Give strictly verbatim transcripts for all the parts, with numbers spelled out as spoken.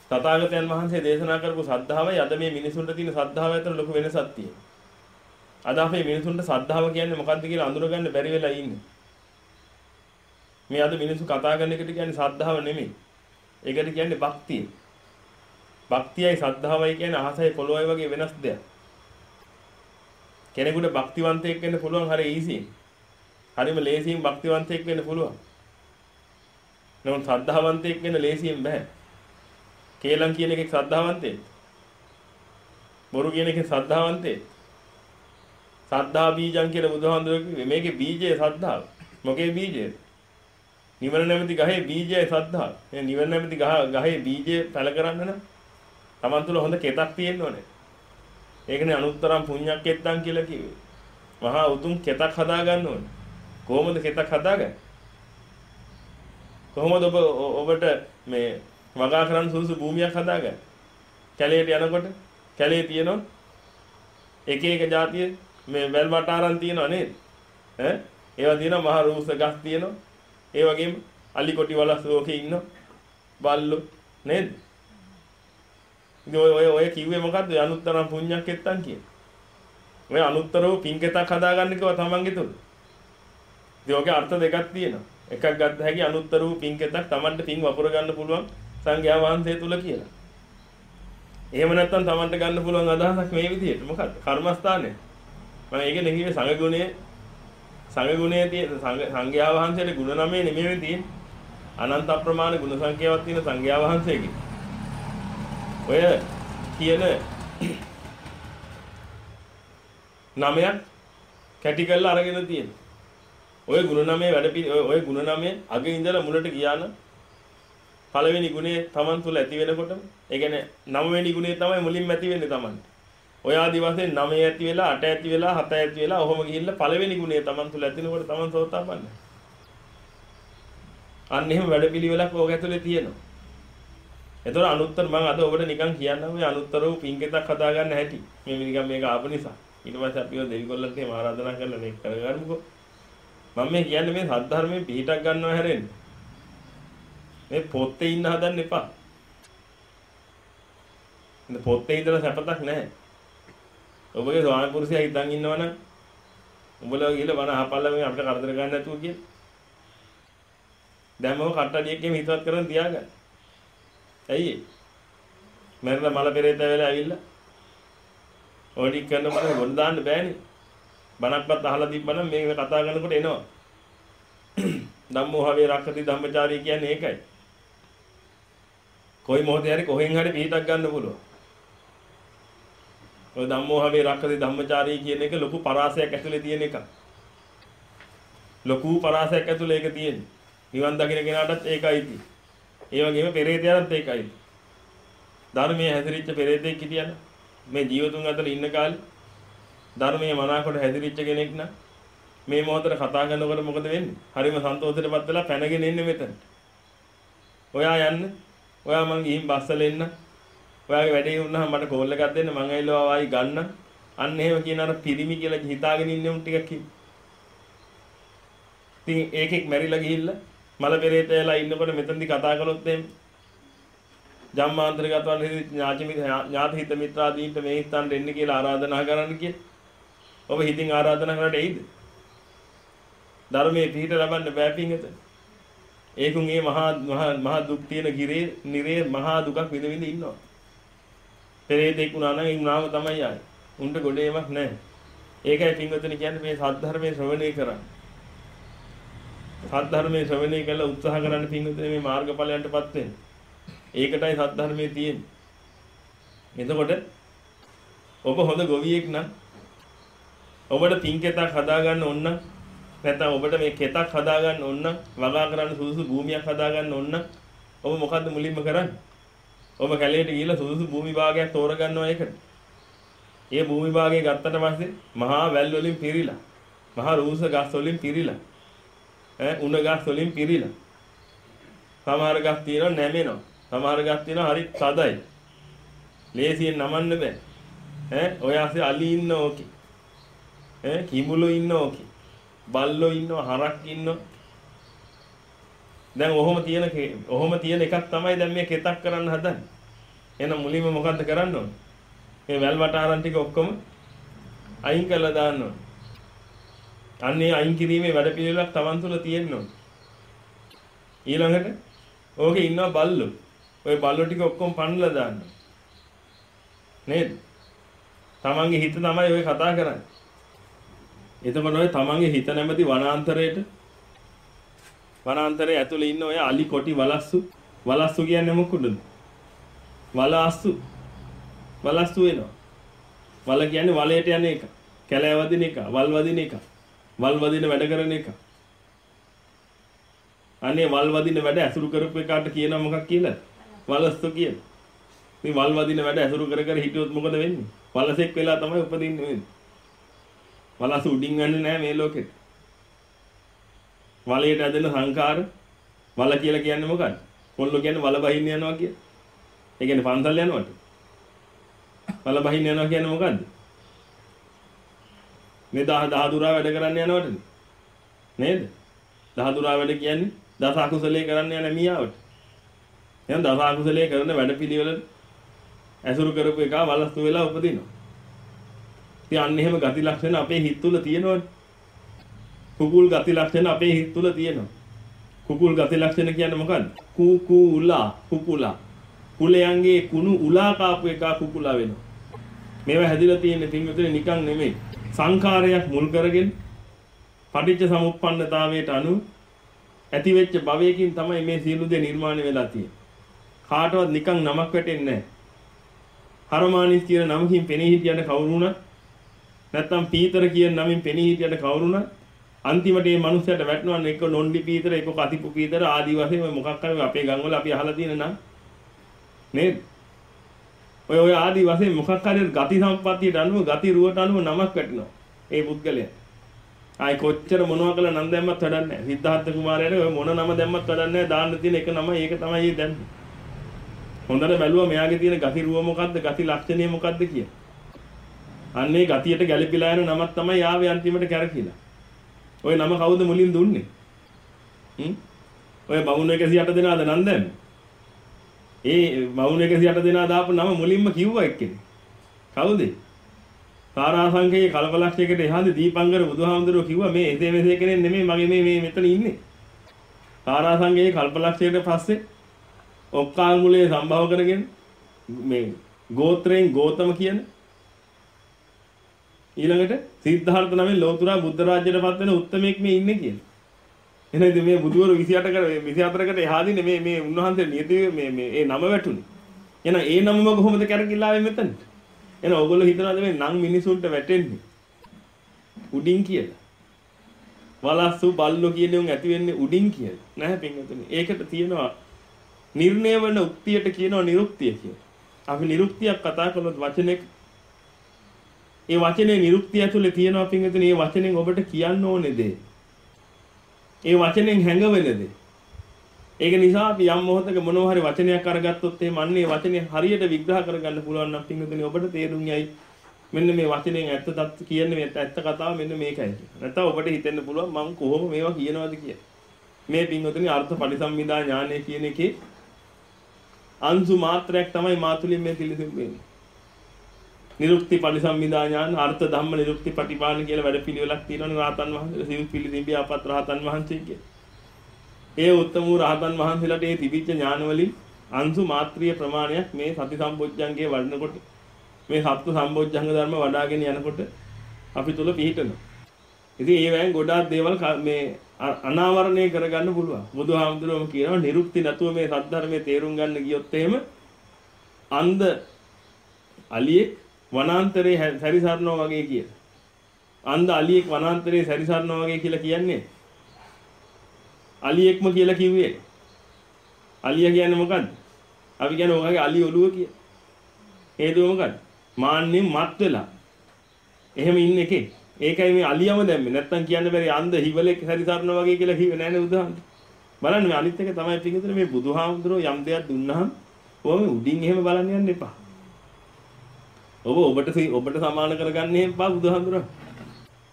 තථාගතයන් වහන්සේ දේශනා කරපු සද්ධාවයි අද මේ මිනිසුන්ට තියෙන සද්ධාව අතර ලොකු වෙනසක් තියෙනවා. අද අපේ මිනිසුන්ට සද්ධාව කියන්නේ මොකක්ද කියලා අඳුරගන්න බැරි වෙලා ඉන්නේ. මේ අද මිනිස්සු කතා කරන එකට කියන්නේ සද්ධාව නෙමෙයි. ඒකට කියන්නේ භක්තිය. භක්තියයි සද්ධාවයි කියන්නේ අහසයි පොළොවයි වගේ වෙනස් දෙයක්. කෙනෙකුට භක්තිවන්තයෙක් වෙන්න පුළුවන් හරිය ඊසියෙන්. හරියම ලේසියෙන් භක්තිවන්තයෙක් වෙන්න පුළුවන්. නමුත් සද්ධාවන්තයෙක් වෙන්න ලේසියෙන් බෑ. කේලම් කියන එකේ සද්ධාවන්තයෙක්. බොරු කියන එකේ සද්ධාවන්තයෙක්. සද්ධා බීජං කියලා බුදුහාමුදුරුවෝ කිව්වේ මේකේ බීජය සද්ධාව. මොකේ බීජය? නිවන නැමැති ගහේ බීජයයි සද්ධාව. මේ නිවන නැමැති ගහ ගහේ බීජය පැල කරන්න නම් Taman තුල හොඳ කෙතක් තියෙන්න ඕනේ. ඒකනේ අනුත්තරම් පුණ්‍යක්කෙත්තම් කියලා කිව්වේ. මහා උතුම් කෙතක් හදා ගන්න ඕනේ. කොහොමද කෙතක් හදාගන්නේ? කොහොමද ඔබ ඔබට මේ වගා කරන්න සුදුසු භූමියක් හදාගන්නේ? කැලේට යනකොට කැලේ තියෙනවා එක එක જાතිය මේ වැල් වටාරන් තියෙනවා නේද? ඈ ඒවා තියෙනවා මහා රූස ගස් තියෙනවා. ඒ වගේම අලි කොටි වලස් ලෝකේ ඉන්නවා. බල්ලෝ නේද? ඉතින් ඔය ඔය කිව්වේ මොකද්ද? අනුත්තරම් පුණ්‍යක්කෙත්තම් කියන. ඔය අනුත්තරව පින්කෙතක් හදාගන්න කිව්වා තමන්ගේ තුල. ඉතින් ඔකේ අර්ථ දෙකක් තියෙනවා. එකක් ගත්ත හැකි අනුත්තර වූ පින්කෙතක් තමන්ට පින් වපුර ගන්න පුළුවන් සංඝයා වහන්සේ තුල කියලා. එහෙම නැත්නම් තමන්ට ගන්න පුළුවන් අදහසක් මේ විදිහට මොකද්ද? කර්මස්ථානය. මම ඒකේ නෙකියේ සංඝ ගුණයේ සංඝ ගුණයේ තියෙන සංඝයා වහන්සේට ගුණ නමේ නෙමෙයි තියෙන්නේ. අනන්ත අප්‍රමාණ ගුණ සංඛ්‍යාවක් තියෙන සංඝයා වහන්සේගේ. ඔය කියන නමයක් කැටි කරලා අරගෙන තියෙනවා. ඔය ගුණ නමේ වැඩ ඔය ගුණ නමේ අගේ ඉඳලා මුලට ගියා නම් පළවෙනි ගුණය Taman තුල ඇති වෙනකොටම ඒ කියන්නේ නවවෙනි ගුණය තමයි මුලින්ම ඇති වෙන්නේ Tamanට. ඔය ආදි වශයෙන් නවය ඇති වෙලා අට ඇති වෙලා හත ඇති වෙලා ඔහොම ගිහිල්ලා පළවෙනි ගුණය Taman තුල ඇතිනකොට Taman සෝතාපන්න. අන්න එහෙම වැඩපිළිවෙලක් ඕක ඇතුලේ තියෙනවා. ඒතර අනුත්තර මම අද ඔබට නිකන් කියන්නම් මේ අනුත්තර වූ පින්කෙතක් හදා ගන්න හැටි. මේ නිකන් මේක ආපු නිසා. ඊට පස්සේ අපි ඔය දෙවිගොල්ලන්ට එහෙම ආරාධනා කරලා මේක කරගන්නකො. මම මේ කියන්නේ මේ සද්ධර්මයේ පිහිටක් ගන්නවා හැරෙන්නේ. මේ පොත්තේ ඉන්න හදන්න එපා. ඉතින් පොත්තේ ඉඳලා සැපතක් නැහැ. ඔබගේ ස්වාමි පුරුෂයා හිතන් ඉන්නවනම් උඹලා ගිහලා බණ අහපල්ලා මේ අපිට කරදර ගන්න නැතුව කියන. දැන් මම කට්ටඩියක්ගෙම හිතවත් කරන් තියාගන්න. ඇයි ඒ? මරලා මල පෙරේත වෙලා ඇවිල්ලා ඕඩි කරන මම ගොන් දාන්න බෑනේ. බණක්වත් අහලා තිබ්බනම් මේක කතා කරනකොට එනවා. ධම්මෝ හවේ රක්ඛති ධම්මචාරී කියන්නේ ඒකයි. කොයි මොහොතේ හරි කොහෙන් හරි පිටක් ගන්න පුළුවන්. ඔය ධම්මෝ හවේ රක්ඛති ධම්මචාරී කියන එක ලොකු පරාසයක් ඇතුලේ තියෙන එකක්. ලොකු පරාසයක් ඇතුලේ ඒක තියෙන්නේ. නිවන් දකින්න කෙනාටත් ඒකයි තියෙන්නේ. ඒ වගේම පෙරේතයන්ටත් ඒකයි. ධර්මයේ හැදිරිච්ච පෙරේතෙක් හිටියන මේ ජීවතුන් අතර ඉන්න කාලේ ධර්මයේ මනාකොට හැදිරිච්ච කෙනෙක් නම් මේ මොහොතේ කතා කරනකොට මොකද වෙන්නේ? හරිම සන්තෝෂයටපත් වෙලා පැනගෙන ඉන්නේ මෙතන. ඔයා යන්න. ඔයා මං ගිහින් බස්සල එන්න. ඔයාගේ වැඩේ වුණාම මට කෝල් එකක් දෙන්න මං ඇවිල්ලා ආයි ගන්න. අන්න එහෙම කියන අර පිරිමි කියලා හිතාගෙන ඉන්නේ උන් ටිකක් කිව්වා. ඉතින් ඒකෙක් මැරිලා ගිහිල්ලා මල පෙරේතයලා ඉන්නකොට මෙතනදි කතා කළොත් එහෙම ජම්මාන්තරගතවන් ඥාති ඥාති හිත මිත්‍රාදීන්ට මේ ස්ථානට එන්න කියලා ආරාධනා කරන්න කිය. ඔබ හිතින් ආරාධනා කරලා එයිද? ධර්මයේ පිහිට ලබන්න බෑ පිංගත. ඒකුන් මේ මහා මහා දුක් තියෙන ගිරේ නිරේ මහා දුකක් විඳ විඳ ඉන්නවා. පෙරේතෙක් වුණා නම් ඒ නාම තමයි ආයේ. උන්ට ගොඩේමක් නැහැ. ඒකයි පිංගතනි කියන්නේ මේ සද්ධර්මයේ ශ්‍රවණය කරන්න. සද්ධර්මයේ ශ්‍රවණය කළා උත්සාහ කරන්න පිංගතනි මේ මාර්ගඵලයන්ටපත් වෙන්න. ඒකටයි සද්ධර්මයේ තියෙන්නේ. එතකොට ඔබ හොඳ ගොවියෙක් නම් ඔබට පින්කෙතක් හදා ගන්න ඕන නම් නැත්නම් ඔබට මේ කෙතක් හදා ගන්න ඕන නම් වගා කරන්න සුදුසු භූමියක් හදා ගන්න ඕන නම් ඔබ මොකද්ද මුලින්ම කරන්නේ? ඔබ කැලේට ගිහිල්ලා සුදුසු භූමි භාගයක් තෝරගන්නවා ඒකට. ඒ භූමි භාගය ගත්තට පස්සේ මහා වැල් වලින් පිරීලා, මහා රූස ගස් වලින් පිරීලා, ඈ උණ ගස් වලින් පිරීලා. සමහර ගස් තියෙනවා නැමෙනවා. සමහර ගස් තියෙනවා හරි සදයි. ලේසියෙන් නමන්න බෑ. ඈ ඔය ASCII අලි ඉන්න ඕකේ. ඈ කිඹුලෝ ඉන්න ඕකේ. බල්ලෝ ඉන්නවා, හරක් ඉන්නවා. දැන් ඔහොම තියෙන ඔහොම තියෙන එකක් තමයි දැන් මේ කෙතක් කරන්න හදන්නේ. එහෙනම් මුලින්ම මොකද්ද කරන්න ඕනේ? මේ වැල් වටාරන් ටික ඔක්කොම අයින් කරලා දාන්න ඕනේ. අන්නේ අයින් කිරීමේ වැඩ පිළිවෙලක් Taman තුල තියෙන්න ඕනේ. ඊළඟට ඕකේ ඉන්නවා බල්ලෝ. ওই බල්ලෝ ටික ඔක්කොම පන්නලා දාන්න. නේද? Tamanගේ හිත තමයි ඔය කතා කරන්නේ. එතකොට ඔය Tamanගේ හිත නැමැති වනාන්තරයේට වනාන්තරයේ ඇතුලේ ඉන්න ඔය අලි කොටි වලස්සු වලස්සු කියන්නේ මොකද? වලස්සු වලස්සු වෙනවා. වල කියන්නේ වලයට යන එක. කැලෑ වදින එක, වල් වදින එක. වල් වදින වැඩ කරන එක. අනේ වල් වදින වැඩ ඇසුරු කරපු එකාට කියනවා මොකක් කියලා? වලස්සු කියලා. මේ වල් වදින වැඩ ඇසුරු කර කර හිටියොත් මොකද වෙන්නේ? වලසෙක් වෙලා තමයි උපදින්නේ වෙන්නේ. වලස උඩින් යන්නේ නැහැ මේ ලෝකෙට. වලයට ඇදෙන සංකාර වල කියලා කියන්නේ මොකක්ද? පොල්ලෝ කියන්නේ වල බහින්න යනවා කිය. ඒ කියන්නේ පන්සල් යනවට. වල බහින්න යනවා කියන්නේ මොකද්ද? මේ දහ දහදුරා වැඩ කරන්න යනවටනේ. නේද? දහදුරා වැඩ කියන්නේ දස අකුසලයේ කරන්න යන මියාවට. එහෙනම් දස අකුසලයේ කරන වැඩ පිළිවෙල ඇසුරු කරපු එක වලස්තු වෙලා උපදිනවා. ඉතින් අන්න එහෙම ගති ලක්ෂණ අපේ හිත තුල තියෙනවනේ. කුකුල් ගති ලක්ෂණ අපේ හිත තුල තියෙනවා. කුකුල් ගති ලක්ෂණ කියන්නේ මොකක්ද? කුකුලා කුකුලා. කුලයන්ගේ කුණු උලා කාපු එක කුකුලා වෙනවා. මේවා හැදිලා තියෙන්නේ පින්විතනේ නිකන් නෙමෙයි. සංඛාරයක් මුල් කරගෙන පටිච්ච සමුප්පන්නතාවයට අනුව ඇති වෙච්ච භවයකින් තමයි මේ සියලු දේ නිර්මාණය වෙලා තියෙන්නේ. කාටවත් නිකන් නමක් වැටෙන්නේ නැහැ. හරමානිස් කියන නමකින් පෙනී හිටියට කවුරු වුණත් නැත්තම් පීතර කියන නමින් පෙනී හිටියට කවුරු වුණත් අන්තිමට මේ මනුස්සයාට වැටෙනවන්නේ එක නොන්ඩි පීතර එක කතිපු පීතර ආදි වශයෙන් මොකක් හරි අපේ ගම්වල අපි අහලා තියෙන නම් නේද? ඔය ඔය ආදි වශයෙන් මොකක් හරි ගති සම්පත්තියට අනුව ගති රුවට අනුව නමක් වැටෙනවා. ඒ පුද්ගලයා. ආයි කොච්චර මොනවා කළා නම් දැම්මත් වැඩක් නැහැ. සිද්ධාර්ථ කුමාරයාට ඔය මොන නම දැම්මත් වැඩක් නැහැ. දාන්න තියෙන එක නම ඒක තමයි දැම්මේ. හොඳට බැලුවා මෙයාගේ තියෙන ගති රුව මොකද්ද? ගති ලක්ෂණය මොකද්ද කියලා. අන්නේ ගතියට ගැළපීලා යන නමක් තමයි ආවේ අන්තිමට කැරකිලා. ඔය නම කවුද මුලින් දුන්නේ? හ්ම්? ඔය බවුන එකසිය අට දෙනාද නම් දැම්මේ? ඒ බවුන එකසිය අට දෙනා දාපු නම මුලින්ම කිව්වා එක්කෙනෙක්. කවුද? සාරාංශකයේ කල්පලක්ෂයකට එහාදී දීපංකර බුදුහාමුදුරුවෝ කිව්වා මේ එසේ මෙසේ කෙනෙක් නෙමෙයි මගේ මේ මේ මෙතන ඉන්නේ. සාරාංශකයේ කල්පලක්ෂයකට පස්සේ ඔක්කාංගුලේ සම්භව කරගෙන මේ ගෝත්‍රයෙන් ගෝතම කියන ඊළඟට සිද්ධාර්ථ නමෙන් ලෝතුරා බුද්ධ රාජ්‍යයට පත් වෙන උත්තමෙක් මේ ඉන්නේ කියලා. එහෙනම් මේ බුදුවරු විසි අටකට විසි හතරකට එහාදීනේ මේ මේ උන්වහන්සේ නියති මේ මේ ඒ නම වැටුනේ. එහෙනම් ඒ නමම කොහොමද කරකිලා ආවේ මෙතන? එහෙනම් ඕගොල්ලෝ හිතනවාද මේ නම් මිනිසුන්ට වැටෙන්නේ උඩින් කියලා? වලස්සු බල්ලෝ කියන උන් ඇති වෙන්නේ උඩින් කියලා. නැහැ පින්වතුනි. ඒකට තියෙනවා නිර්ණය වෙන උක්තියට කියනවා නිරුක්තිය කියලා. අපි නිරුක්තියක් කතා කළොත් වචනෙක ඒ වචනේ නිරුක්තිය ඇතුලේ තියෙනවා පින්වතුනි මේ වචනෙන් ඔබට කියන්න ඕනේ දේ. ඒ වචනෙන් හැඟවෙන දේ. ඒක නිසා අපි යම් මොහොතක මොනවා හරි වචනයක් අරගත්තොත් එහෙම අන්නේ වචනේ හරියට විග්‍රහ කරගන්න පුළුවන් නම් පින්වතුනි ඔබට තේරුම් යයි මෙන්න මේ වචනෙන් ඇත්ත තත් කියන්නේ මේ ඇත්ත කතාව මෙන්න මේකයි. නැත්නම් ඔබට හිතෙන්න පුළුවන් මම කොහොම මේවා කියනවද කියලා. මේ පින්වතුනි අර්ථ පරිසම්මිදා ඥානය කියන එකේ අංශු මාත්‍රයක් තමයි මාතුලින් මේ පිළිසිදු වෙන්නේ. නිරුක්ති පරිසම්මිදා ඥාන අර්ථ ධම්ම නිරුක්ති ප්‍රතිපාදන කියලා වැඩ පිළිවෙලක් තියෙනවනේ රහතන් වහන්සේලා සිව් පිළිසිඹිය අපත් රහතන් වහන්සේ කිය. ඒ උත්තම වූ රහතන් වහන්සේලාට ඒ තිබිච්ච ඥාන වලින් අංශු මාත්‍රීය ප්‍රමාණයක් මේ සති සම්බොජ්ජංගේ වඩනකොට මේ සත්ත්ව සම්බොජ්ජංග ධර්ම වඩාගෙන යනකොට අපි තුල පිහිටනවා. ඉතින් ඒ වෑන් ගොඩාක් දේවල් මේ අනාවරණය කරගන්න පුළුවන්. බුදුහාමුදුරුවෝ කියනවා නිරුක්ති නැතුව මේ සද්ධර්මයේ තේරුම් ගන්න ගියොත් එහෙම අන්ධ අලියෙක් වනාන්තරේ සැරිසරනවා වගේ කියලා. අන්ධ අලියෙක් වනාන්තරේ සැරිසරනවා වගේ කියලා කියන්නේ අලියෙක්ම කියලා කිව්වේ. අලියා කියන්නේ මොකද්ද? අපි කියන්නේ ඔයගේ අලි ඔළුව කියලා. හේතුව මොකද්ද? මාන්නෙන් මත් වෙලා. එහෙම ඉන්න එකේ. ඒකයි මේ අලියම දැම්මේ. නැත්තම් කියන්න බැරි අන්ධ හිවලෙක් සැරිසරනවා වගේ කියලා කිව්වේ නෑනේ බුදුහාමුදුරුවෝ. බලන්න මේ අනිත් එක තමයි පිටින් මේ බුදුහාමුදුරුවෝ යම් දෙයක් දුන්නාම ඔබ උඩින් එහෙම බලන්න යන්න එපා. ඔබ ඔබට ඔබට සමාන කරගන්න එපා බුදුහාමුදුරුවෝ.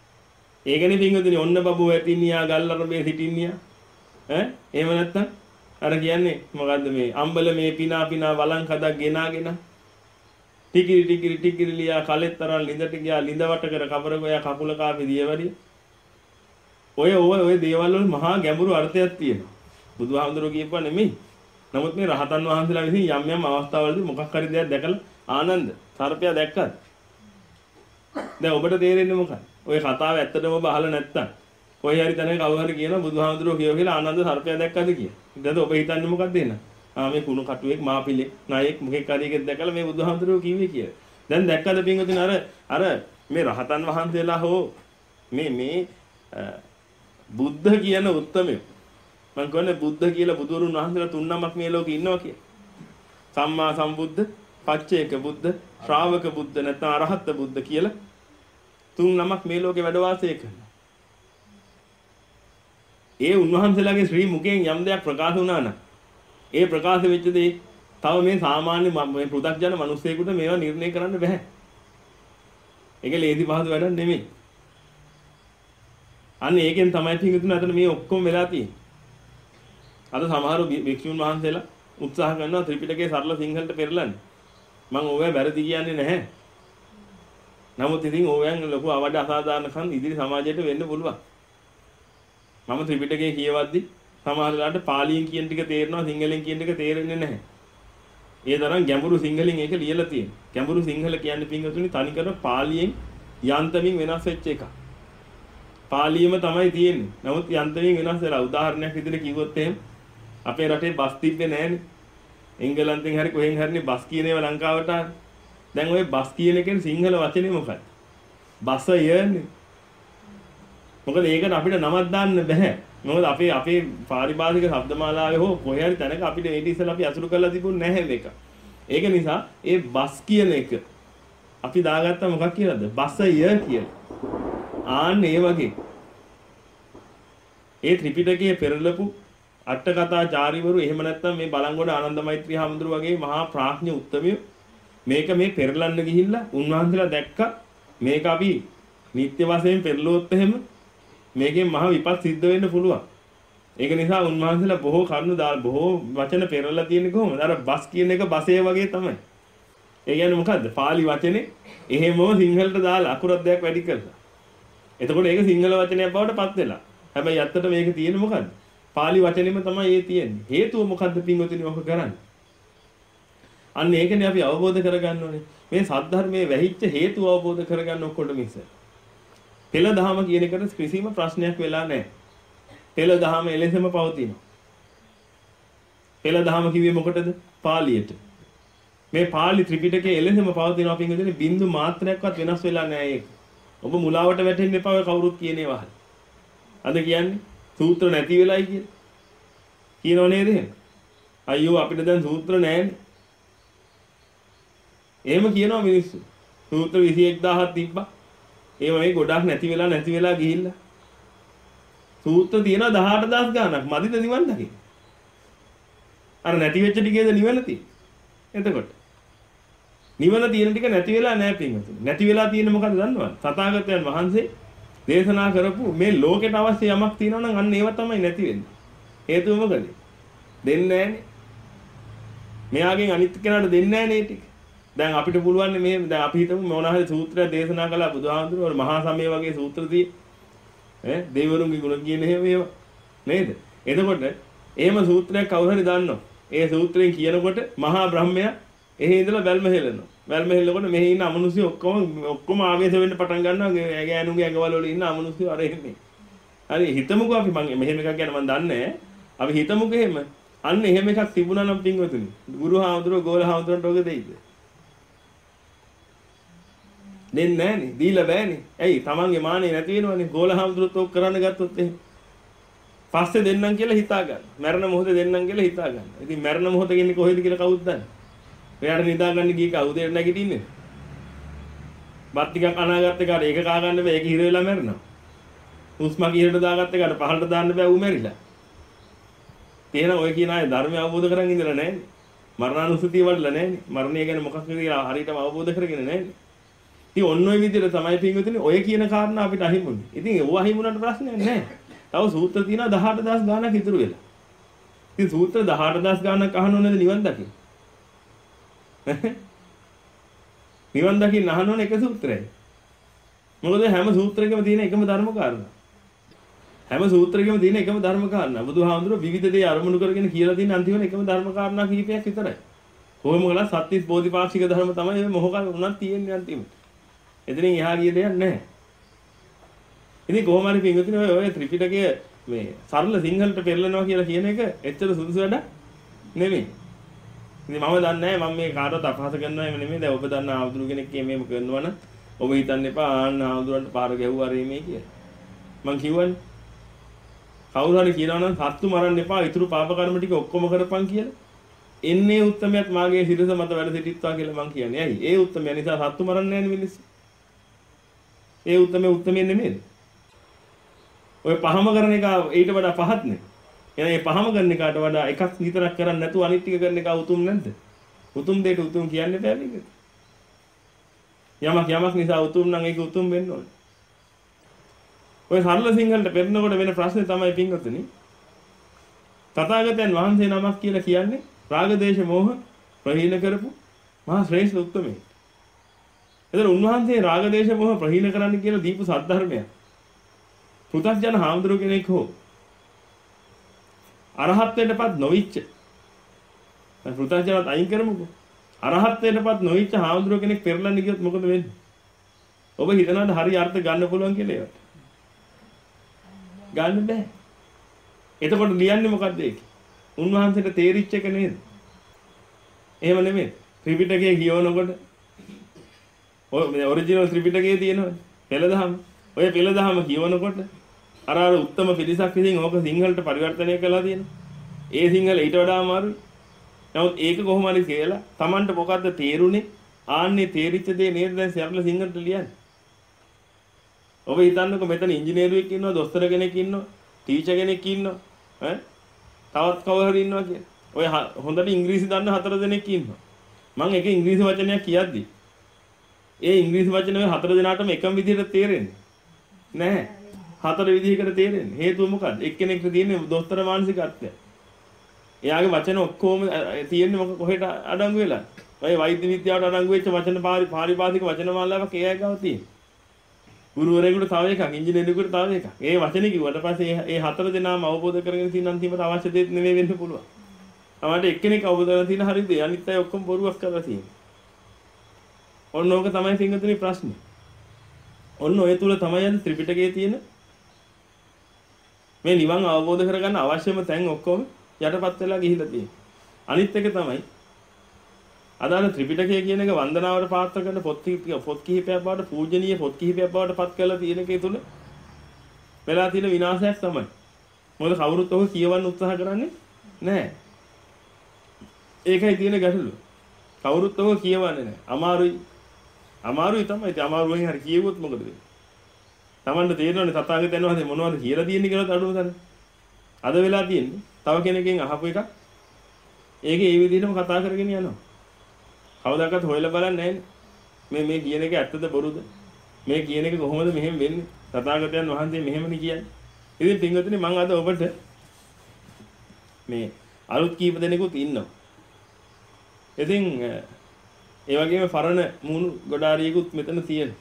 ඒකනේ පිටින් ඔන්න බබුව ඇතින්නියා ගල්ලර මේ සිටින්නියා. ඈ එහෙම නැත්තම් අර කියන්නේ මොකද්ද මේ අම්බල මේ පිනා පිනා වලං කදක් ගෙනාගෙන ටිකිරි ටිකිරි ටිකිරි ලියා කලෙත් තරන් ලිඳට ගියා ලිඳ වට කර කබර ගෝයා කකුල කාපි දියවැඩි ඔය ඔය ඔය දේවල් වල මහා ගැඹුරු අර්ථයක් තියෙනවා බුදුහාමුදුරුවෝ කියපුවා නෙමෙයි නමුත් මේ රහතන් වහන්සේලා විසින් යම් යම් අවස්ථාවලදී මොකක් හරි දෙයක් දැකලා ආනන්ද සර්පයා දැක්කද දැන් ඔබට තේරෙන්නේ මොකක්ද ඔය කතාව ඇත්තටම ඔබ අහලා නැත්තම් කොයි හරි තැනක කවුරු හරි කියනවා බුදුහාමුදුරුවෝ කියෝ කියලා ආනන්ද සර්පයා දැක්කද කියලා ඊට ඔබ හිතන්නේ මොකක්ද එන ආ මේ කුණු කටුවෙක් මාපිලෙක් නායෙක් මොකෙක් හරි එකෙක් දැකලා මේ බුදුහාමුදුරුවෝ කිව්වේ කියලා දැන් දැක්කද පින්වතුනි අර අර මේ රහතන් වහන්සේලා හෝ මේ මේ බුද්ධ කියන උත්තමයෝ මම කියන්නේ බුද්ධ කියලා බුදුරුන් වහන්සේලා තුන් නමක් මේ ලෝකේ ඉන්නවා කියලා. සම්මා සම්බුද්ධ, පච්චේක බුද්ධ, ශ්‍රාවක බුද්ධ නැත්නම් අරහත් බුද්ධ කියලා තුන් නමක් මේ ලෝකේ වැඩ වාසය කරනවා. ඒ උන්වහන්සේලාගේ ශ්‍රී මුඛයෙන් යම් දෙයක් ප්‍රකාශ වුණා නම් ඒ ප්‍රකාශ වෙච්ච දේ තව මේ සාමාන්‍ය මේ පෘථග්ජන මිනිස්සෙකුට මේවා නිර්ණය කරන්න බෑ. ඒක ලේසි පහසු වැඩක් නෙමෙයි. අන්න ඒකෙන් තමයි පිටුතුන අතන මේ ඔක්කොම වෙලා තියෙන්නේ. අද සමහර භික්ෂුන් වහන්සේලා උත්සාහ කරනවා ත්‍රිපිටකේ සරල සිංහලට පෙරලන්න. මම ඕවා වැරදි කියන්නේ නැහැ. නමුත් ඉතින් ඕවෙන් ලොකු අවඩ අසාධාරණකම් ඉදිරි සමාජයට වෙන්න පුළුවන්. මම ත්‍රිපිටකේ කියවද්දි සමහර වෙලාවට පාලියෙන් කියන ටික තේරෙනවා සිංහලෙන් කියන ටික තේරෙන්නේ නැහැ. ඒ තරම් ගැඹුරු සිංහලෙන් ඒක ලියලා තියෙනවා. ගැඹුරු සිංහල කියන්නේ පින්වතුනි තනිකර පාලියෙන් යන්තමින් වෙනස් වෙච්ච එකක්. පාලියම තමයි තියෙන්නේ. නමුත් යන්තමින් වෙනස් වෙලා උදාහරණයක් විදිහට කිව්වොත් එහෙම අපේ රටේ බස් තිබ්බේ නැහනේ. එංගලන්තෙන් හරි කොහෙන් හරි බස් කියන ඒවා ලංකාවට ආවේ. දැන් ওই බස් කියන එකේ සිංහල වචනේ මොකක්ද? බස යන්නේ. මොකද ඒකට අපිට නමක් දාන්න බෑ. මොකද අපේ අපේ පාරිභාෂික ශබ්දමාලාවේ හෝ කොහේ හරි තැනක අපිට ඒ ඉතිසලා අපි අසුරු කරලා තිබුණේ නැහැ මේක. ඒක නිසා ඒ බස් කියන එක අපි දාගත්තා මොකක් කියලාද? බසය කියලා. ආන්න ඒ වගේ ඒ ත්‍රිපිටකයේ පෙරලපු අට කතාචාරිවරු එහෙම නැත්නම් මේ බලංගොඩ ආනන්ද මෛත්‍රී හාමුදුරුවෝ වගේ මහා ප්‍රඥ උත්තමයෝ මේක මේ පෙරලන්න ගිහිල්ලා උන්වහන්සේලා දැක්කා මේක අපි නිත්‍ය වශයෙන් පෙරළුවොත් එහෙම මේකෙන් මහ විපත් සිද්ධ වෙන්න පුළුවන්. ඒක නිසා උන්වහන්සේලා බොහෝ කරුණු දාලා බොහෝ වචන පෙරලලා තියෙන්නේ කොහොමද? අර බස් කියන එක බසේ වගේ තමයි. ඒ කියන්නේ මොකද්ද? පාලි වචනේ එහෙමම සිංහලට දාලා අකුරක් දෙයක් වැඩි කරලා. එතකොට ඒක සිංහල වචනයක් බවට පත් වෙලා. හැබැයි ඇත්තට මේක තියෙන්නේ මොකද්ද? පාලි වචනේම තමයි ඒ තියෙන්නේ. හේතුව මොකද්ද පින්වතුනි ඔක කරන්නේ? අන්න ඒකනේ අපි අවබෝධ කරගන්න ඕනේ. මේ සද්ධර්මයේ වැහිච්ච හේතුව අවබෝධ කරගන්න ඔක්කොට මිස. පෙළ දහම කියන එකට කිසිම ප්‍රශ්නයක් වෙලා නැහැ. පෙළ දහම එලෙසම පවතිනවා. පෙළ දහම කිව්වේ මොකටද? පාලියට. මේ පාලි ත්‍රිපිටකයේ එලෙසම පවතිනවා පින්වතුනි බින්දු මාත්‍රයක්වත් වෙනස් වෙලා නැහැ ඒක. ඔබ මුලාවට වැටෙන්න එපා ඔය කවුරුත් කියන ඒවා. අද කියන්නේ සූත්‍ර නැති වෙලයි කියලා. කියනව නේද එහෙම? අයියෝ අපිට දැන් සූත්‍ර නැහැනේ. එහෙම කියනවා මිනිස්සු. සූත්‍ර විසි එක් දහසක් තිබ්බා. ඒව මේ ගොඩක් නැති වෙලා නැති වෙලා ගිහිල්ලා. සූත්‍ර තියෙනවා දහඅට දහස් ගාණක්. මදිද නිවන් දකින්න? අර නැති වෙච්ච ටිකේද නිවන තියෙන්නේ? එතකොට නිවන තියෙන ටික නැති වෙලා නැහැ පින්වතුනි. නැති වෙලා තියෙන්නේ මොකද දන්නවද? තථාගතයන් වහන්සේ දේශනා කරපු මේ ලෝකෙට අවශ්‍ය යමක් තියෙනවා නම් අන්න ඒව තමයි නැති වෙන්නේ. හේතුව මොකද? දෙන්නේ නැහනේ. මෙයාගෙන් අනිත් කෙනාට දෙන්නේ නැහනේ ටික. දැන් අපිට පුළුවන් මේ දැන් අපි හිතමු මොනවා හරි සූත්‍රයක් දේශනා කළා බුදුහාමුදුරුවෝ මහා සමය වගේ සූත්‍ර tie ඈ දෙවිවරුන්ගේ ගුණ කියන ඒවා නේද? එතකොට එහෙම සූත්‍රයක් කවුරු හරි දන්නවා. ඒ සූත්‍රයෙන් කියනකොට මහා බ්‍රහ්මයා එහි ඉඳලා බැල්ම හෙලනවා. බැල්ම හෙලනකොට මෙහි ඉන්න අමනුෂ්‍ය ඔක්කොම ඔක්කොම ආවේශ වෙන්න පටන් ගන්නවා. ගෑනුන්ගේ ඇඟවල වල ඉන්න අමනුෂ්‍ය අර එන්නේ. හරි හිතමුකෝ අපි මම මෙහෙම එකක් ගැන මම දන්නේ නැහැ. අපි හිතමුකෝ එහෙම. අන්න එහෙම එකක් තිබුණා නම් පින්වතුනි. ගුරු හාමුදුරුවෝ ගෝල හාමුදුරන්ට ඔක දෙයිද? දෙන්නේ නැහනේ. දීලා බෑනේ. ඇයි? Tamange මානෙ නැති වෙනවනේ. ගෝල හාමුදුරුවෝත් ඔක් කරන්න ගත්තොත් එහෙම. පස්සේ දෙන්නම් කියලා හිතා ගන්න. මරණ මොහොතේ දෙන්නම් කියලා හිතා ගන්න. ඉතින් මරණ මොහොත කියන්නේ කොහෙද කියලා කවුද දන්නේ? එයාට නිදා ගන්න ගිය කවුද නැගිටින්නේ? බත් ටිකක් අනාගත්ත එකට ඒක කා ගන්න බෑ. ඒක හිර වෙලා මැරෙනවා. හුස්ම කිහිරට දාගත්ත එකට පහළට දාන්න බෑ ඌ මැරිලා. තේරෙනවද? ඔය කියන අය ධර්මය අවබෝධ කරගෙන ඉඳලා නැහැනේ. මරණානුස්සතිය වඩලා නැහැනේ. මරණය ගැන මොකක්ද කියලා හරියටම අවබෝධ කරගෙන නැහැනේ. ඉතින් ඔන්න ඔය විදිහට තමයි පින්වතුනි ඔය කියන කාරණා අපිට අහිමුනේ. ඉතින් ඒව අහිමුනට ප්‍රශ්නයක් නැහැ. තව සූත්‍ර තියෙනවා දහඅට දහස් ගාණක් ඉතුරු වෙලා. ඉතින් සූත්‍ර දහඅට දහස් ගානක් අහන්න ඕනේද නිවන් දකින්න? නිවන් දකින්න අහන්න ඕනේ එක සූත්‍රයයි. මොකද හැම සූත්‍රයකම තියෙන එකම ධර්ම කාරණා. හැම සූත්‍රයකම තියෙන එකම ධර්ම කාරණා. බුදුහාමුදුරුවෝ විවිධ දේ අරමුණු කරගෙන කියලා තියෙන අන්තිමට එකම ධර්ම කාරණා කිහිපයක් විතරයි. කොහොම කළා සත්‍තිස් බෝධිපාක්ෂික ධර්ම තමයි මේ මොහොක උනත් තියෙන්නේ අන්තිමට. එතනින් එහා ගිය දෙයක් නැහැ. ඉතින් කොහොම හරි පින්වතුනි ඔය ඔය ත්‍රිපිටකය මේ සරල සිංහලට පෙරලනවා කියලා කියන එක එච්චර සුදුසු වැඩක් නෙමෙයි. ඉතින් මම දන්නේ නැහැ මම මේ කාටවත් අපහාස කරනවා එමෙ නෙමෙයි. දැන් ඔබ දන්න ආවුදුරු කෙනෙක් මේව කරනවා නම් ඔබ හිතන්න එපා ආන්න ආවුදුරන්ට පාර ගැහුවා රේ මේ කියලා. මං කිව්වනේ. කවුරු හරි කියනවා නම් සත්තු මරන්න එපා ඊතුරු පාප කර්ම ටික ඔක්කොම කරපන් කියලා. එන්නේ උත්තමයත් මාගේ හිරස මත වැඩ සිටිත්වා කියලා මං කියන්නේ. ඇයි? ඒ උත්තමයා නිසා සත්තු මරන්නේ නැහැ නේ මිනිස්සු. ඒ උත්තමයා උත්තමයෙන් නෙමෙයි. ඔය පහම කරන එක ඊට වඩා පහත් නේ. එහෙනම් මේ පහම කරන එකට වඩා එකක් විතරක් කරන්නේ නැතුව අනිත් ටික කරන එක උතුම් නැද්ද? උතුම් දෙයට උතුම් කියන්නේ බෑ මේක. යමක් යමක් නිසා උතුම් නම් ඒක උතුම් වෙන්න ඕනේ. ඔය සරල සිංහලට පෙරනකොට වෙන ප්‍රශ්නේ තමයි පින්වතුනි. තථාගතයන් වහන්සේ නමක් කියලා කියන්නේ රාග දේශ මොහ ප්‍රහීන කරපු මහා ශ්‍රේෂ්ඨ උත්තමයෙක්. එතන උන්වහන්සේ රාග දේශ මොහ ප්‍රහීන කරන්න කියලා දීපු සද්ධර්මයක්. පුතග්ජන හාමුදුරුව කෙනෙක් හෝ අරහත්ත්වයටපත් නොවිච්ච දැන් පුතග්ජනත් අයින් කරමුකෝ. අරහත්ත්වයටපත් නොවිච්ච හාමුදුරුව කෙනෙක් පෙරලන්න ගියොත් මොකද වෙන්නේ? ඔබ හිතනවාද හරි අර්ථ ගන්න පුළුවන් කියලා ඒවට? ගන්න බෑ. එතකොට ලියන්නේ මොකද්ද ඒක? උන්වහන්සේට තේරිච්ච එක නේද? එහෙම නෙමෙයි. ත්‍රිපිටකයේ කියවනකොට ඔය ඔරිජිනල් ත්‍රිපිටකයේ තියෙනවනේ. පෙළදහම. ඔය පෙළදහම කියවනකොට අර අර උත්තම පිළිසක් විසින් ඕක සිංහලට පරිවර්තනය කළා තියෙනවා. ඒ සිංහල ඊට වඩා අමාරුයි. නමුත් ඒක කොහොම හරි කියලා Tamanට මොකද්ද තේරුනේ? ආන්නේ තේරිච්ච දේ නේද දැන් සරල සිංහලට ලියන්නේ. ඔබ හිතන්නකෝ මෙතන ඉංජිනේරුවෙක් ඉන්නවා, දොස්තර කෙනෙක් ඉන්නවා, ටීචර් කෙනෙක් ඉන්නවා, ඈ තවත් කවුරු හරි ඉන්නවා කියලා. ඔය හොඳට ඉංග්‍රීසි දන්න හතර දෙනෙක් ඉන්නවා. මම එක ඉංග්‍රීසි වචනයක් කියද්දි ඒ ඉංග්‍රීසි වචන ඔය හතර දෙනාටම එකම විදිහට තේරෙන්නේ නැහැ. හතර විදිහකට තේරෙන්නේ. හේතුව මොකද්ද? එක්කෙනෙක්ට තියෙන්නේ දොස්තර මානසිකත්වය. එයාගේ වචන ඔක්කොම තියෙන්නේ මොක කොහෙට අඩංගු වෙලා? ඔය වෛද්‍ය විද්‍යාවට අඩංගු වෙච්ච වචන පාරිභාෂික වචන මාලාවක් ඒ අය ගාව තියෙනවා. ගුරුවරයෙකුට තව එකක්, ඉංජිනේරුවෙකුට තව එකක්. ඒ වචනේ කිව්වට පස්සේ ඒ හතර දෙනාම අවබෝධ කරගෙන තියෙන අන්තිමට අවශ්‍ය දේ නෙවෙයි වෙන්න පුළුවන්. අපිට එක්කෙනෙක් අවබෝධ කරගෙන තියෙන හරියද? අනිත් අය ඔක්කොම බොරුවක් කරලා තියෙනවා. ඔන්න ඕක තමයි සිංහතුනි ප්‍රශ්නේ. ඔන්න ඔය තුල තමයි අද ත්‍රිපිටකයේ තියෙන මේ නිවන් අවබෝධ කරගන්න අවශ්‍යම තැන් ඔක්කොම යටපත් වෙලා ගිහිල්ලා තියෙන්නේ. අනිත් එක තමයි අදාළ ත්‍රිපිටකය කියන එක වන්දනාවට පාත්‍ර කරන පොත් පොත් කිහිපයක් බවට පූජනීය පොත් කිහිපයක් බවට පත් කරලා තියෙන එකේ තුල වෙලා තියෙන විනාශයක් තමයි. මොකද කවුරුත් ඔක කියවන්න උත්සාහ කරන්නේ නැහැ. ඒකයි තියෙන ගැටලුව. කවුරුත් ඔක කියවන්නේ නැහැ. අමාරුයි. අමාරුයි තමයි. ඒ අමාරුවෙන් හරි කියවුවොත් මොකද වෙන්නේ? Tamanට තේරෙනවනේ තථාගතයන් වහන්සේ මොනවද කියලා තියෙන්නේ කියලා අඩුම තරම්. අද වෙලා තියෙන්නේ තව කෙනකින් අහපු එකක්. ඒකේ ඒ විදිහටම කතා කරගෙන යනවා. කවදාකවත් හොයලා බලන්නේ නැහැ මේ මේ කියන එක ඇත්තද බොරුද? මේ කියන එක කොහොමද මෙහෙම වෙන්නේ? තථාගතයන් වහන්සේ මෙහෙමනේ කියන්නේ. ඉතින් පින්වතුනි මම අද ඔබට මේ අලුත් කීප දෙනෙකුත් ඉන්නවා. ඉතින් ඒ වගේම පරණ මුණු ගොඩාරියකුත් මෙතන තියෙනවා.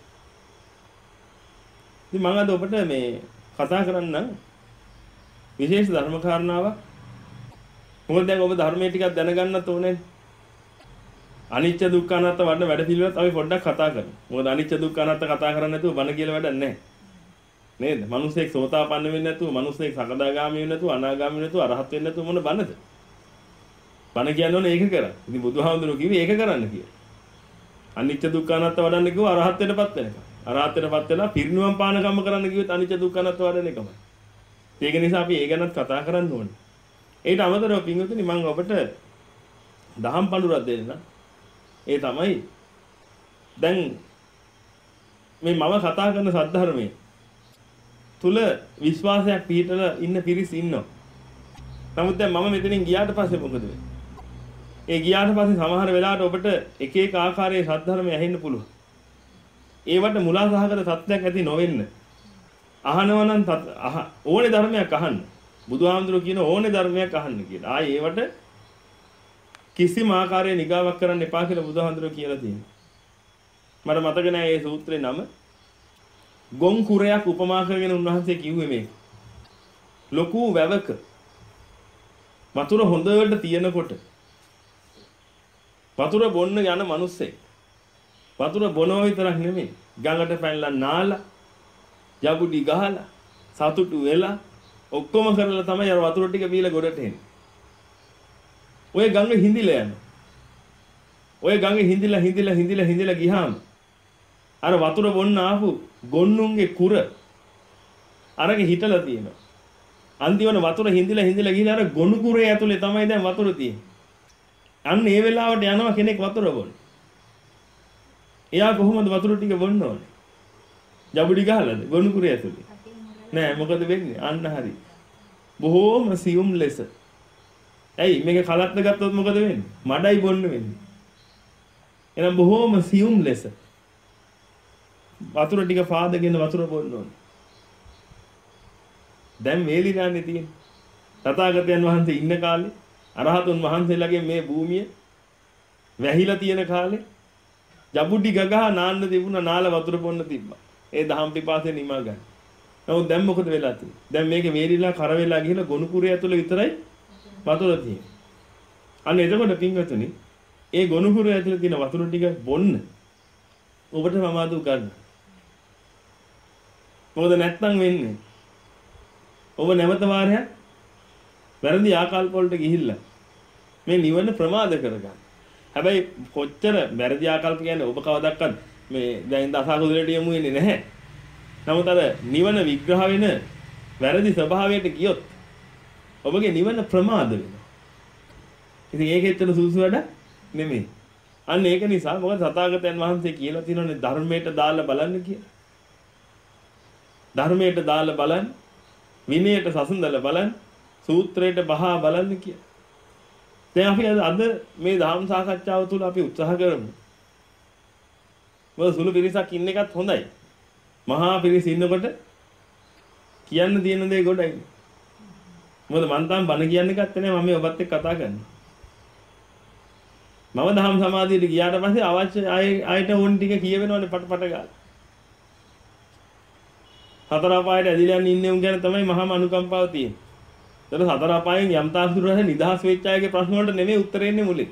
ඉතින් මම අද ඔබට මේ කතා කරන්නම් විශේෂ ධර්ම කාරණාවක්. මොකද දැන් ඔබ ධර්මයේ ටිකක් දැනගන්නත් ඕනේ. අනිච්ච දුක්ඛ අනාත්ම වඩන වැඩ පිළිවෙලත් අපි පොඩ්ඩක් කතා කරමු. මොකද අනිච්ච දුක්ඛ අනාත්ම කතා කරන්නේ නැතුව බණ කියලා වැඩක් නැහැ. නේද? මිනිස්සෙක් සෝතාපන්න වෙන්නේ නැතුව, මිනිස්සෙක් සකදාගාමී වෙන්නේ නැතුව, අනාගාමී වෙන්නේ නැතුව, අරහත් වෙන්නේ නැතුව මොන බණද? බණ කියන්නේ ඕනේ ඒක කරා. ඉතින් බුදුහාමුදුරුවෝ කිව්වේ ඒක කරන්න කියලා. අනිච්ච දුක්ඛ අනාත්ම වඩන්න කිව්ව අරහත්ත්වයටපත් වෙනකම්. අරහත්ත්වයටපත් වෙලා පිරිනුවම් පාන කම්ම කරන්න කිව්වෙත් අනිච්ච දුක්ඛ අනාත්ම වඩන එකමයි. ඒක නිසා අපි ඒ ගැනත් කතා කරන්න ඕනේ. ඒට අමතරව පින්වතුනි මම ඔබට දහම් පඬුරක් දෙන්න. ඒ තමයි දැන් මේ මම කතා කරන සද්ධර්මයේ තුල විශ්වාසයක් පිහිටලා ඉන්න පිරිස් ඉන්නවා. නමුත් දැන් මම මෙතනින් ගියාට පස්සේ මොකද වෙන්නේ? ඒ ගියාට පස්සේ සමහර වෙලාවට ඔබට එක එක ආකාරයේ සද්ධර්මය ඇහෙන්න පුළුවන්. ඒවට මුලා සහගත සත්‍යයක් ඇති නොවෙන්න. අහනවා නම් ඕනේ ධර්මයක් අහන්න. බුදුහාමුදුරුවෝ කියන ඕනේ ධර්මයක් අහන්න කියලා. ආයේ ඒවට කිසිම ආකාරයේ නිගාවක් කරන්න එපා කියලා බුදුහාමුදුරුවෝ කියලා තියෙනවා. මට මතක නෑ මේ සූත්‍රේ නම. ගොන් කුරයක් උපමා කරගෙන උන්වහන්සේ කිව්වේ මේක. ලොකු වැවක වතුර හොඳට තියෙනකොට වතුර බොන්න යන මිනිස්සෙක් වතුර බොනව විතරක් නෙමෙයි ගඟට පැනලා නාලා යබුඩි ගහලා සතුටු වෙලා ඔක්කොම කරලා තමයි අර වතුර ටික බීලා ගොඩට එන්නේ. ඔය ගඟ හිඳිලා යනවා. ඔය ගඟ හිඳිලා හිඳිලා හිඳිලා හිඳිලා ගියාම අර වතුර බොන්න ආපු ගොන්නුන්ගේ කුර අරගෙන හිටලා තියෙනවා. අන්තිමන වතුර හිඳිලා හිඳිලා ගිහලා අර ගොනු කුරේ ඇතුලේ තමයි දැන් වතුර තියෙන්නේ. අන්න ඒ වෙලාවට යනවා කෙනෙක් වතුර බොන්න. එයා කොහොමද වතුර ටික බොන්න ඕනේ? ජබුඩි ගහලාද? ගොනු කුරේ ඇතුලේ. නෑ මොකද වෙන්නේ? අන්න හරි. බොහෝම සියුම් ලෙස. ඇයි මේක කලත්ත ගත්තොත් මොකද වෙන්නේ? මඩයි බොන්න වෙන්නේ. එහෙනම් බොහෝම සියුම් ලෙස වතුර ටික පාදගෙන වතුර බොන්න ඕනේ. දැන් වේලිලානේ තියෙන්නේ. තථාගතයන් වහන්සේ ඉන්න කාලේ අරහතුන් වහන්සේලාගේ මේ භූමිය වැහිලා තියෙන කාලේ ජබුඩි ගගහ නාන්න තිබුණා නාල වතුර බොන්න තිබ්බා. ඒ දහම් පිපාසය නිමා ගන්න. නමුත් දැන් මොකද වෙලා තියෙන්නේ? දැන් මේක වේලිලා කර වෙලා ගිහලා ගොනු කුරේ ඇතුළේ විතරයි වතුර තියෙන්නේ. අන්න එතකොට පින්වතුනි ඒ ගොනු කුරේ ඇතුළේ තියෙන වතුර ටික බොන්න ඔබට මමාදු ගන්න. මොකද නැත්තම් වෙන්නේ ඔබ නැවත වාරයක් වැරදි ආකල්ප වලට ගිහිල්ලා මේ නිවන ප්‍රමාද කරගන්න. හැබැයි කොච්චර වැරදි ආකල්ප කියන්නේ ඔබ කවදාවත් මේ දැන් දසකුදුලට යමු වෙන්නේ නැහැ. නමුත් අර නිවන විග්‍රහ වෙන වැරදි ස්වභාවයට ගියොත් ඔබගේ නිවන ප්‍රමාද වෙනවා. ඉතින් ඒක ඇත්තට සුසු වැඩ නෙමෙයි. අන්න ඒක නිසා මොකද තථාගතයන් වහන්සේ කියලා තියෙනනේ ධර්මයට දාලා බලන්න කියලා. ධර්මයට දාලා බලන්න, විනයට සසඳලා බලන්න, සූත්‍රයට බහා බලන්න කියලා. දැන් අපි අද මේ ධර්ම සාකච්ඡාව තුළ අපි උත්සාහ කරමු. මොකද සුළු පිරිසක් ඉන්න එකත් හොඳයි. මහා පිරිස ඉන්නකොට කියන්න තියෙන දේ ගොඩයි. මොකද මං තාම බණ කියන්නේ ගත්තේ නැහැ මම මේ ඔබත් එක්ක කතා කරන්නේ. මම දහම් සමාධියට ගියාට පස්සේ අවශ්‍ය ආයත ඕන ටික කියවෙනවනේ පට පට ගාලා. හතර අපායට ඇදිලා ඉන්නේ උන් ගැන තමයි මහාම අනුකම්පාව තියෙන්නේ. ඒතර හතර අපායෙන් යම් තාක් දුරට නිදහස් වෙච්ච අයගේ ප්‍රශ්න වලට නෙමෙයි උත්තරේ එන්නේ මුලින්.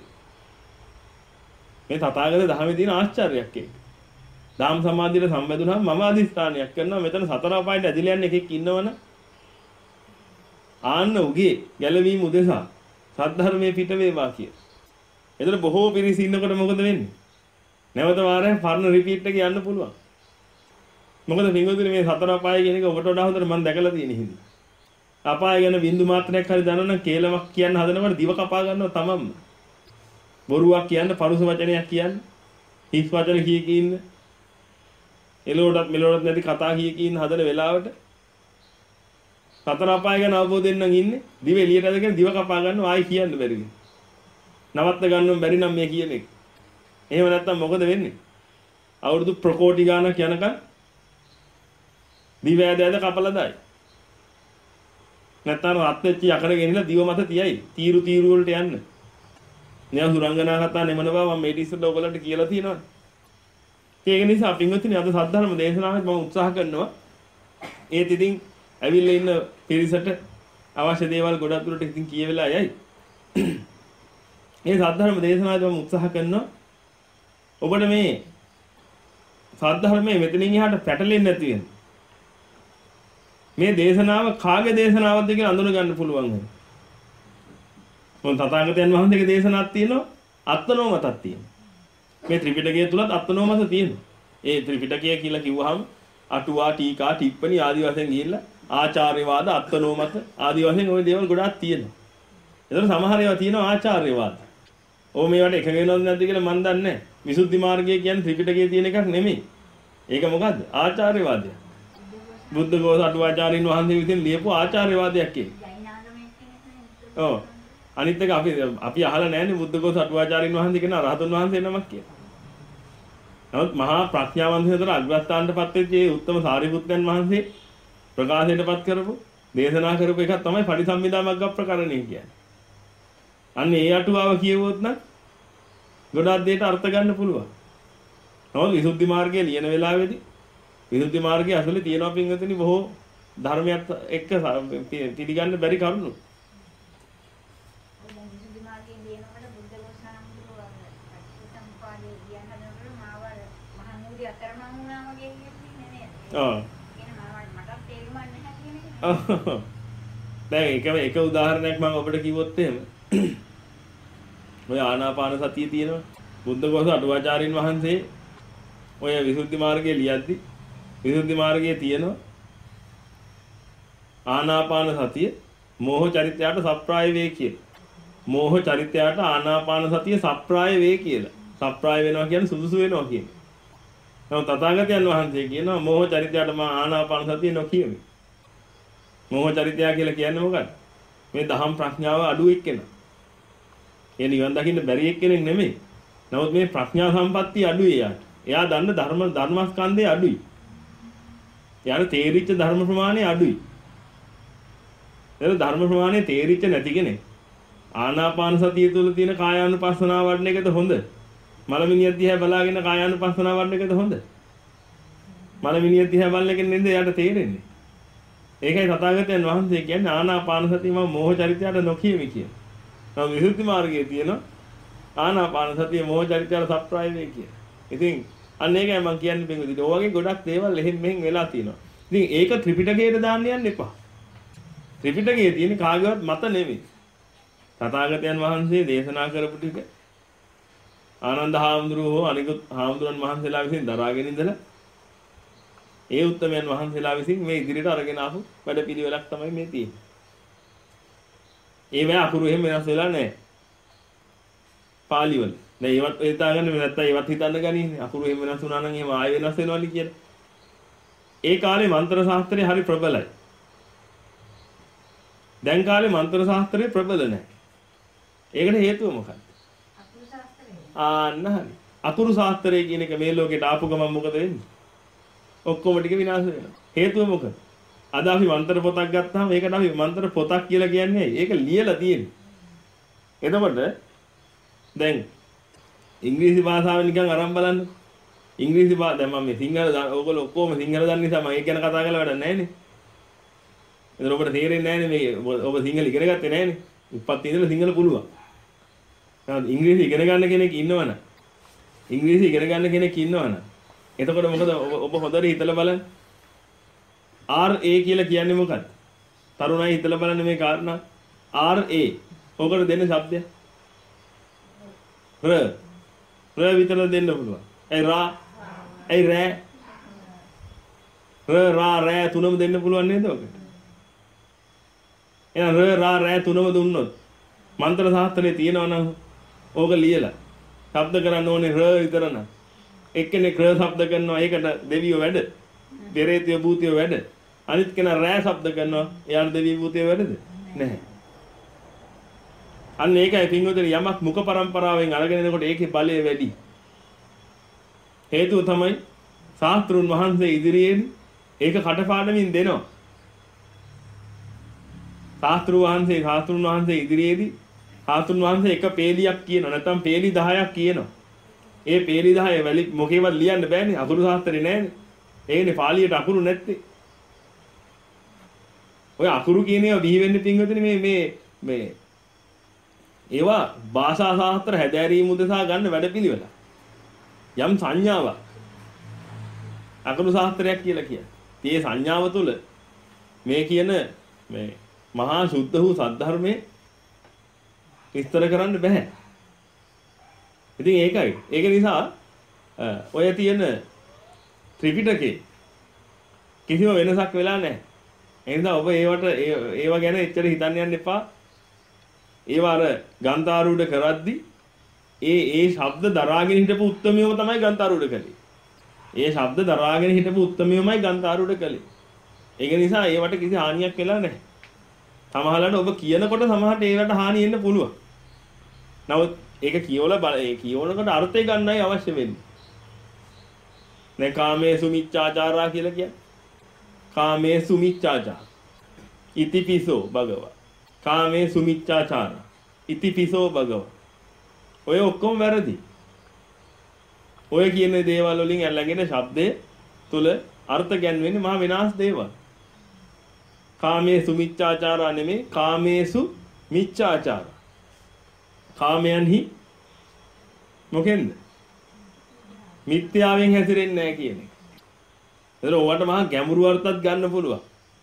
මේ තථාගත ධර්මයේ තියෙන ආශ්චර්යයක් ඒක. ධම්ම සමාධියට සම්බන්ධුනහම මම අධිෂ්ඨානයක් කරනවා මෙතන හතර අපායට ඇදිලා යන එකෙක් ඉන්නවනම් ආන්න උගේ ගැලවීම උදෙසා සද්ධර්මයේ පිට වේවා කිය. එතන බොහෝ පිරිස ඉන්නකොට මොකද වෙන්නේ? නැවත වාරයක් පරණ රිපීට් එක යන්න පුළුවන්. මොකද පින්වතුනි මේ සතර අපාය කියන එක ඔබට වඩා හොඳට මම දැකලා තියෙන හින්දා. අපාය ගැන බින්දු මාත්‍රයක් හරි දන්නවනම් කේලමක් කියන්න හදනකොට දිව කපා ගන්නවා තමන්ම. බොරුවක් කියන්න, පරුස වචනයක් කියන්න, හිස් වචන කිය කී ඉන්න. එලෝඩත් මෙලෝඩත් නැති කතා කිය කී ඉන්න හදන වෙලාවට සතර අපාය ගැන අවබෝධයෙන් නම් ඉන්නේ. දිව එළියට ඇදගෙන දිව කපා ගන්නවා ආයි කියන්න බැරිද? නවත්ත ගන්නම බැරි නම් මේ කියන එක. එහෙම නැත්තම් මොකද වෙන්නේ? අවුරුදු ප්‍රකෝටි ගානක් යනකම් දිව ඇද ඇද කපලා දායි. නැත්තම් රත් වෙච්ච යකඩ ගෙනිලා දිව මත තියයි. තීරු තීරු වලට යන්න. නිකන් සුරංගනා කතා නෙමන බව මම මේ ඉස්සෙල්ලා ඔයගලන්ට කියලා තියෙනවා. ඒක නිසා පින්වත්නි අද සද්ධර්ම දේශනාවෙත් මම උත්සාහ කරනවා ඒත් ඉතින් ඇවිල්ලා ඉන්න පිරිසට අවශ්‍ය දේවල් ගොඩක් දුරට ඉතින් කියවෙලා යයි. මේ සද්ධර්ම දේශනාවෙත් මම උත්සාහ කරනවා ඔබට මේ සද්ධර්මයේ මෙතනින් එහාට පැටලෙන්නේ නැති වෙන. මේ දේශනාව කාගේ දේශනාවක්ද කියලා අඳුන ගන්න පුළුවන් වෙනවා. මොන් තථාගතයන් වහන්සේගේ දේශනාවක් තියෙනවා අත්නෝමතක් තියෙනවා. මේ ත්‍රිපිටකය තුලත් අත්නෝමත තියෙනවා. ඒ ත්‍රිපිටකය කියලා කිව්වහම අටුවා ටීකා ටිප්පණි ආදී වශයෙන් ගිහිල්ලා ආචාර්යවාද අත්නෝමත ආදී වශයෙන් ওই දේවල් ගොඩාක් තියෙනවා. ඒතර සමහර ඒවා තියෙනවා ආචාර්යවාද. ඕ මේවට එකග වෙනවද නැද්ද කියලා මන් දන්නේ නැහැ. විසුද්ධි මාර්ගය කියන්නේ ත්‍රිපිටකයේ තියෙන එකක් නෙමෙයි. ඒක මොකද්ද? ආචාර්යවාදය. බුද්ධ ඝෝෂ අටුවාචාරින් වහන්සේ විසින් ලියපු ආචාර්යවාදයක් ඒක. ඔව්. අනිත් එක අපි අපි අහලා නැහැනේ බුද්ධ ඝෝෂ අටුවාචාරින් වහන්සේ කියන රහතන් වහන්සේ නමක් කියලා. නමුත් මහා ප්‍රඥාවන්ත හතර අග්‍රස්ථානටපත් වෙච්ච මේ උත්තම සාරිපුත්තයන් වහන්සේ ප්‍රකාශයටපත් කරපු දේශනා කරපු එකක් තමයි පටිසම්භිදා මග්ග ප්‍රකරණය කියන්නේ. අන්න ඒ අටුවාව කියවුවොත් නම් ගොඩාක් දෙයට අර්ථ ගන්න පුළුවන්. නමුත් විසුද්ධි මාර්ගයේ ලියන වෙලාවේදී විසුද්ධි මාර්ගයේ අසලේ තියෙනවා පින්වතුනි බොහෝ ධර්මයක් එක්ක පිළිගන්න බැරි කරුණු. විසුද්ධි මාර්ගයේ ලියනකොට බුද්ධ ගෝසාම්පුර පටිච්චසමුප්පාදේ කියන හදනකොට මාව මහනුවරේ අතරමං වුණා වගේ කියන්නේ නේද? ඔව්. කියන මාව මට තේරුම් නැහැ කියන එක. දැන් එක එක උදාහරණයක් මම ඔබට කිව්වොත් එහෙම ඔය ආනාපාන සතිය තියෙනවා. බුද්ධ ගෝස අටුවාචාරින් වහන්සේ ඔය විසුද්ධි මාර්ගයේ ලියද්දි විසුද්ධි මාර්ගයේ තියෙනවා ආනාපාන සතිය මෝහ චරිතයට සප්‍රාය වේ කියලා. මෝහ චරිතයට ආනාපාන සතිය සප්‍රාය වේ කියලා. සප්‍රාය වෙනවා කියන්නේ සුදුසු වෙනවා කියන්නේ. නමුත් තථාගතයන් වහන්සේ කියනවා මෝහ චරිතයට මා ආනාපාන සතිය නොකියමි. මෝහ චරිතය කියලා කියන්නේ මොකක්ද? මේ දහම් ප්‍රඥාව අඩු එක්කෙනා. ඒ නිවන් දකින්න බැරි එක්කෙනෙක් නෙමෙයි. නමුත් මේ ප්‍රඥා සම්පත්තිය අඩුයි එයාට. එයා දන්න ධර්ම ධර්මස්කන්ධය අඩුයි. එයාට තේරිච්ච ධර්ම ප්‍රමාණය අඩුයි. ඒ ධර්ම ප්‍රමාණය තේරිච්ච නැති කෙනෙක් ආනාපාන සතිය තුළ තියෙන කායානුපස්සනාව වඩන එකද හොඳ? මලමිනිය දිහා බලාගෙන කායානුපස්සනාව වඩන එකද හොඳ? මලමිනිය දිහා බලන එක නේද එයාට තේරෙන්නේ. ඒකයි තථාගතයන් වහන්සේ කියන්නේ ආනාපාන සතිය මම මෝහ චරිතයට නොකියමි කියලා. නම් විසුද්ධි මාර්ගයේ තියෙන ආනාපාන සතිය මෝහ චරිතයට සප්‍රාය වේ කියලා. ඉතින් අන්න ඒකයි මම කියන්නේ පින්වදිට. ඔය වගේ ගොඩක් දේවල් එහෙන් මෙහෙන් වෙලා තියෙනවා. ඉතින් ඒක ත්‍රිපිටකයට දාන්න යන්න එපා. ත්‍රිපිටකයේ තියෙන කාගේවත් මත නෙමෙයි. තථාගතයන් වහන්සේ දේශනා කරපු ටික ආනන්ද හාමුදුරුවෝ හෝ අනිකුත් හාමුදුරන් වහන්සේලා විසින් දරාගෙන ඉඳලා ඒ උත්තමයන් වහන්සේලා විසින් මේ ඉදිරියට අරගෙන ආපු වැඩපිළිවෙලක් තමයි මේ තියෙන්නේ. ඒ වේ අකුරු එහෙම වෙනස් වෙලා නැහැ. පාලි වල. දැන් ඒවත් හිතාගන්න නැත්නම් ඒවත් හිතන්න ගනින්නේ. අකුරු එහෙම වෙනස් වුණා නම් එහෙම ආයෙ වෙනස් වෙනවලු කියලා. ඒ කාලේ මන්ත්‍ර ශාස්ත්‍රය හරි ප්‍රබලයි. දැන් කාලේ මන්ත්‍ර ශාස්ත්‍රය ප්‍රබල නැහැ. ඒකට හේතුව මොකක්ද? අකුරු ශාස්ත්‍රය. ආන්න හරි. අකුරු ශාස්ත්‍රය කියන එක මේ ලෝකෙට ආපු ගමන් මොකද වෙන්නේ? ඔක්කොම ටික විනාශ වෙනවා. හේතුව මොකද? අද අපි මන්ත්‍ර පොතක් ගත්තාම ඒකට අපි මන්ත්‍ර පොතක් කියලා කියන්නේ ඒක ලියලා තියෙන්නේ. එතකොට දැන් ඉංග්‍රීසි භාෂාවෙන් නිකන් අරන් බලන්න. ඉංග්‍රීසි භාෂාව දැන් මම මේ සිංහල ඕගොල්ලෝ ඔක්කොම සිංහල දන්න නිසා මම ඒක ගැන කතා කරලා වැඩක් නැහැ නේ. එතන ඔබට තේරෙන්නේ නැහැ නේ මේ ඔබ සිංහල ඉගෙන ගත්තේ නැහැ නේ. උපත් ඉඳලා සිංහල පුළුවන්. එහෙනම් ඉංග්‍රීසි ඉගෙන ගන්න කෙනෙක් ඉන්නවනම් ඉංග්‍රීසි ඉගෙන ගන්න කෙනෙක් ඉන්නවනම් එතකොට මොකද ඔබ හොඳට හිතලා බලන්න. R A කියලා කියන්නේ මොකක්ද? තරුණයි හිතලා බලන්න මේ කාරණා. R A. ඔකට දෙන්න શબ્දය. ර. ර විතර දෙන්න පුළුවන්. ඒ රා. ඒ රෑ. ර රා රෑ තුනම දෙන්න පුළුවන් නේද ඔකට? එහෙනම් ර රා රෑ තුනම දුන්නොත් මන්ත්‍ර ශාස්ත්‍රයේ තියෙනවා නම් ඕක ලියලා શબ્ද කරන්න ඕනේ ර විතර නම්. එක්කෙනෙක් ර શબ્ද කරනවා ඒකට දෙවියෝ වැඩ. පෙරේතයෝ භූතයෝ වැඩ. අනිත් කෙනා රෑ શબ્ද කරනවා එයාට දෙවියෝ භූතයෝ වැඩද? නැහැ. අන්න ඒකයි පින්වතුනි යමක් මුඛ පරම්පරාවෙන් අරගෙන එනකොට ඒකේ බලය වැඩි. හේතුව තමයි ශාස්ත්‍රුන් වහන්සේ ඉදිරියේදී ඒක කටපාඩමින් දෙනවා. ශාස්ත්‍රු වහන්සේ ශාස්ත්‍රුන් වහන්සේ ඉදිරියේදී ශාස්ත්‍රුන් වහන්සේ එක පේලියක් කියනවා නැත්නම් පේලි දහයක් කියනවා. ඒ පේලි දහය වැලි මොකේවත් ලියන්න බෑනේ අකුරු ශාස්ත්‍රේ නෑනේ. ඒකනේ පාලියට අකුරු නැත්තේ. ඔය අකුරු කියන ඒවා බිහි වෙන්නේ පින්වතුනි මේ මේ මේ ඒවා භාෂා ශාස්ත්‍ර හැදෑරීම උදෙසා ගන්න වැඩපිළිවෙල. යම් සංඥාවක් අකුරු ශාස්ත්‍රයක් කියලා කියන්නේ. මේ සංඥාව තුළ මේ කියන මේ මහා සුද්ධ වූ සද්ධර්මයේ විස්තර කරන්න බෑ. ඉතින් ඒකයි. ඒක නිසා ඔය තියෙන ත්‍රිපිටකේ කිසිම වෙනසක් වෙලා නැහැ. ඒ නිසා ඔබ ඒවට ඒව ගැන එච්චර හිතන්න යන්න එපා. ඒව අර ගන්තාරූඪ කරද්දි ඒ ඒ ශබ්ද දරාගෙන හිටපු උත්මයෝම තමයි ගන්තාරූඪ කළේ. ඒ ශබ්ද දරාගෙන හිටපු උත්මයෝමයි ගන්තාරූඪ කළේ. ඒක නිසා ඒවට කිසි හානියක් වෙලා නැහැ. සමහරවිට ඔබ කියනකොට සමහරට ඒවට හානිය එන්න පුළුවන්. නමුත් ඒක කියවලා බල ඒ කියවනකොට අර්ථය ගන්නයි අවශ්‍ය වෙන්නේ. දැන් කාමයේ සුමිච්ඡාචාරා කියලා කියන්නේ. කාමයේ සුමිච්ඡාචාර. ඉතිපිසෝ භගවා. කාමේ සුමිච්ඡාචාර. ඉතිපිසෝ භගවා. ඔය ඔක්කොම වැරදි. ඔය කියන දේවල් වලින් ඇල්ලගෙන ශබ්දයේ තුල අර්ථ ගැන්වෙන්නේ මහා විනාශ දේවල්. කාමේ සුමිච්ඡාචාරා නෙමේ කාමේසු මිච්ඡාචාර. කාමයන්හි මොකෙන්ද? මිත්‍යාවෙන් හැසිරෙන්නේ නැහැ කියන එක. එතන ඔයාට මහා ගැඹුරු අර්ථයක් ගන්න පුළුවන්.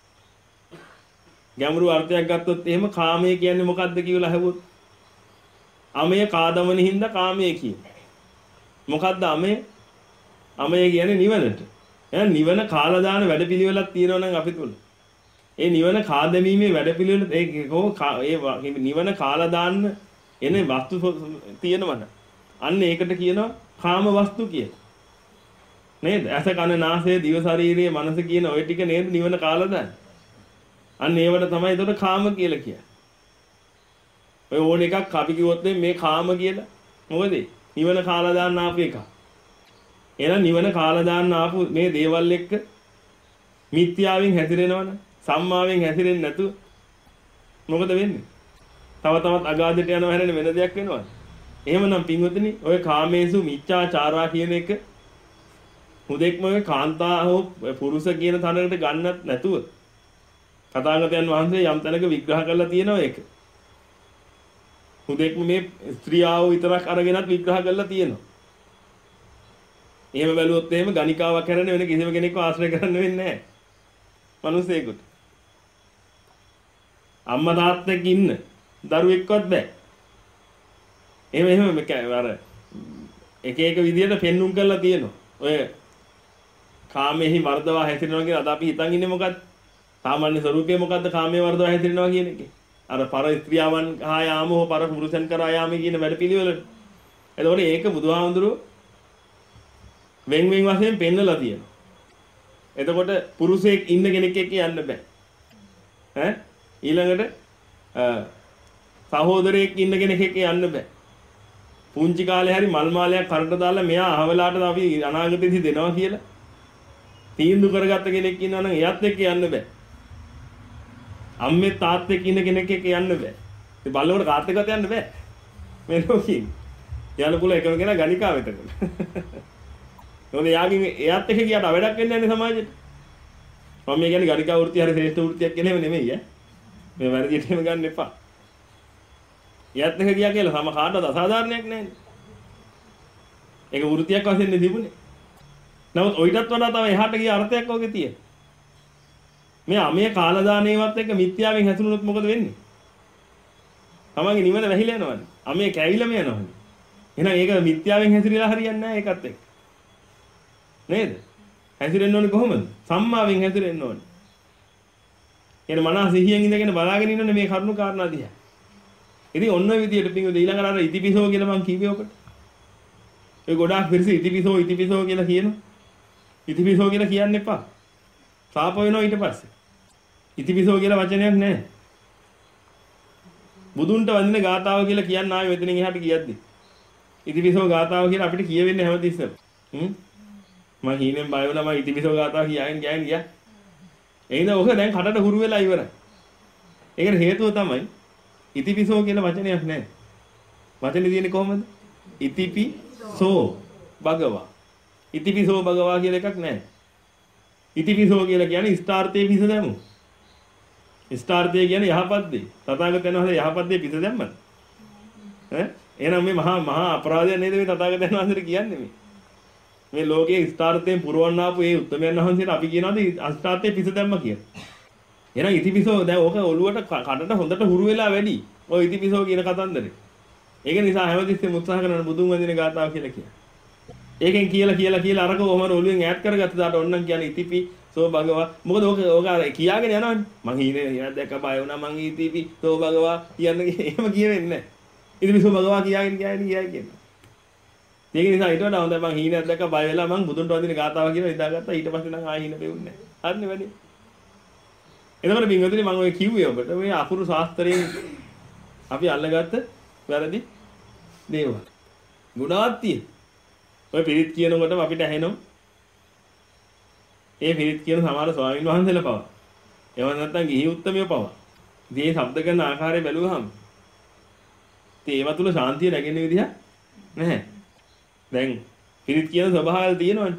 ගැඹුරු අර්ථයක් ගත්තොත් එහෙම කාමය කියන්නේ මොකද්ද කියලා අහුවොත් අමය කාදමන හින්දා කාමය කියන්නේ. මොකද්ද අමය? අමය කියන්නේ නිවනට. එහෙනම් නිවන කාලා දාන වැඩපිළිවෙලක් තියෙනවා නම් අපි තුල. ඒ නිවන කාදමීමේ වැඩපිළිවෙල ඒ කො ඒ නිවන කාලා දාන්න එන වස්තු තියෙනවද? අන්න ඒකට කියනවා කාම වස්තු කියලා. නේද? ඇස කන නාසය දිව ශරීරය මනස කියන ওই ටික නේද නිවන කාලා දාන්නේ. අන්න ඒවට තමයි ඒකට කාම කියලා කියන්නේ. ඔය ඕන එකක් අපි කිව්වොත් මේ කාම කියලා මොකද? නිවන කාලා දාන්න ආපු එක. එහෙනම් නිවන කාලා දාන්න ආපු මේ දේවල් එක්ක මිත්‍යාවෙන් හැසිරෙනවනේ. සම්මාවෙන් හැසිරෙන්නේ නැතුව මොකද වෙන්නේ? තව තවත් අගාධයට යනවා හැරෙන වෙන දෙයක් වෙනවද? එහෙමනම් පින්වතුනි ඔය කාමේසු මිච්ඡාචාරා කියන එක හුදෙක්ම ඔය කාන්තා හෝ පුරුෂ කියන තැනකට ගන්නත් නැතුව තථාගතයන් වහන්සේ යම් තැනක විග්‍රහ කරලා තියෙනවා ඒක. හුදෙක්ම මේ ස්ත්‍රියාව විතරක් අරගෙනත් විග්‍රහ කරලා තියෙනවා. එහෙම බැලුවොත් එහෙම ගණිකාවක් කරන්න වෙන කිසිම කෙනෙක්ව ආශ්‍රය කරන්න වෙන්නේ නැහැ. මිනිසෙකුට. අම්මා තාත්තෙක් ඉන්න දරුවෙක්වත් බෑ. එහෙම එහෙම අර එක එක විදියට පෙන්눔 කරලා තියෙනවා. ඔය කාමෙහි වර්ධවා හැසිරෙනවා කියන අද අපි හිතන් ඉන්නේ මොකද්ද? සාමාන්‍ය ස්වරූපයේ මොකද්ද කාමයේ වර්ධවා හැසිරෙනවා කියන එකේ? අර පර ස්ත්‍රියවන් හා යාමෝ පර පුරුෂයන් කරා යාමේ කියන වැඩපිළිවෙල. එතකොට ඒක බුදුහාමුදුරුවෝ වෙන් වෙන් වශයෙන් පෙන්නලා තියෙනවා. එතකොට පුරුෂයෙක් ඉන්න කෙනෙක් එක්ක යන්න බෑ. ඈ ඊළඟට සහෝදරයෙක් ඉන්න කෙනෙක් එක්ක යන්න බෑ. පුංචි කාලේ හරි මල් මාලයක් කරට දාලා මෙයා අහවලාට අපි අනාගතේදී දෙනවා කියලා තීන්දුව කරගත්ත කෙනෙක් ඉන්නවා නම් එයාත් එක්ක යන්න බෑ. අම්මේ තාත්තෙක් ඉන්න කෙනෙක් එක්ක යන්න බෑ. ඒ බල්ලෝට කාත් එක්කත් යන්න බෑ. මේ ලෝකෙින්. යන්න පුළුවන් එකම කෙනා ගණිකා වෙතකම. මොකද එයාගෙන් එයාත් එක්ක ගියාට වැඩක් වෙන්නේ නැහැ සමාජෙට. මම මේ කියන්නේ ගණිකා වෘත්තිය හරි ශ්‍රේෂ්ඨ වෘත්තියක් කියන එක නෙමෙයි ඈ. මේ වැරදියට එහෙම ගන්න එපා. එයාත් එක්ක ගියා කියලා සම කාටවත් අසාධාරණයක් නැහැ. ඒක වෘත්තියක් වශයෙන් නෙදිබුනේ. නමුත් ඔයිටත් වඩා තව එහාට ගිය අර්ථයක් ඔගේ තියෙන. මේ අමේ කාලදානේවත් එක්ක මිත්‍යාවෙන් හැසුණුනොත් මොකද වෙන්නේ? තමන්ගේ නිවන වැහිලා යනවනේ. අමේ කැවිලම යනවනේ. එහෙනම් ඒක මිත්‍යාවෙන් හැසිරෙලා හරියන්නේ නැහැ ඒකත් එක්ක. නේද? හැසිරෙන්න ඕනේ කොහොමද? සම්මාවෙන් හැසිරෙන්න ඕනේ. එන මනස සිහියෙන් ඉඳගෙන බලාගෙන ඉන්නනේ මේ කරුණු කාරණා දිහා. ඉතින් ඔන්න ඔය විදියට පිංගුද ඊළඟට අර ඉතිපිසෝ කියලා මම කිව්වේ ඔකට. ඒ ගොඩාක් පිරිස ඉතිපිසෝ ඉතිපිසෝ කියලා කියනවා. ඉතිපිසෝ කියලා කියන්න එපා. සාප වෙනවා ඊට පස්සේ. ඉතිපිසෝ කියලා වචනයක් නැහැ. බුදුන්ට වඳින ගාතාව කියලා කියන්න ආවේ මෙතනින් එහාට ගියද්දි. ඉතිපිසෝ ගාතාව කියලා අපිට කියවෙන්නේ හැමතිස්සෙම. හ්ම්. මම හීනෙන් බය වුණා මම ඉතිපිසෝ ගාතාව කියයන් ගෑන් ගියා. එහෙනම් ඔක දැන් කටට හුරු වෙලා ඉවරයි. ඒකට හේතුව තමයි ඉතිපිසෝ කියන වචනයක් නැහැ. වචනේ තියෙන්නේ කොහමද? ඉතිපිසෝ භගවා. ඉතිපිසෝ භගවා කියලා එකක් නැහැ. ඉතිපිසෝ කියලා කියන්නේ ස්ථාර්ථයේ පිස දැමු. ස්ථාර්ථය කියන්නේ යහපත් දේ. තථාගතයන් වහන්සේ යහපත් දේ පිස දැම්මද? ඈ එහෙනම් මේ මහා මහා අපරාධය නේද මේ තථාගතයන් වහන්සේට කියන්නේ මේ. මේ ලෝකයේ ස්ථාර්ථයෙන් පුරවන්න ආපු ඒ උත්තරමයන් වහන්සේට අපි කියනවාද අස්ථාර්ථයේ පිස දැම්ම කියලා. එහෙනම් ඉතිපිසෝ දැන් ඕක ඔළුවට කඩට හොඳට හුරු වෙලා වැඩි. ඔය ඉතිපිසෝ කියන කතන්දරේ. ඒක නිසා හැමතිස්සෙම උත්සාහ කරන බුදුන් වඳින ගාතාව කියලා කියන. ඒකෙන් කියලා කියලා කියලා අරක ඔහමර ඔළුවෙන් ඈඩ් කරගත්ත දාට ඕන්නම් කියන්නේ ඉතිපිසෝ භගවා. මොකද ඕක ඕක කියාගෙන යනවනේ. මං හීනේ හිනා දැක්ක බය වුණා මං ඉතිපිසෝ භගවා කියන්නේ එහෙම කියෙන්නේ නැහැ. ඉතිපිසෝ භගවා කියාගෙන කියන්නේ කියයි කියන්නේ. ඒක නිසා ඊට වඩා හොඳයි මං හීනයක් දැක්ක බය වෙලා මං බුදුන්ට වඳින ගාතාව කියලා ඉඳාගත්තා. ඊට පස්සේ නම් ආයෙ හීන පෙවුන්නේ නැහැ. හරිනේ වැඩි. එතකොට බින්වතුනි මම ඔය කිව්වේ ඔබට මේ අකුරු ශාස්ත්‍රයෙන් අපි අල්ලගත්ත වැරදි දේවල්. ගුණාවක් තියෙන. ඔය පිරිත් කියනකොටම අපිට ඇහෙනවා. ඒ පිරිත් කියන සමහර ස්වාමීන් වහන්සේලා පවා. එහෙම නැත්නම් ගිහි උත්තමිය පව. ඉතින් මේ ශබ්ද කරන ආකාරය බැලුවහම ඉතින් ඒව තුල ශාන්තිය නැගෙන විදිහ නැහැ. දැන් පිරිත් කියන ස්වභාවය තියෙනවනේ.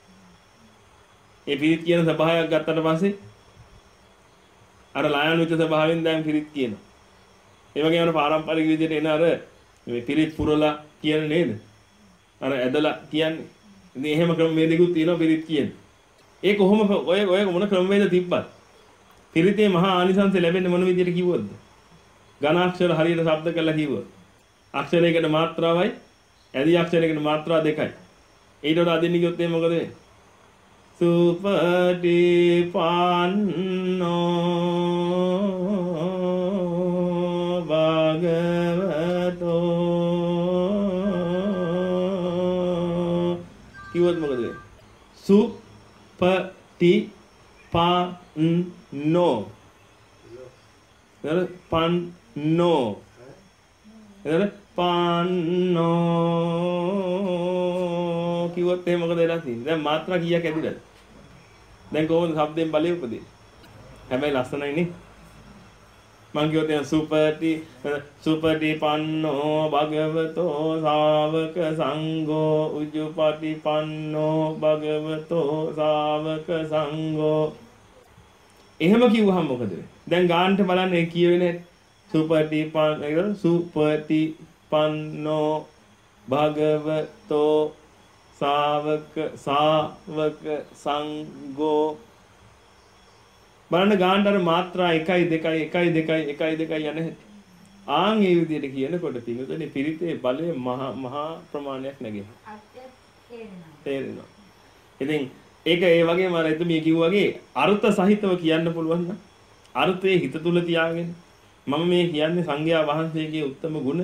ඒ පිරිත් කියන ස්වභාවයක් ගත්තට පස්සේ අර ලායන්විත ස්වභාවයෙන් දැන් පිරිත් කියනවා. ඒ වගේම පාරම්පරික විදිහට එන අර මේ පිරිත් පුරලා කියන නේද? අර ඇදලා කියන්නේ. ඉතින් එහෙම ක්‍රමවේදිකුත් තියෙනවා පිරිත් කියන්නේ. ඒ කොහොම ඔය ඔය මොන ක්‍රමවේද තිබ්බත් පිරිතේ මහා ආනිසංස ලැබෙන්නේ මොන විදිහට කිව්වොත්ද? ඝනාක්ෂර හරියට ශබ්ද කරලා කිව්වොත්. අක්ෂරයකට මාත්‍රාවයි ඇදී අක්ෂරයකට මාත්‍රා දෙකයි. ඊට වඩා අදින්න කිව්වොත් එහෙනම් මොකද වෙන්නේ? සුපටිපන්නෝ භගවතෝ කිව්වොත් මොකද වෙන්නේ? සුපටිපන්නෝ එතන පන්නෝ එතන පන්නෝ කිව්වොත් එහෙනම් මොකද වෙලා තියෙන්නේ? දැන් මාත්‍රා කීයක් ඇදිලාද? දැන් කොහොමද શબ્දයෙන් බලය උපදින්නේ? හැබැයි ලස්සනයි නේ. මං කියොත් දැන් සුපටි සුපටිපන්නෝ භගවතෝ ශාවක සංඝෝ උජුපටිපන්නෝ භගවතෝ ශාවක සංඝෝ. එහෙම කිව්වහම මොකද වෙන්නේ? දැන් ගානට බලන්න ඒ කියවෙන හැටි. සුපටිපන්න සුපටිපන්නෝ භගවතෝ ශාවක ශාවක සංඝෝ. බලන්න ගානට අර මාත්‍රා එකයි දෙකයි එකයි දෙකයි එකයි දෙකයි යන හැටි. ආන් ඒ විදිහට කියනකොට පිටුදේ පිරිතේ බලය මහා මහා ප්‍රමාණයක් නැගෙනවා. තේරෙනවා. ඉතින් ඒක ඒ වගේම අර එතුමිය කිව්වා වගේ අර්ථ සහිතව කියන්න පුළුවන් නම් අර්ථයේ හිත තුල තියාගෙන මම මේ කියන්නේ සංඝයා වහන්සේගේ උත්තම ගුණ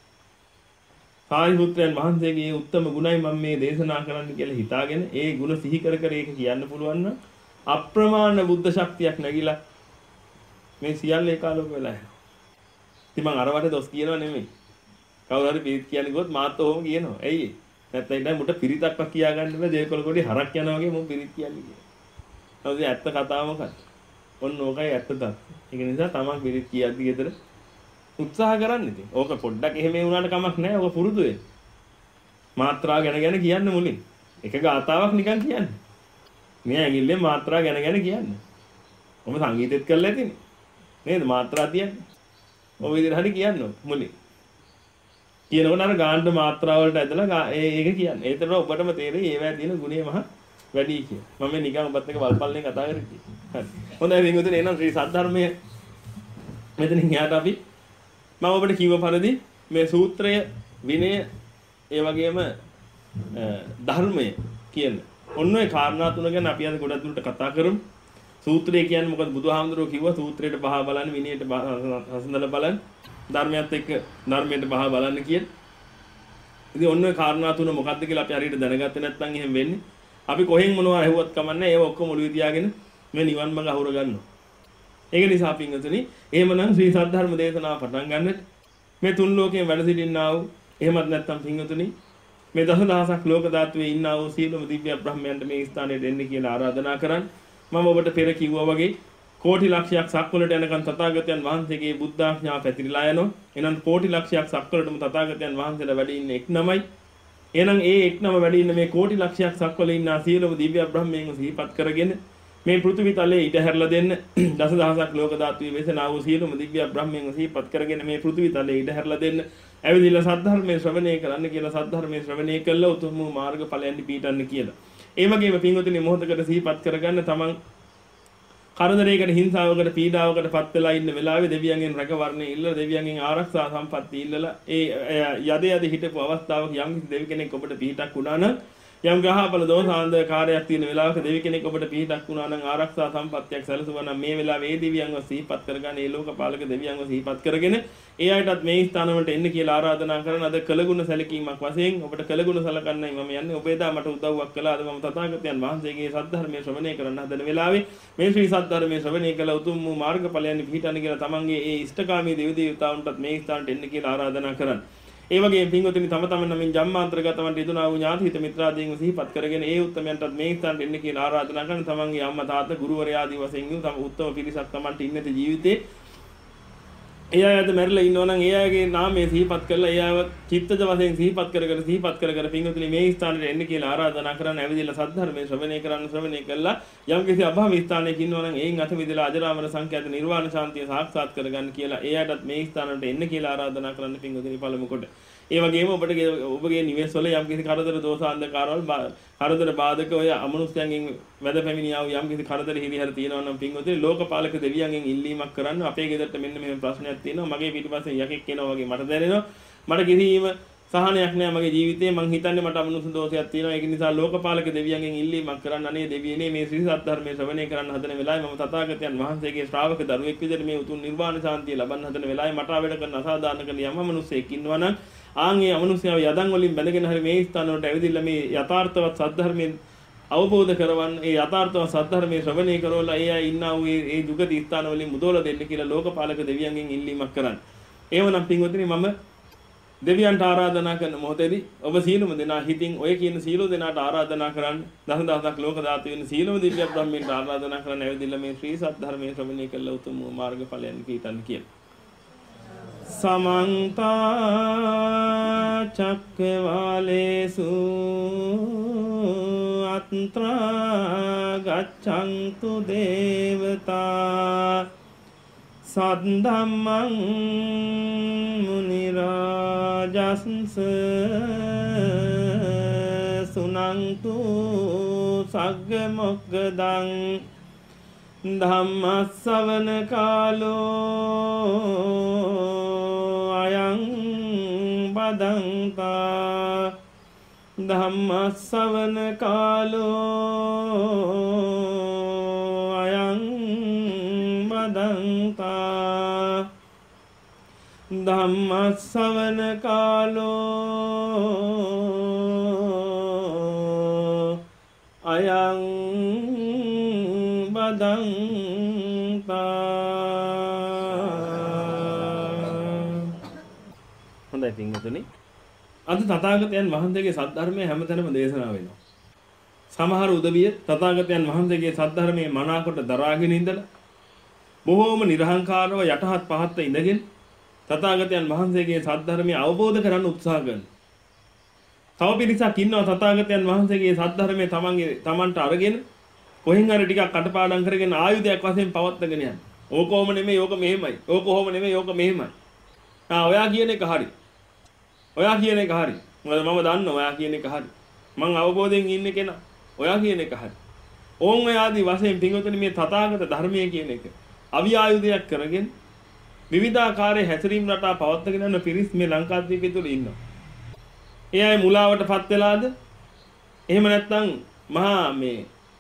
සාරිපුත්‍රයන් වහන්සේගේ උත්තම ගුණයි මම මේ දේශනා කරන්න කියලා හිතාගෙන ඒ ගුණ සිහි කර කර ඒක කියන්න පුළුවන් නම් අප්‍රමාණ බුද්ධ ශක්තියක් නැగిලා මේ සියල්ල ඒකාලෝක වෙලා යනවා. ඉතින් මම අරවට දොස් කියනවා නෙමෙයි. කවුරු හරි පිරිත් කියන්නේ ගොත් මාත් ඔහොම කියනවා. ඇයි ඒ? නැත්නම් ඉතින් මුට පිරිතක්වත් කියා ගන්න බෑ. දේකොල කොටි හරක් යනවා වගේ මම පිරිත් කියන්නේ කියලා. නමුත් ඇත්ත කතාව මොකක්ද? ඔන්න ඕකයි ඇත්ත තත්. ඒක නිසා තමන් පිරිත් කියද්දි ගෙදර උත්සාහ කරන්න ඉතින්. ඕක පොඩ්ඩක් එහෙම වුණාට කමක් නැහැ. ඕක පුරුදු වෙන්න. මාත්‍රා ගැන ගැන කියන්න මුලින්. එක ගාතාවක් නිකන් කියන්න. මේ ඇඟිල්ලෙන් මාත්‍රා ගැන ගැන කියන්න. ඔබ සංගීතෙත් කරලා ඇතිනේ. නේද? මාත්‍රා තියන්නේ. ඔය විදිහට හරි කියන්න මුලින්. කියනකොට අර ගාන්න මාත්‍රා වලට ඇදලා ඒක කියන්නේ. ඒතර ඔබටම තේරෙයි ඒවැය තියෙන ගුණය මහ වැඩි කියලා. මම මේ නිකන් ඔබත් එක්ක වල්පල්ලෙන් කතා කරේ. හරි. හොඳයි වින්දුනේ එහෙනම් ශ්‍රී සද්ධර්මයේ මෙතනින් යාට අපි මම ඔබට කිව්ව පරිදි මේ සූත්‍රය විනය ඒ වගේම ධර්මය කියන ඔන්න ඔය කාරණා තුන ගැන අපි අද ගොඩක් දුරට කතා කරමු. සූත්‍රය කියන්නේ මොකද? බුදුහාමුදුරුවෝ කිව්වා සූත්‍රයට බහා බලන්න, විනයට හසඳලා බලන්න, ධර්මයත් එක්ක ධර්මයට බහා බලන්න කියන. ඉතින් ඔන්න ඔය කාරණා තුන මොකක්ද කියලා අපි හරියට දැනගත්තේ නැත්නම් එහෙම වෙන්නේ. අපි කොහෙන් මොනවා ඇහුවත් කමන්නේ ඒව ඔක්කොම ඔළුවේ තියාගෙන මේ නිවන් මඟ අහුර ගන්නවා. ඒක නිසා පින්වතුනි එහෙමනම් ශ්‍රී සද්ධර්ම දේශනාව පටන් ගන්නට මේ තුන් ලෝකයෙන් වැඩ සිටින්නා වූ එහෙමත් නැත්නම් පින්වතුනි මේ දසදහසක් ලෝක ධාතුවේ ඉන්නා වූ සීලම දිව්‍ය බ්‍රහ්මයන්ට මේ ස්ථානයට එන්න කියලා ආරාධනා කරන් මම ඔබට පෙර කිව්වා වගේ කෝටි ලක්ෂයක් සක්වලට යනකන් තථාගතයන් වහන්සේගේ බුද්ධාඥා පැතිරිලා යනවා. එහෙනම් කෝටි ලක්ෂයක් සක්වලටම තථාගතයන් වහන්සේලා වැඩ ඉන්නේ එක් නමයි. එහෙනම් ඒ එක් නම වැඩ ඉන්න මේ කෝටි ලක්ෂයක් සක්වල ඉන්නා සීලම දිව්‍ය බ්‍රහ්මයන්ව සිහිපත් කරගෙන මේ පෘථිවි තලයේ ඉඩ හැරලා දෙන්න දසදහසක් ලෝක ධාතුවේ වෙසනා වූ සීලම දිව්‍ය බ්‍රහ්මයන්ව සිහිපත් කරගෙන මේ පෘථිවි තලයේ ඉඩ හැරලා දෙන්න ඇවිදilla සද්ධර්මයේ ශ්‍රවණය කරන්න කියලා සද්ධර්මයේ ශ්‍රවණය කළා උතුම් වූ මාර්ගඵලයන් පිටන්න කියලා. ඒ වගේම පින්වතුනි මොහොතකට සිහිපත් කරගන්න තමන් කරදරයකට හිංසාවකට පීඩාවකට පත් වෙලා ඉන්න වෙලාවේ දෙවියන්ගෙන් රැකවරණය ඉල්ලලා දෙවියන්ගෙන් ආරක්ෂා සම්පත්තිය ඉල්ලලා ඒ යද යද හිටපු අවස්ථාවක යම් කිසි දෙවි කෙනෙක් ඔබට පිටක් වුණා නම් යම් ග්‍රහපල දෝෂාන්ද කාර්යයක් තියෙන වෙලාවක දෙවි කෙනෙක් ඔබට පිටක් වුණා නම් ආරක්ෂා සම්පත්තියක් සැලසුවා නම් මේ වෙලාවේ ඒ දෙවියන්ව සිහිපත් කරගන්න ඒ ලෝකපාලක දෙවියන්ව සිහිපත් කරගෙන ඒ අයටත් මේ ස්ථාන වලට එන්න කියලා ආරාධනා කරන අද කළගුණ සැලකීමක් වශයෙන් ඔබට කළගුණ සලකන්නයි මම යන්නේ. ඔබ එදා මට උදව්වක් කළා. අද මම තථාගතයන් වහන්සේගේ සද්ධර්මයේ ශ්‍රවණය කරන්න හදන වෙලාවේ මේ ශ්‍රී සද්ධර්මයේ ශ්‍රවණය කළ උතුම් වූ මාර්ගඵලයන් පිහිටන්න කියලා තමන්ගේ ඒ ඉෂ්ඨකාමී දෙවි දේවතාවුන්ටත් මේ ස්ථානට එන්න කියලා ආරාධනා කරන්න. ඒ වගේම පින්වතුනි තම තමන් නමින් ජම්මාන්තරගතවන් රිදුනා වූ ඥාති හිත මිත්‍රාදීන් සිහිපත් කරගෙන ඒ උත්තමයන්ටත් මේ ස්ථානට එන්න කියලා ආරාධනා කරන තමන්ගේ අම්මා තාත්තා ගුරුවරයා ආදී වශයෙන් වූ තම උත්තම පිරිසක් තමන්ට ඉන්නත ජීවිතේ ඒ අයද මැරිලා ඉන්නවා නම් ඒ අයගේ නාමය සිහිපත් කරලා ඒ අයව චිත්තජ වශයෙන් සිහිපත් කර කර සිහිපත් කර කර පින්වතුනි මේ ස්ථානට එන්න කියලා ආරාධනා කරන ඇවිදilla සද්ධර්මයේ ශ්‍රවණය කරන්න ශ්‍රවණය කළා යම් කිසි අභාව ස්ථානයක ඉන්නවා නම් එයින් අත මිදලා අජරාමර සංඛ්‍යාත නිර්වාණ ශාන්තිය සාක්ෂාත් කරගන්න කියලා ඒ අයටත් මේ ස්ථානට එන්න කියලා ආරාධනා කරන්න පින්වතුනි පළමු කොට ඒ වගේම ඔබට ඔබගේ නිවෙස් වල යම් කිසි කරදර දෝෂ අන්ධකාරවල කරදර බාධක ඔය අමනුෂ්‍යයන්ගෙන් වැද පැමිණියා වූ යම් කිසි කරදර හිරිහැර තියෙනවා නම් පින්වතුනි ලෝකපාලක දෙවියන්ගෙන් ඉල්ලීමක් කරන්න අපේ ගෙදරට මෙන්න මෙහෙම ප්‍රශ්නයක් තියෙනවා මගේ පිටිපස්සේ යකෙක් එනවා වගේ මට දැනෙනවා මට කිසිම සහනයක් නැහැ මගේ ජීවිතේ මං හිතන්නේ මට අමනුෂ්‍ය දෝෂයක් තියෙනවා ඒක නිසා ලෝකපාලක දෙවියන්ගෙන් ඉල්ලීමක් කරන්න අනේ දෙවියනේ මේ ශ්‍රී සත්‍ය ශ්‍රවණය කරන්න හදන වෙලාවේ මම තථාගතයන් වහන්සේගේ ශ්‍රාවක දරුවෙක් විදිහට මේ උතුම් නිර්වාණ ශාන්තිය ලබන්න හදන වෙලාවේ මට ආවෙඩ කරන අසාධාරණ කරන යම් මනුස්සයෙක් ඉන්නවා නම් ආන්ගේ අමනුෂ්‍යව යදන් වලින් බැඳගෙන හරි මේ ස්ථාන වලට ඇවිදilla මේ යථාර්ථවත් සද්ධර්මයෙන් අවබෝධ කරවන් ඒ යථාර්ථවත් සද්ධර්මයේ ශ්‍රවණය කරවලා ඒ අය ඉන්නා වූ ඒ දුගති ස්ථාන වලින් මුදවලා දෙන්න කියලා ලෝකපාලක දෙවියන්ගෙන් ඉල්ලීමක් කරන්න. ඒවනම් පින්වතුනි මම දෙවියන්ට ආරාධනා කරන මොහොතේදී ඔබ සීලම දෙනා හිතින් ඔය කියන සීලෝ දෙනාට ආරාධනා කරන්න දස දහසක් ලෝක ධාතු වෙන සීලම දිව්‍ය බ්‍රහ්මීන්ට ආරාධනා කරන්න ඇවිදilla මේ ශ්‍රී සද්ධර්මයේ ශ්‍රවණය කළ උතුම් මාර්ගඵලයන් කීතන් කියලා. समन्त चक्रवालेषु अत्र गच्छन्तु देवता सद्धम्मं मुनिराजंस सुनन्तु सग्गमोक्खदं ධම්මස්සවන කාලෝ අයං බදන්තා ධම්මස්සවන කාලෝ අයං බදන්තා ධම්මස්සවන කාලෝ අයං හොඳයි පින්වතුනි අද තථාගතයන් වහන්සේගේ සද්ධර්මයේ හැමතැනම දේශනා වෙනවා. සමහර උදවිය තථාගතයන් වහන්සේගේ සද්ධර්මයේ මනාකොට දරාගෙන ඉඳලා බොහෝම නිර්හංකාරව යටහත් පහත්ව ඉඳගෙන තථාගතයන් වහන්සේගේ සද්ධර්මය අවබෝධ කරගන්න උත්සාහ කරනවා. තව පිරිසක් ඉන්නවා තථාගතයන් වහන්සේගේ සද්ධර්මයේ තමන්ගේ තමන්ට අරගෙන කොහෙන් හරි ටිකක් කටපාඩම් කරගෙන ආයුධයක් වශයෙන් පවත්වාගෙන යන්න. ඕක කොහොම නෙමෙයි ඕක මෙහෙමයි. ඕක කොහොම නෙමෙයි ඕක මෙහෙමයි. ආ ඔයා කියන එක හරි. ඔයා කියන එක හරි. මොකද මම දන්නවා ඔයා කියන එක හරි. මං අවබෝධයෙන් ඉන්නේ කෙනා. ඔයා කියන එක හරි. ඕන් ඔය ආදී වශයෙන් පින්වතුනි මේ තථාගත ධර්මයේ කියන එක අවිආයුධයක් කරගෙන විවිධාකාරයේ හැසිරීම් රටා පවත්වාගෙන යන පිරිස් මේ ලංකාද්වීපය තුල ඉන්නවා. ඒ අය මුලාවටපත් වෙලාද? එහෙම නැත්නම් මහා මේ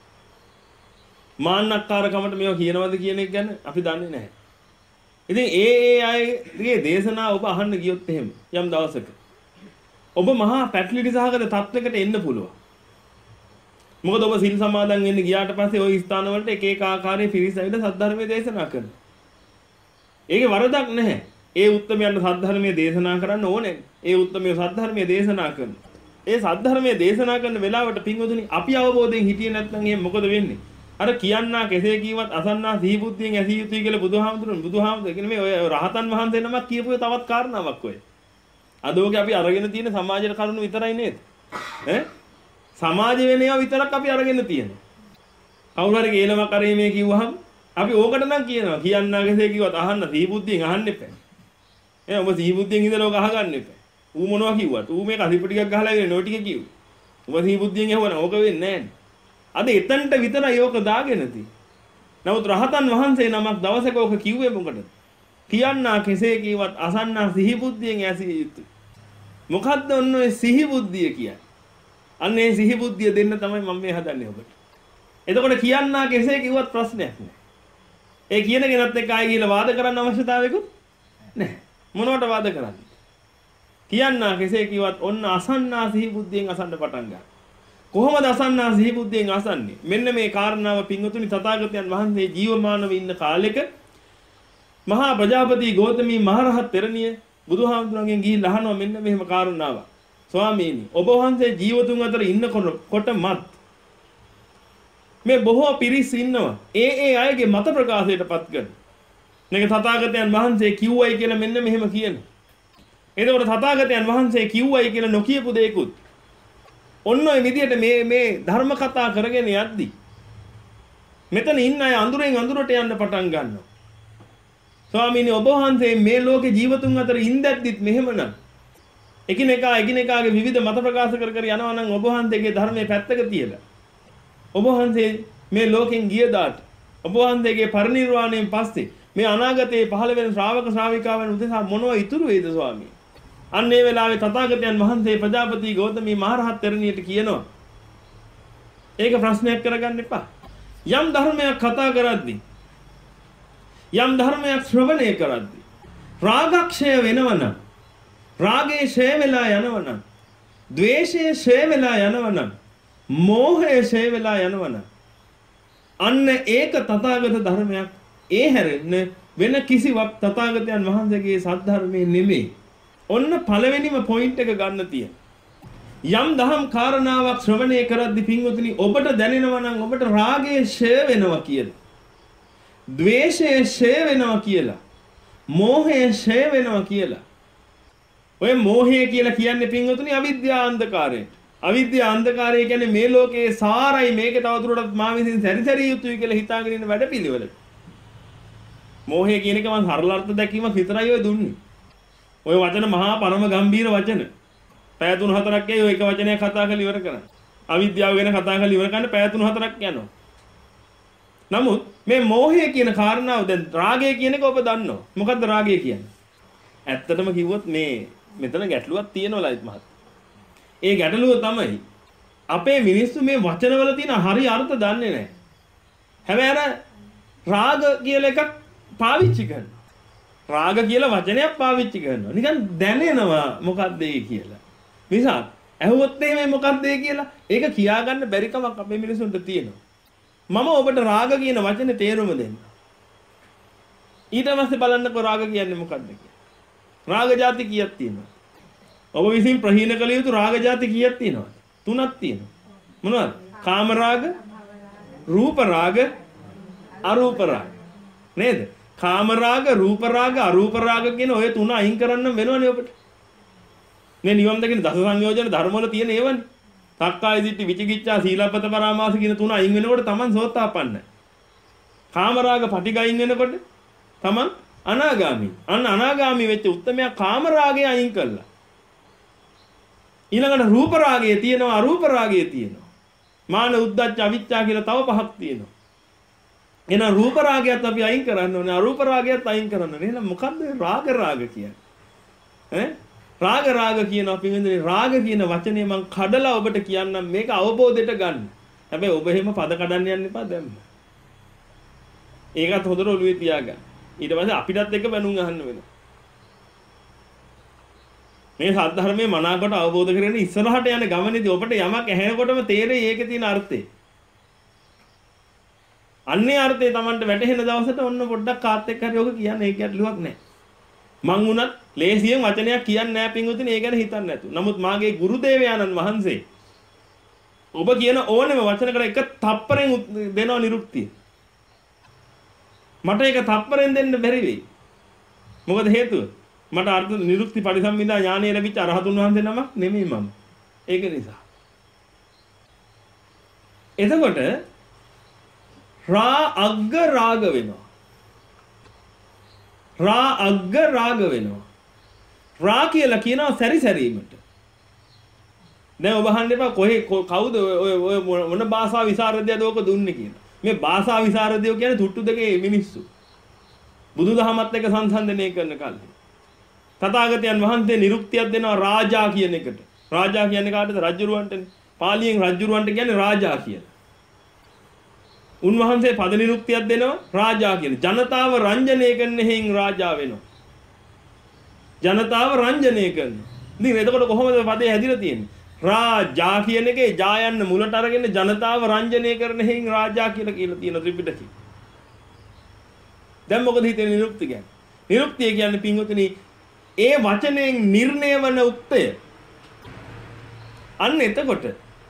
මාන්නක්කාරකමට මේවා කියනවද කියන එක ගැන අපි දන්නේ නැහැ. ඉතින් ඒ ඒ අයගේ දේශනා ඔබ අහන්න ගියොත් එහෙම යම් දවසක ඔබ මහා පැටලිටි සහගත තත්වයකට එන්න පුළුවන්. මොකද ඔබ සිල් සමාදන් වෙන්න ගියාට පස්සේ ওই ස්ථාන වලට එක එක ආකාරයේ පිරිස ඇවිල්ලා සද්ධර්මයේ දේශනා කරනවා. ඒකේ වරදක් නැහැ. ඒ උත්තමයන්ට සද්ධර්මයේ දේශනා කරන්න ඕනේ. ඒ උත්තමයෝ සද්ධර්මයේ දේශනා කරනවා. ඒ සද්ධර්මයේ දේශනා කරන වෙලාවට පින්වතුනි අපි අවබෝධයෙන් හිටියේ නැත්නම් එහෙම මොකද වෙන්නේ? අර කියන්නා කෙසේ කීවත් අසන්නා සිහි බුද්ධියෙන් ඇසිය යුතුයි කියලා බුදුහාමුදුරන් බුදුහාමුදුර කියන්නේ මේ ඔය රහතන් වහන්සේ නමක් කියපු තවත් කාරණාවක් ඔය. අද ඔගේ අපි අරගෙන තියෙන සමාජයේ කරුණු විතරයි නේද? ඈ සමාජ වෙනේවා විතරක් අපි අරගෙන තියෙනවා. කවුරු හරි ගේලමක් කරේ මේ කිව්වහම අපි ඕකට නම් කියනවා. කියන්නා කෙසේ කීවත් අහන්න සිහි බුද්ධියෙන් අහන්න එපා. ඈ ඔබ සිහි බුද්ධියෙන් ඉඳලා ඔක අහගන්න එපා. ඌ මොනවා කිව්වත් ඌ මේ කසිප ටිකක් ගහලා ඉන්නේ නෝ ටික කිව්වා. ඔබ සිහි බුද්ධියෙන් ඇහුවනම් ඕක වෙන්නේ නැහැ. අද එතනට විතරයි ඕක දාගෙන තියෙන්නේ. නමුත් රහතන් වහන්සේ නමක් දවසක ඕක කිව්වේ මොකටද? කියන්නා කෙසේ කීවත් අසන්නා සිහි බුද්ධියෙන් ඇසිය යුතුයි. මොකද්ද ඔන්න ඔය සිහි බුද්ධිය කියන්නේ? අන්න ඒ සිහි බුද්ධිය දෙන්න තමයි මම මේ හදන්නේ ඔබට. එතකොට කියන්නා කෙසේ කිව්වත් ප්‍රශ්නයක් නෑ. ඒ කියන කෙනත් එක්ක ආයෙ ගිහලා වාද කරන්න අවශ්‍යතාවයකුත් නැහැ. මොනවට වාද කරන්නේ? කියන්නා කෙසේ කිව්වත් ඔන්න අසන්නා සිහි බුද්ධියෙන් අසන්න පටන් ගන්නවා. කොහොමද අසන්නා සිහි බුද්ධියෙන් අසන්නේ? මෙන්න මේ කාරණාව පින්වතුනි තථාගතයන් වහන්සේ ජීවමානව ඉන්න කාලෙක මහා ප්‍රජාපති ගෞතමී මහරහත් තෙරණිය බුදුහාමුදුරන්ගෙන් ගිහිල්ලා අහනවා මෙන්න මෙහෙම කාරණාවක්. ස්වාමීනි ඔබ වහන්සේ ජීවතුන් අතර ඉන්නකොටමත් මේ බොහෝ පිරිස් ඉන්නවා. ඒ ඒ අයගේ මත ප්‍රකාශයටපත් කරන. මේක තථාගතයන් වහන්සේ කිව්වයි කියලා මෙන්න මෙහෙම කියන. එතකොට තථාගතයන් වහන්සේ කිව්වයි කියලා නොකියපු දෙයක්ුත් ඔන්න ඔය විදිහට මේ මේ ධර්ම කතා කරගෙන යද්දි මෙතන ඉන්න අය අඳුරෙන් අඳුරට යන්න පටන් ගන්නවා. ස්වාමීනි ඔබ වහන්සේ මේ ලෝකේ ජීවතුන් අතර ඉඳද්දිත් මෙහෙමනම් එකිනෙකා එකිනෙකාගේ විවිධ මත ප්‍රකාශ කර කර යනවා නම් ඔබ වහන්සේගේ ධර්මයේ පැත්තක තියලා ඔබ වහන්සේ මේ ලෝකෙන් ගිය දාට ඔබ වහන්සේගේ පරිනිර්වාණයෙන් පස්සේ මේ අනාගතයේ පහළ වෙන ශ්‍රාවක ශ්‍රාවිකාවන් උදෙසා මොනව ඉතුරු වේද ස්වාමී? අන්න ඒ වෙලාවේ තථාගතයන් වහන්සේ ප්‍රජාපති ගෞතමී මහරහත් තෙරණියට කියනවා ඒක ප්‍රශ්නයක් කරගන්න එපා. යම් ධර්මයක් කතා කරද්දී යම් ධර්මයක් ශ්‍රවණය කරද්දී රාගක්ෂය වෙනවනම් රාගේ ෂය වෙලා යනවනම් ද්වේෂයේ ෂය වෙලා යනවනම් මෝහයේ ෂය වෙලා යනවනම් අන්න ඒක තථාගත ධර්මයක්. ඒ හැරෙන්න වෙන කිසිවක් තථාගතයන් වහන්සේගේ සද්ධර්මයේ නෙමෙයි. ඔන්න පළවෙනිම පොයින්ට් එක ගන්න තියෙන. යම් දහම් කාරණාවක් ශ්‍රවණය කරද්දී පින්වතුනි ඔබට දැනෙනවා නම් ඔබට රාගයේ ෂය වෙනවා කියලා. ද්වේෂයේ ෂය වෙනවා කියලා. මෝහයේ ෂය වෙනවා කියලා. ඔය මෝහය කියලා කියන්නේ පින්වතුනි අවිද්‍යා අන්ධකාරය. අවිද්‍යා අන්ධකාරය කියන්නේ මේ ලෝකයේ සාරයි මේක තවදුරටත් මා විසින් සැරිසැරිය යුතුයි කියලා හිතාගෙන ඉන්න වැඩපිළිවෙල. මෝහය කියන එක මම සරල අර්ථ දැක්වීමක් විතරයි ඔය දුන්නේ. ඔය වචන මහා පරම ගම්බීර වචන. පැය තුන හතරක් ඒ ඔය එක වචනයක් කතා කරලා ඉවර කරන්න. අවිද්‍යාව ගැන කතා කරලා ඉවර කරන්න පැය තුන හතරක් යනවා. නමුත් මේ මෝහය කියන කාරණාව දැන් රාගය කියන එක ඔබ දන්නවා. මොකද්ද රාගය කියන්නේ? ඇත්තටම කිව්වොත් මේ මෙතන ගැටලුවක් තියෙනවා ලයිත් මහත්. ඒ ගැටලුව තමයි අපේ මිනිස්සු මේ වචනවල තියෙන හරි අර්ථ දන්නේ නැහැ. හැබැයි අර රාග කියලා එකක් පාවිච්චි කරනවා. රාග කියලා වචනයක් පාවිච්චි කරනවා. නිකන් දැනෙනවා මොකක්ද ඒ කියලා. නිසා ඇහුවොත් එහෙම මොකක්ද ඒ කියලා ඒක කියාගන්න බැරි කමක් අපේ මිනිසුන්ට තියෙනවා. මම ඔබට රාග කියන වචනේ තේරුම දෙන්න. ඊට පස්සේ බලන්නකෝ රාග කියන්නේ මොකක්ද කියලා. රාග જાති කීයක් තියෙනවද? ඔබ විසින් ප්‍රහීන කළ යුතු රාග જાති කීයක් තියෙනවද? තුනක් තියෙනවා. මොනවද? කාම රාග, රූප රාග, අරූප රාග. නේද? කාම රාග, රූප රාග, අරූප රාග කියන ඔය තුන අයින් කරන්න වෙනවනේ ඔබට. මේ නිවම් දකින්න දස සංයෝජන ධර්ම වල තියෙන ඒවනේ. සක්කාය දිට්ඨි, විචිකිච්ඡා, සීලබ්බත පරාමාස කියන තුන අයින් වෙනකොට Taman සෝතාපන්නයි. කාම රාග පටිග අයින් වෙනකොට Taman අනාගාමී. අන්න අනාගාමී වෙච්ච උත්තමයා කාම රාගය අයින් කළා. ඊළඟට රූප රාගය තියෙනවා, අරූප රාගය තියෙනවා. මාන උද්දච්ච අවිච්ඡා කියලා තව පහක් තියෙනවා. එහෙනම් රූප රාගයත් අපි අයින් කරන්න ඕනේ, අරූප රාගයත් අයින් කරන්න ඕනේ. එහෙනම් මොකද්ද රාග රාග කියන්නේ? ඈ රාග රාග කියන අපි වෙන්නේ රාග කියන වචනේ මම කඩලා ඔබට කියන්නම් මේක අවබෝධයට ගන්න. හැබැයි ඔබ එහෙම පද කඩන්න යන්න එපා දැම්ම. ඒකත් හොඳට ඔළුවේ තියාගන්න. ඊට පස්සේ අපිටත් එක බැනුම් අහන්න වෙනවා. මේ සද්ධර්මයේ මනාකොට අවබෝධ කරගෙන ඉස්සරහට යන ගමනේදී ඔබට යමක් ඇහෙනකොටම තේරෙයි ඒකේ තියෙන අර්ථය. අන්නේ අර්ථය Tamanට වැටහෙන දවසට ඔන්න පොඩ්ඩක් කාත් එක්ක හරි ඔක කියන්නේ ඒක ගැටලුවක් නැහැ. මං උනත් ලේසියෙන් වචනයක් කියන්නේ නැහැ පින්වතුනි ඒ ගැන හිතන්න නැතු. නමුත් මාගේ ගුරු දේවයාණන් වහන්සේ ඔබ කියන ඕනෙම වචනකට එක තප්පරෙන් දෙනවා නිරුක්තිය. මට ඒක තප්පරෙන් දෙන්න බැරි වෙයි. මොකද හේතුව? මට අර්ථ නිරුක්ති පරිසම්මිදා ඥානය ලැබිච්ච අරහතුන් වහන්සේ නමක් නෙමෙයි මම. ඒක නිසා. එතකොට රා අග්ග රාග වෙනවා. රා අග්ග රාග වෙනවා. රා කියලා කියනවා සැරිසැරීමට. දැන් ඔබ අහන්න එපා කොහේ කවුද ඔය ඔය මොන භාෂා විසරදයද ඔක දුන්නේ කියලා. මේ භාෂා විසරදයෝ කියන්නේ තුට්ටු දෙකේ මිනිස්සු. බුදුදහමත් එක්ක සංසන්දනය කරන කල්හි. තථාගතයන් වහන්සේ නිරුක්තියක් දෙනවා රාජා කියන එකට. රාජා කියන්නේ කාටද? රජුරවන්ටනේ. පාලියෙන් රජුරවන්ට කියන්නේ රාජා කියලා. උන්වහන්සේ පද නිරුක්තියක් දෙනවා රාජා කියන. ජනතාව රංජනය කරන හේයින් රාජා වෙනවා. ජනතාව රංජනය කරනවා. ඉතින් එතකොට කොහොමද පදේ හැදිලා තියෙන්නේ? රාජා කියන එකේ ජා යන්න මුලට අරගෙන ජනතාව රංජනය කරන හේයින් රාජා කියලා කියලා තියෙන ත්‍රිපිටකේ. දැන් මොකද හිතෙන්නේ නිරුක්ති කියන්නේ? නිරුක්තිය කියන්නේ පින්වතුනි ඒ වචනයෙන් නිර්ණය වන උක්තය. අන්න එතකොට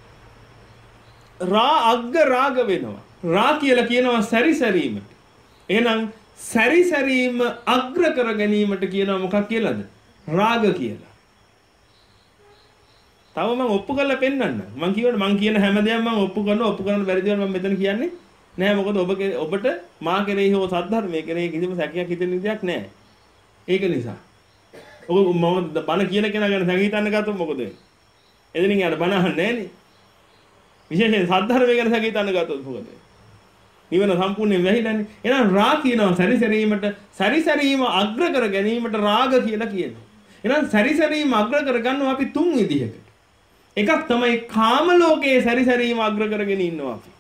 රා අග්ග රාග වෙනවා. රා කියලා කියනවා සැරිසැරීමට. එහෙනම් සැරිසැරීම අග්‍ර කර ගැනීමට කියනවා මොකක් කියලාද? රාග කියලා. තව මම ඔප්පු කරලා පෙන්නන්න. මම කියවනේ මම කියන හැම දෙයක්ම මම ඔප්පු කරනවා. ඔප්පු කරන්න බැරි දේවල් මම මෙතන කියන්නේ නෑ. මොකද ඔබ ඔබට මා කෙරෙහි හෝ සද්ධර්මයේ කෙරෙහි කිසිම සැකයක් හිතෙන දෙයක් නෑ. ඒක නිසා. ඔබ මම බණ කියන කෙනා ගැන සැක හිතන්න ගත්තොත් මොකද වෙන්නේ? එදිනින් යාට බණ අහන්නේ නෑනේ. විශේෂයෙන් සද්ධර්මයේ ගැන සැක හිතන්න ගත්තොත් මොකද වෙන්නේ? නිවන සම්පූර්ණයෙන් වැහිලානේ. එහෙනම් රා කියනවා සැරිසැරීමට, සැරිසැරීම අග්‍ර කර ගැනීමට රාග කියලා කියනවා. එහෙනම් සැරිසැරීම අග්‍ර කර ගන්නවා අපි තුන් විදිහකට. එකක් තමයි කාම ලෝකයේ සැරිසැරීම අග්‍ර කරගෙන ඉන්නවා අපි.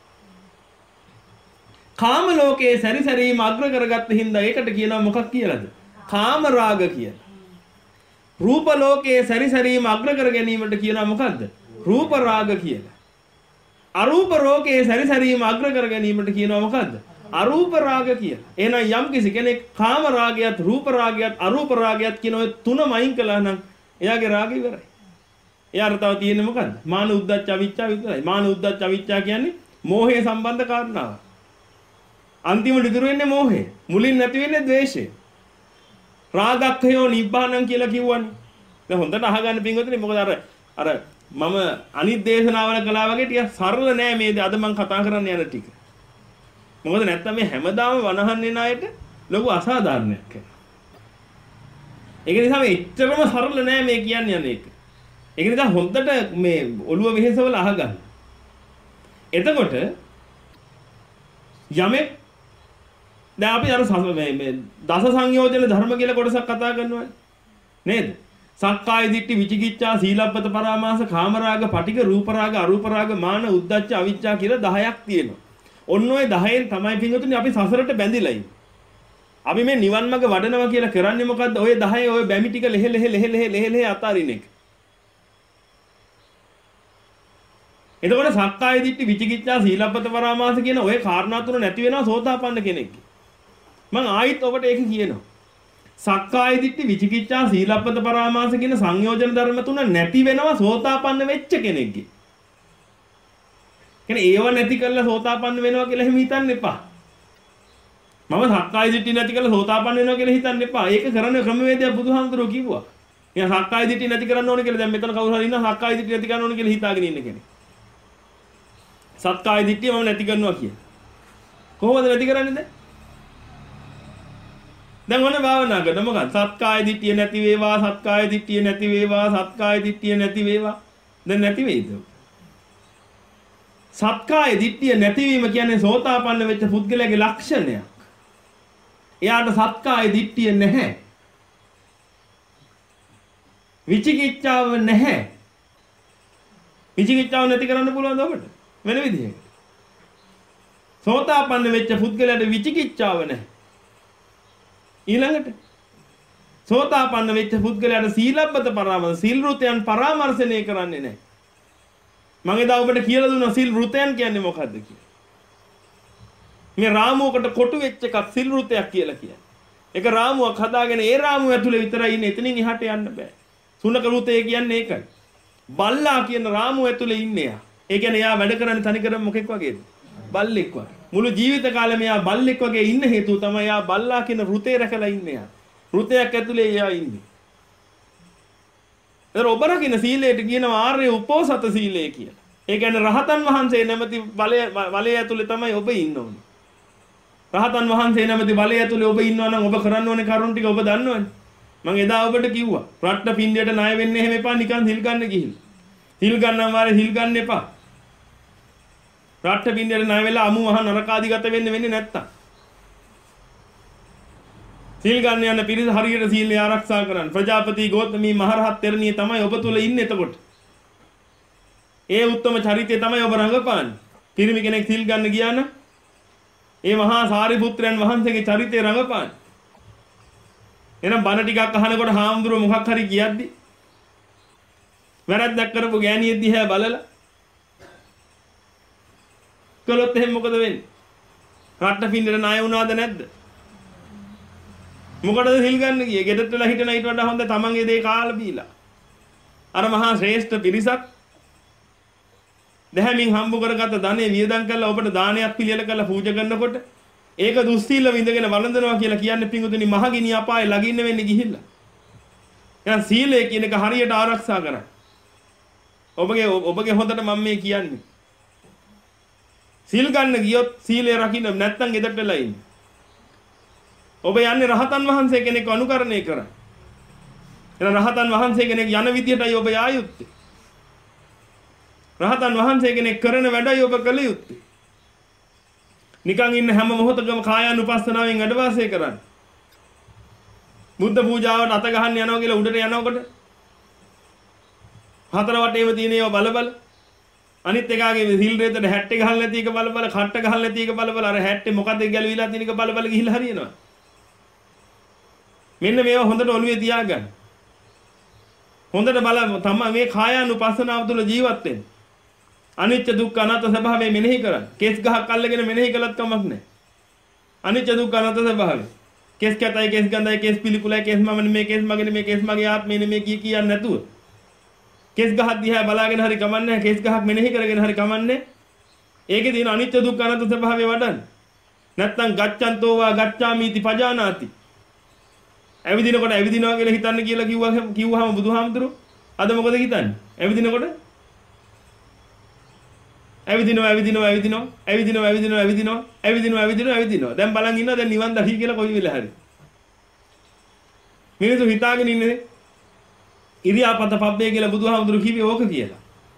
කාම ලෝකයේ සැරිසැරීම අග්‍ර කරගත්ත හින්දා ඒකට කියනවා මොකක් කියලාද? කාම රාග කියලා. රූප ලෝකයේ සැරිසැරීම අග්‍ර කර ගැනීමට කියනවා මොකද්ද? රූප රාග කියලා. අරූප ලෝකයේ සැරිසැරීම අග්‍ර කර ගැනීමට කියනවා මොකද්ද? අරූප රාග කියලා. එහෙනම් යම් කිසි කෙනෙක් කාම රාගයත්, රූප රාගයත්, අරූප රාගයත් කියන ඔය තුනම අයින් කළා නම් එයාගේ රාගය ඉවරයි. එයාට තව තියෙන්නේ මොකද්ද? මාන උද්දච්ච අවිච්ඡා විතරයි. මාන උද්දච්ච අවිච්ඡා කියන්නේ මෝහය සම්බන්ධ කාරණාව. අන්තිමට ඉතුරු වෙන්නේ මෝහය. මුලින් නැති වෙන්නේ ද්වේෂය. රාගක්ඛයෝ නිබ්බානං කියලා කිව්වනේ. දැන් හොඳට අහගන්න පින්වතුනි මොකද අර අර මම අනිත් දේශනාවල කළා වගේ ටික සරල නෑ මේ අද මම කතා කරන්න යන ටික. මොකද නැත්තම් මේ හැමදාම වනහන් වෙන අයට ලොකු අසාධාරණයක් වෙනවා. ඒක නිසා මේ එච්චරම සරල නෑ මේ කියන්නේ යන්නේ ඒක. ඒක නිසා හොඳට මේ ඔළුව වෙහෙසවල අහගන්න. එතකොට යමෙක් දැන් අපි අර මේ මේ දස සංයෝජන ධර්ම කියලා කොටසක් කතා කරනවා නේද? සක්කාය දිට්ඨි විචිකිච්ඡා සීලබ්බත පරාමාස කාමරාග පටික රූපරාග අරූපරාග මාන උද්දච්ච අවිච්ඡා කියලා දහයක් තියෙනවා. ඔන්න ඔය දහයෙන් තමයි පින්වතුනි අපි සසරට බැඳිලා ඉන්නේ. අපි මේ නිවන් මාර්ග වඩනවා කියලා කරන්නේ මොකද්ද? ඔය දහයේ ඔය බැමි ටික ලෙහෙ ලෙහෙ ලෙහෙ ලෙහෙ ලෙහෙ ලෙහෙ අතාරින එක. එතකොට සක්කාය දිට්ඨි විචිකිච්ඡා සීලබ්බත පරාමාස කියන ඔය කාරණා තුන නැති වෙනවා සෝතාපන්න කෙනෙක්ගේ. මම ආයිත් ඔබට ඒක කියනවා. සක්කාය දිට්ඨි විචිකිච්ඡා සීලබ්බත පරාමාස කියන සංයෝජන ධර්ම තුන නැති වෙනවා සෝතාපන්න වෙච්ච කෙනෙක්ගේ. කියන්නේ ඒව නැති කරලා සෝතාපන්න වෙනවා කියලා එහෙම හිතන්න එපා. මම සක්කාය දිට්ඨි නැති කරලා සෝතාපන්න වෙනවා කියලා හිතන්න එපා. ඒක කරන ක්‍රමවේදය බුදුහාමුදුරුවෝ කිව්වා. එහෙනම් සක්කාය දිට්ඨි නැති කරන්න ඕනේ කියලා දැන් මෙතන කවුරු හරි ඉන්නවා සක්කාය දිට්ඨි නැති කරන්න ඕනේ කියලා හිතාගෙන ඉන්න කෙනෙක්. සක්කාය දිට්ඨිය මම නැති කරනවා කියලා. කොහොමද නැති කරන්නේ දැන්? දැන් ඔන්න භාවනා කරන මොකක්ද? සත්කාය දිට්ඨිය නැති වේවා, සත්කාය දිට්ඨිය නැති වේවා, සත්කාය දිට්ඨිය නැති වේවා. දැන් නැති වෙයිද? සත්කාය දිට්ඨිය නැතිවීම කියන්නේ සෝතාපන්න වෙච්ච පුද්ගලයාගේ ලක්ෂණයක්. එයාට සත්කාය දිට්ඨිය නැහැ. විචිකිච්ඡාව නැහැ. විචිකිච්ඡාව නැති කරන්න පුළුවන්ද ඔබට? වෙන විදිහකට. සෝතාපන්න වෙච්ච පුද්ගලයාට විචිකිච්ඡාව නැහැ. ඊළඟට සෝතාපන්න වෙච්ච පුද්ගලයාට සීලබ්බත පරාමාස සීල් වෘතයන් පරාමර්ශණය කරන්නේ නැහැ. මම එදා ඔබට කියලා දුන්නා සීල් වෘතයන් කියන්නේ මොකද්ද කියලා. මේ රාමුවකට කොටු වෙච්ච එකක් සීල් වෘතයක් කියලා කියන්නේ. ඒක රාමුවක් හදාගෙන ඒ රාමුව ඇතුලේ විතරයි ඉන්නේ. එතනින් එහාට යන්න බෑ. සුනක වෘතය කියන්නේ ඒකයි. බල්ලා කියන රාමුව ඇතුලේ ඉන්නේ යා. ඒ කියන්නේ යා වැඩ කරන්නේ තනිකරම මොකෙක් වගේද? බල්ලෙක් වගේ. මුළු ජීවිත කාලෙම යා බල්ලෙක් වගේ ඉන්න හේතුව තමයි යා බල්ලා කියන වෘතේ රැකලා ඉන්නේ යා. වෘතයක් ඇතුලේ යා ඉන්නේ. ඒතර ඔබ රකින්න සීලයට කියනවා ආර්ය උපෝසත සීලය කියලා. ඒ කියන්නේ රහතන් වහන්සේ නැමැති බලය බලය ඇතුලේ තමයි ඔබ ඉන්න ඕනේ. රහතන් වහන්සේ නැමැති බලය ඇතුලේ ඔබ ඉන්නවා නම් ඔබ කරන්න ඕනේ කරුණු ටික ඔබ දන්නවනේ. මම එදා ඔබට කිව්වා රට්ට පින්ඩයට ණය වෙන්න එහෙම එපා නිකන් සිල් ගන්න ගිහින්. සිල් ගන්නම් වාරේ සිල් ගන්න එපා. රට්ට පින්ඩයට ණය වෙලා අමු මහ නරකාදිගත වෙන්න වෙන්නේ නැත්තම්. සිල් ගන්න යන පිරිස හරියට සීලය ආරක්ෂා කරන්න. ප්‍රජාපති ගෞතමී මහරහත් තෙරණිය තමයි ඔබ තුල ඉන්නේ එතකොට. ඒ උත්තම චරිතය තමයි ඔබ රඟපාන්නේ. පිරිමි කෙනෙක් සිල් ගන්න ගියා නම් ඒ මහා සාරිපුත්‍රයන් වහන්සේගේ චරිතය රඟපාන්නේ. එහෙනම් බණ ටිකක් අහනකොට හාමුදුරුව මොකක් හරි කියද්දි වැරද්දක් කරපු ගෑණියෙක් දිහා බලලා කළොත් එහෙනම් මොකද වෙන්නේ? රට්ට පින්නට ණය වුණාද නැද්ද? මොකටද සිල් ගන්න ගියේ? ගෙදරට වෙලා හිටන ඊට වඩා හොඳ තමන්ගේ දේ කාලා බීලා. අර මහා ශ්‍රේෂ්ඨ පිරිසක් දැහැමින් හම්බ කරගත්ත ධනෙ වියදම් කරලා ඔබට දානයක් පිළියෙල කරලා පූජා කරනකොට ඒක දුස්සීලව ඉඳගෙන වළඳනවා කියලා කියන්නේ පිංගුතුනි මහගිනි අපායේ ළඟින්න වෙන්නේ ගිහිල්ලා. එහෙනම් සීලය කියන එක හරියට ආරක්ෂා කරන්න. ඔබගේ ඔබගේ හොඳට මම මේ කියන්නේ. සීල් ගන්න ගියොත් සීලය රකින්න නැත්නම් ගෙදරට වෙලා ඉන්න. ඔබ යන්නේ රහතන් වහන්සේ කෙනෙක් අනුකරණය කරා. එහෙනම් රහතන් වහන්සේ කෙනෙක් යන විදියටයි ඔබ යා යුත්තේ. රහතන් වහන්සේ කෙනෙක් කරන වැඩයි ඔබ කළ යුත්තේ. නිකන් ඉන්න හැම මොහොතකම කායානුපස්සනාවෙන් වැඩ වාසය කරන්න. බුද්ධ පූජාවට අත ගහන්න යනවා කියලා උඩට යනකොට හතර වටේම තියෙන ඒවා බල බල අනිත් එකාගේ සිල් රේතට හැට්ටේ ගහලා නැති එක බල බල කට්ට ගහලා නැති එක බල බල අර හැට්ටේ මොකද ගැලවිලා තියෙන එක බල බල ගිහිල්ලා හරියනවා. මෙන්න මේවා හොඳට ඔළුවේ තියාගන්න. හොඳට බල තමයි මේ කායානුපස්සනාව තුළ ජීවත් වෙන්න. අනිත්‍ය දුක්ඛ අනාත්ම ස්වභාවය මෙනෙහි කරන්න. කේස් ගහක් අල්ලගෙන මෙනෙහි කළත් කමක් නැහැ. අනිත්‍ය දුක්ඛ අනාත්ම ස්වභාවය. කේස් කැතයි කේස් ගඳයි කේස් පිළිකුලයි කේස් මම නෙමේ කේස් මගේ නෙමේ කේස් මගේ ආත්මේ නෙමේ කිය කියන්නේ නැතුව. කේස් ගහක් දිහා බලාගෙන හරි කමන්නේ කේස් ගහක් මෙනෙහි කරගෙන හරි කමන්නේ. ඒකේ තියෙන අනිත්‍ය දුක්ඛ අනාත්ම ස්වභාවය වඩන්න. නැත්තම් ගච්ඡන්තෝ වා ගච්ඡාමි इति පජානාති. ඇවිදිනකොට ඇවිදිනවා කියලා හිතන්න කියලා කිව්වා කිව්වහම බුදුහාමුදුරුවෝ අද මොකද හිතන්නේ? ඇවිදිනකොට ඇවිදිනවා ඇවිදිනවා ඇවිදිනවා ඇවිදිනවා ඇවිදිනවා ඇවිදිනවා ඇවිදිනවා ඇවිදිනවා ඇවිදිනවා දැන් බලන් ඉන්නවා දැන් නිවන් දකි කියලා කොයි වෙලාව හරි මිනිස්සු හිතාගෙන ඉන්නේ ඉරියාපත පබ්බේ කියලා බුදුහාමුදුරුවෝ කිව්වේ ඕක කියලා.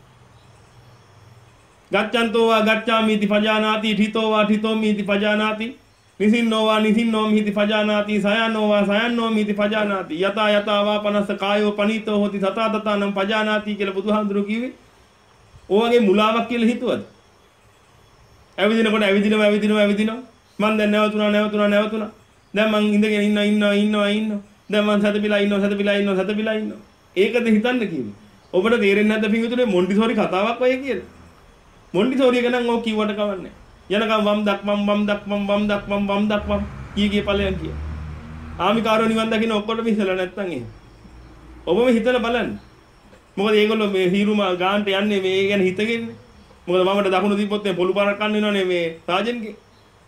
ගච්ඡන්තෝ වා ගච්ඡාමි इति පජානාති ඨිතෝ වා ඨිතෝමි इति පජානාති නිසින්නෝ වා නිසින්නෝමි इति පජානාති සයන්නෝ වා සයන්නෝමි ඉති පජානාති යතා යතා වා පනස්ස කායෝ පනීතෝ හොති තථා තථානම් පජානාති කියලා බුදුහාමුදුරුවෝ කිව්වේ. ඕවගේ මුලාවක් කියලා හිතුවද? ඇවිදිනකොට ඇවිදිනවා ඇවිදිනවා ඇවිදිනවා මං දැන් නැවතුණා නැවතුණා නැවතුණා දැන් මං ඉඳගෙන ඉන්නවා ඉන්නවා ඉන්නවා ඉන්නවා දැන් මං සතපිලා ඉන්නවා සතපිලා ඉන්නවා සතපිලා ඉන්නවා. ඒකද හිතන්න කිව්වේ. ඔබට තේරෙන්නේ නැද්ද පිංගුතුනේ මොන්ටිසෝරි කතාවක් ඔය කියලා? මොන්ටිසෝරි එක නම් ඔය කිව්වට කවන්නේ. යනකම් වම් දක්වම් වම් දක්වම් වම් දක්වම් වම් දක්වම් කී කී ඵලයන් කිය. ආමිකාරෝ නිවන් දකින්න ඔක්කොටම ඉස්සලා නැත්තම් එහෙම. ඔබම හිතලා බලන්න. මොකද මේගොල්ලෝ මේ හීරුම ගාන්ට යන්නේ මේ ගැන හිතගෙන්නේ. මොකද මමට දකුණු තිබ්බොත් මේ පොළු පාරක් කන්න වෙනවනේ මේ සාජන්ගේ.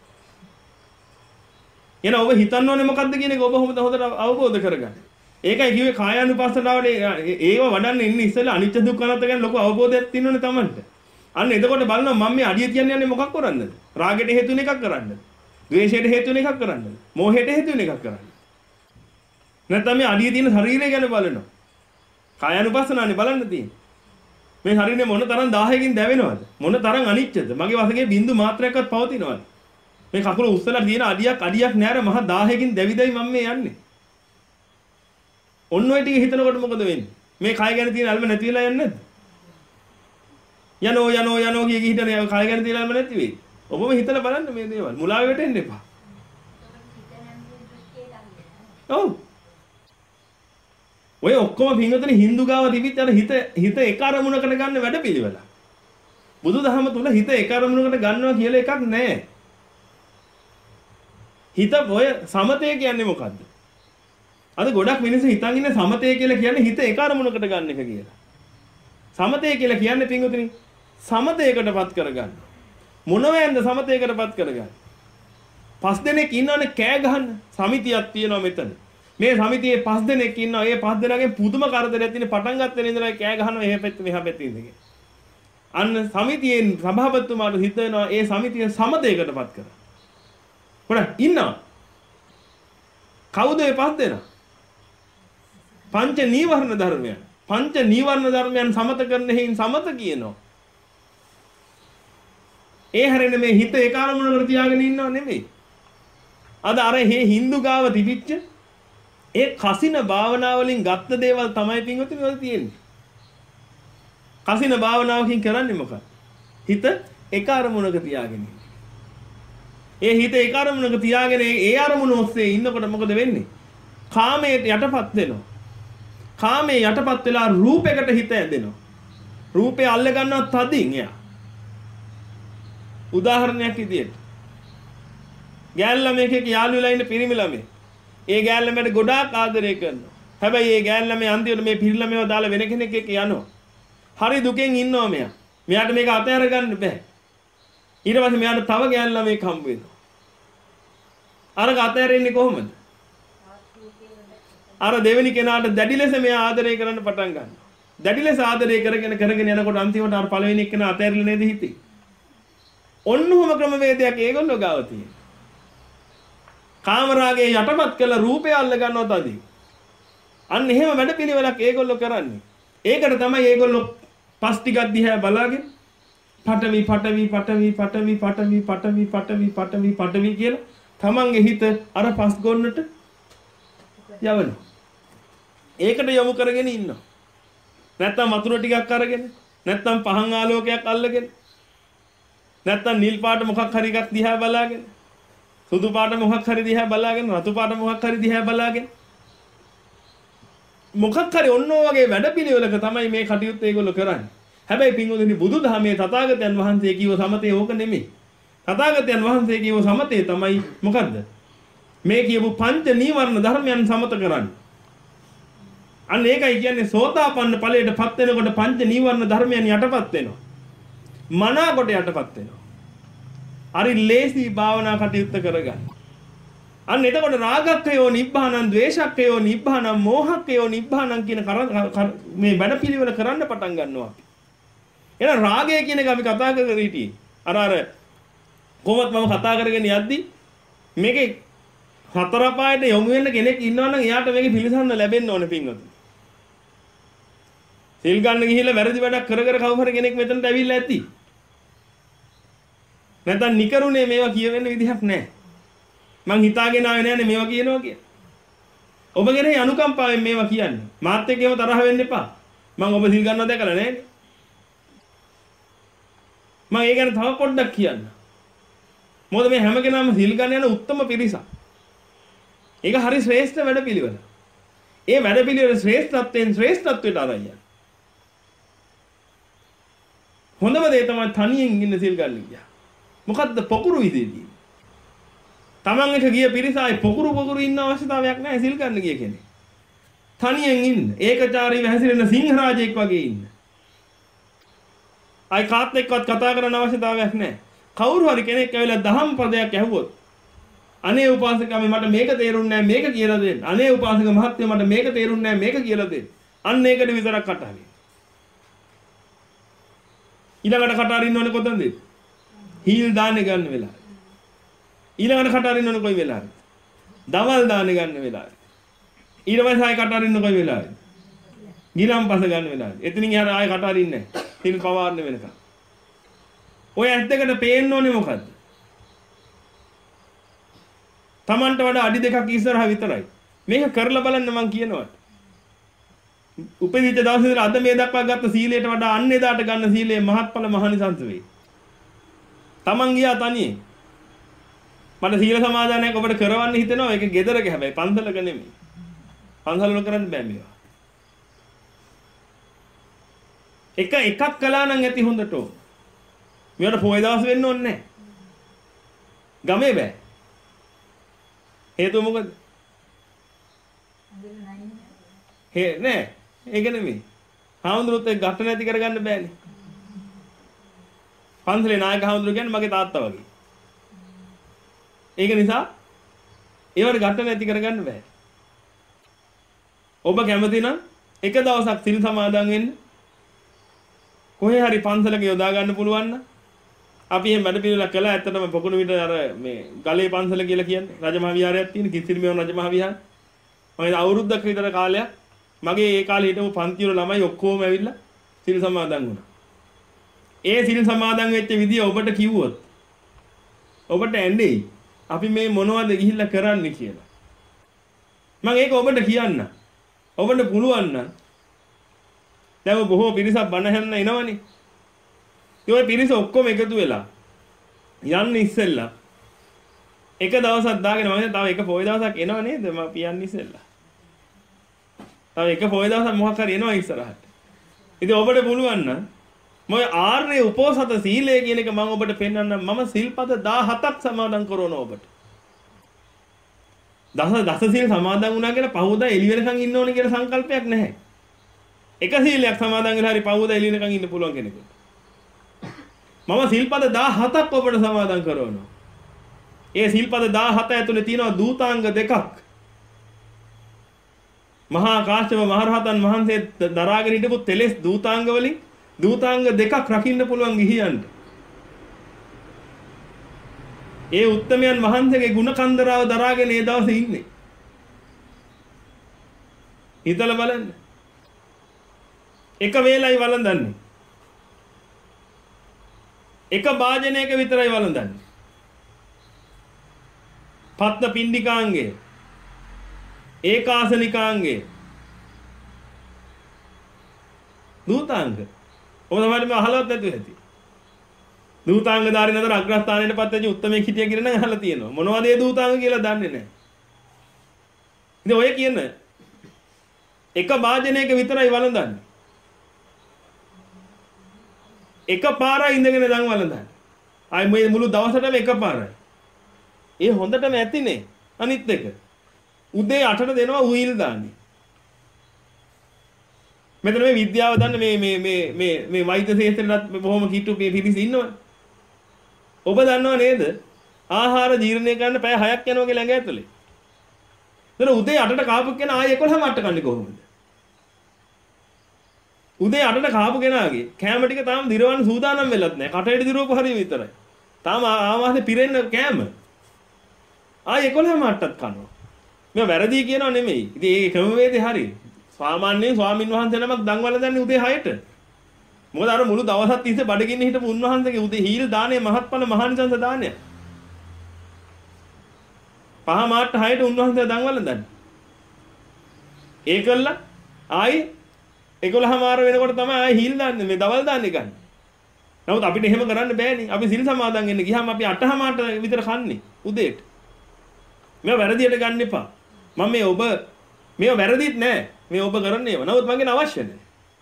එන ඔබ හිතන්න ඕනේ මොකද්ද කියන එක ඔබ හොඳට හොඳට අවබෝධ කරගන්න. ඒකයි කිව්වේ කායානුපස්සනාවනේ ඒව වඩන්න ඉන්නේ ඉස්සෙල්ලා අනිත්‍ය දුක්ඛ අනාත්ම ගැන ලොකු අවබෝධයක් තියෙනවනේ Tamanට. අන්න එතකොට බලනවා මම මේ අඩිය තියන්න යන්නේ මොකක් කරන්නද? රාගයට හේතු වෙන එකක් කරන්නද? ද්වේෂයට හේතු වෙන එකක් කරන්නද? මෝහයට හේතු වෙන එකක් කරන්නද? නැත්නම් මේ අඩිය තියෙන ශරීරය ගැන බලනවා. කායානුපස්සනානේ බලන්න තියෙන්නේ. මේ ශරීරේ මොන තරම් දාහයකින් දැවෙනවද? මොන තරම් අනිත්‍යද? මගේ වශයෙන් බින්දු මාත්‍රයක්වත් පවතිනවද? මේ කකුල උස්සලා තියෙන අඩියක් අඩියක් නෑර මහ දාහයකින් දැවිදයි මම මේ යන්නේ. ඔන්න ඔය ටික හිතනකොට මොකද වෙන්නේ? මේ කය ගැන තියෙන අල්ම නැති වෙලා යන්නේ නැද්ද? යනෝ යනෝ යනෝ කිය කී හිටනේ කය ගැන තියෙන අල්ම නැති වෙයි. ඔබම හිතලා බලන්න මේ දේවල්. මුලාවෙ වැටෙන්න එපා. ඔව්. ඔය ඔක්කොම පින්වතුනි හින්දු ගාව තිබිච්ච අර හිත හිත එක අරමුණකට ගන්න වැඩ පිළිවෙල. බුදුදහම තුල හිත එක අරමුණකට ගන්නවා කියලා එකක් නැහැ. හිත ඔය සමතය කියන්නේ මොකද්ද? අද ගොඩක් මිනිස්සු හිතන් ඉන්නේ සමතය කියලා කියන්නේ හිත එක අරමුණකට ගන්න එක කියලා. සමතය කියලා කියන්නේ පින්වතුනි සමතයකටපත් කරගන්න. මොනවැන්ද සමතයකටපත් කරගන්න? පස් දෙනෙක් ඉන්නවනේ කෑ ගහන්න. සමිතියක් තියෙනවා මෙතන. මේ සමිතියේ පස් දෙනෙක් ඉන්නවා. ඒ පස් දෙනාගෙන් පුදුම කරදරයක් තියෙන පටන් ගන්න ඉඳලා කෑ ගහනවා එහෙ පැත්ත මෙහා පැත්තේ ඉඳගෙන. අන්න සමිතියේ සභාපතිතුමාට හිත වෙනවා ඒ සමිතිය සමතයකටපත් කරා. හොරා ඉන්නවා. කවුද මේ පස් දෙනා? පංච නීවරණ ධර්මයන්. පංච නීවරණ ධර්මයන් සමත කරන හේයින් සමත කියනවා. ඒ හැරෙන්නේ මේ හිත ඒ කාලමුණකට තියාගෙන ඉන්නව නෙමෙයි. අද අර හේ හින්දු ගාව තිබිච්ච ඒ කසින භාවනාව වලින් ගත්ත දේවල් තමයි පින්වතුනි වල තියෙන්නේ. කසින භාවනාවකින් කරන්නේ මොකක්ද? හිත එක අරමුණක තියාගෙන ඉන්න. ඒ හිත ඒක අරමුණක තියාගෙන ඒ අරමුණ ඔස්සේ ඉන්නකොට මොකද වෙන්නේ? කාමයට යටපත් වෙනවා. කාමයේ යටපත් වෙලා රූපයකට හිත ඇදෙනවා. රූපේ අල්ල ගන්නවා තදින් එයා. උදාහරණයක් විදියට. ගෑල් ළමයෙක් යාළු වෙලා ඉන්න පිරිමි ළමයි. ඒ ගෑල්ල මට ගොඩාක් ආදරය කරනවා. හැබැයි ඒ ගෑල්ල මේ අන්තිමට මේ පිරිලා මේව දාලා වෙන කෙනෙක් එක්ක යනවා. හරි දුකෙන් ඉන්නවා මෙයා. මෙයාට මේක අතහැර ගන්න බෑ. ඊට පස්සේ මෙයාට තව ගෑල්ලා මේක හම්බ වෙනවා. අරක අතහැරෙන්නේ කොහොමද? අර දෙවෙනි කෙනාට දැඩි ලෙස මෙයා ආදරය කරන්න පටන් ගන්නවා. දැඩි ලෙස ආදරය කරගෙන කරගෙන යනකොට අන්තිමට අර පළවෙනි එක්කෙනා අතහැරලා නේද හිතේ. ඔන්නෝම ක්‍රමවේදයක් ඒගොල්ලෝ ගාව තියෙනවා. කාමරාගේ යටපත් කළ රූපය අල්ල ගන්නවා තදී. අන්න එහෙම වැඩපිළිවෙලක් ඒගොල්ලෝ කරන්නේ. ඒකට තමයි ඒගොල්ලෝ පස් ටිකක් දිහා බලාගෙන පටවි පටවි පටවි පටවි පටවි පටවි පටවි පටවි පටවි කියලා තමන්ගේ හිත අර පස් ගොන්නට යවනවා. ඒකට යොමු කරගෙන ඉන්නවා. නැත්තම් වතුර ටිකක් අරගෙන, නැත්තම් පහන් ආලෝකයක් අල්ලගෙන, නැත්තම් නිල් පාට මොකක් හරි එකක් දිහා බලාගෙන, සුදු පාට මොකක් හරි දිහා බලාගෙන, රතු පාට මොකක් හරි දිහා බලාගෙන මොකක් හරි ඔන්නෝ වගේ වැඩපිළිවෙලක තමයි මේ කටයුත්ත ඒගොල්ලෝ කරන්නේ. හැබැයි පින්වතුනි බුදුදහමේ තථාගතයන් වහන්සේ කියව සමතේ ඕක නෙමෙයි. තථාගතයන් වහන්සේ කියව සමතේ තමයි මොකද්ද? මේ කියපු පංච නීවරණ ධර්මයන් සමත කරන්නේ. අන්න ඒකයි කියන්නේ සෝතාපන්න ඵලයට පත් වෙනකොට පංච නීවරණ ධර්මයන් යටපත් වෙනවා. මනාකොට යටපත් වෙනවා. හරි ලේසි භාවනා කටයුත්ත කරගන්න. අන්න එතකොට රාගක්ඛයෝ නිබ්බානං, ද්වේෂක්ඛයෝ නිබ්බානං, මෝහක්ඛයෝ නිබ්බානං කියන මේ වැඩපිළිවෙල කරන්න පටන් ගන්නවා. එහෙනම් රාගය කියන එක අපි කතා කරගෙන හිටියේ. අර අර කොහොමද මම කතා කරගෙන යද්දි මේකේ හතර පායට යොමු වෙන්න කෙනෙක් ඉන්නවා නම් එයාට මේකේ පිළිසන්න ලැබෙන්න ඕනේ පින්වතුනි. සිල් ගන්න ගිහිල්ලා වැරදි වැඩක් කර කර කවුරු හරි කෙනෙක් මෙතනට ඇවිල්ලා ඇති. නැත්නම් නිකරුණේ මේවා කියවෙන්න විදිහක් නැහැ. මං හිතාගෙන ආවේ නෑනේ මේවා කියනවා කිය. ඔබ ගැන අනුකම්පාවෙන් මේවා කියන්නේ. මාත් එක්කම තරහ වෙන්න එපා. මං ඔබ සිල් ගන්නවා දැකලා නෑනේ. මං ඒ ගැන තව පොඩ්ඩක් කියන්න. මොකද මේ හැම කෙනාම සිල් ගන්න යන උත්තම පිරිසක්. ඒක හරි ශ්‍රේෂ්ඨ වැඩපිළිවෙල. ඒ වැඩපිළිවෙල ශ්‍රේෂ්ඨත්වයෙන් ශ්‍රේෂ්ඨත්වයට අරන් යන්න. හොඳම දේ තමයි තනියෙන් ඉන්න සිල් ගන්න ගියා. මොකද්ද පොකුරු විදිහදී. තමන් එක ගිය පිරිසයි පොකුරු පොකුරු ඉන්න අවශ්‍යතාවයක් නැහැ සිල් ගන්න ගිය කෙනෙක්. තනියෙන් ඉන්න. ඒකචාරීව හැසිරෙන සිංහරාජෙක් වගේ ඉන්න. අය කාත් එක්කවත් කතා කරන්න අවශ්‍යතාවයක් නැහැ. කවුරු හරි කෙනෙක් ඇවිල්ලා දහම් පදයක් ඇහුවොත් අනේ උපාසකයා මට මේක තේරුන්නේ නැහැ මේක කියලා දෙන්න. අනේ උපාසක මහත්තයා මට මේක තේරුන්නේ නැහැ මේක කියලා දෙන්න. අන්න ඒකට විතරක් කතාවේ. ඊළඟට කට අරින්න ඕනේ කොතනද? හීල් දාන්නේ ගන්න වෙලාව. ඊළඟට කට අරින්න ඕනේ කොයි වෙලාවද? දවල් දාන්නේ ගන්න වෙලාව. ඊට පස්සේ ආයෙ කට අරින්න කොයි වෙලාවද? ගිලම්පස ගන්න වෙලාවද? එතනින් එහාට ආයෙ කට අරින්නේ නැහැ. තින් පවාරන්න වෙනකම්. ඔය ඇස් දෙකට පේන්න ඕනේ මොකද්ද? Tamanට වඩා අඩි දෙකක් ඉස්සරහා විතරයි. මේක කරලා බලන්න මං කියනවා. උපදිච්ච දවසේ ඉඳලා අද මේ දක්වා ගත්ත සීලයට වඩා අන්න එදාට ගන්න සීලයේ මහත්ඵල මහනිසංස වෙයි. Taman ගියා තනියෙන්. මට සීල සමාදානයක් ඔබට කරවන්න හිතෙනවා. ඒක ගෙදරක හැබැයි පන්සලක නෙමෙයි. පන්සල වල කරන්න බෑ මේවා. එක එකක් කළා නම් ඇති හොඳට. මේවට පොය දවස් වෙන්න ඕනේ නැහැ. ගමේ බෑ. හේතුව මොකද? හේ නෑ. ඒක නෙමෙයි. හාමුදුරුවොත් එක්ක ගැට නැති කරගන්න බෑනේ. පන්සලේ නායක හාමුදුරුවෝ කියන්නේ මගේ තාත්තා වගේ. ඒක නිසා ඒවට ගැට නැති කරගන්න බෑ. ඔබ කැමති නම් එක දවසක් සිල් සමාදන් වෙන්න කොහේ හරි පන්සලක යොදා ගන්න පුළුවන් නම් අපි එහෙම වැඩ පිළිවෙලක් කළා. ඇත්තටම පොකුණු විතර අර මේ ගලේ පන්සල කියලා කියන්නේ රජමහා විහාරයක් තියෙන කිසිරිමේව රජමහා විහාර. මම අවුරුද්දක් විතර කාලයක් මගේ ඒ කාලේ හිටපු පන්ති වල ළමයි ඔක්කොම ඇවිල්ලා සිල් සමාදන් වුණා. ඒ සිල් සමාදන් වෙච්ච විදිය ඔබට කිව්වොත් ඔබට ඇඬෙයි. අපි මේ මොනවද ගිහිල්ලා කරන්නේ කියලා. මම ඒක ඔබට කියන්න. ඔබට පුළුවන් නම් දැන් බොහෝ පිරිසක් බණ හැන්න එනවනේ. ඒ පිරිස ඔක්කොම එකතු වෙලා යන්න ඉස්සෙල්ලා එක දවසක් දාගෙන මම තව එක පොය දවසක් එනව නේද මම පියන්න ඉස්සෙල්ලා. තව එක පොය දවසක් මොකක් හරි එනවා ඉස්සරහට. ඉතින් ඔබට පුළුවන් නම් මම ආර්ය උපෝසත සීලය කියන එක මම ඔබට පෙන්වන්නම්. මම සිල්පද දහහතක් සමාදන් කරනවා ඔබට. දස දස සීල් සමාදන් වුණා කියලා පහවදා එළි වෙනකන් ඉන්න ඕනේ කියලා සංකල්පයක් නැහැ. එක සීලයක් සමාදන් වෙලා හරි පහවදා එළි වෙනකන් ඉන්න පුළුවන් කෙනෙකුට. මම සිල්පද දහහතක් ඔබට සමාදන් කරවනවා. ඒ සිල්පද දහහත ඇතුලේ තියෙනවා දූතාංග දෙකක්. මහා කාශ්‍යප මහරහතන් වහන්සේ දරාගෙන හිටපු තෙලස් දූතාංග වලින් දූතාංග දෙකක් රකින්න පුළුවන් ගිහියන්ට. ඒ උත්තමයන් වහන්සේගේ ගුණ කන්දරාව දරාගෙන ඒ දවසේ ඉන්නේ. හිතලා බලන්න. එක වේලයි වළඳන්නේ. එක භාජනයක විතරයි වළඳන්නේ. පත්ත පිණ්ඩිකාංගේ ඒකාසනිකාංගේ දූතාංග ඔබ තමයි මේ අහලවත් නැතුව ඇති. දූතාංග ධාරින අතර අග්‍රස්ථානයට පත් වෙච්ච උත්තමයෙක් හිටිය කියලා නම් අහලා තියෙනවා. මොනවද ඒ දූතාංග කියලා දන්නේ නැහැ. ඉතින් ඔය කියන එක භාජනයක විතරයි වළඳන්නේ. එක පාරයි ඉඳගෙන දන් වළඳන්නේ. ආයි මේ මුළු දවසටම එක පාරයි. ඒ හොඳටම ඇතිනේ. අනිත් එක උදේ අටට දෙනවා උහිල් දාන්නේ. මෙතන මේ විද්‍යාව දන්න මේ මේ මේ මේ මේ වෛද්‍ය ශාස්ත්‍රයටත් බොහොම කිට්ටු මේ පිළිස ඉන්නවනේ. ඔබ දන්නව නේද? ආහාර ජීර්ණය කරන්න පැය හයක් යනවා කියලා ඇඟ ඇතුලේ. එතන උදේ අටට කාපු කෙනා ආයෙ එකොළහම අට කන්නේ කොහොමද? උදේ අටට කාපු කෙනාගේ කෑම ටික තාම දිරවන්න සූදානම් වෙලත් නැහැ. කටේට දිරවපු හරිය විතරයි. තාම ආවාසේ පිරෙන්න කෑම. ආයෙ එකොළහම අටටත් කනවා. මේ වැරදි කියනව නෙමෙයි. ඉතින් ඒ ක්‍රමවේදේ හරි. සාමාන්‍යයෙන් ස්වාමින් වහන්සේ නමක් දන් වළඳන්නේ උදේ හයට. මොකද අර මුළු දවසත් තිස්සේ බඩගින්න හිටපු උන්වහන්සේගේ උදේ හීල් දානේ මහත්ඵල මහානිසංස දානය. පහ මාට හයට උන්වහන්සේ දන් වළඳන්නේ. ඒකල්ල ආයි එකොළහ මාර වෙනකොට තමයි ආයි හීල් දාන්නේ මේ දවල් දාන්නේ ගන්න. නමුත් අපිට එහෙම කරන්න බෑනේ. අපි සිල් සමාදන් වෙන්න ගියාම අපි අටහ මාට විතර කන්නේ උදේට. මේ වැරදියට ගන්න එපා. මම මේ ඔබ මේව වැරදිත් නෑ. මේ ඔබ කරන්නේ ඒවා. නමුත් මගෙන් අවශ්‍ය නෑ.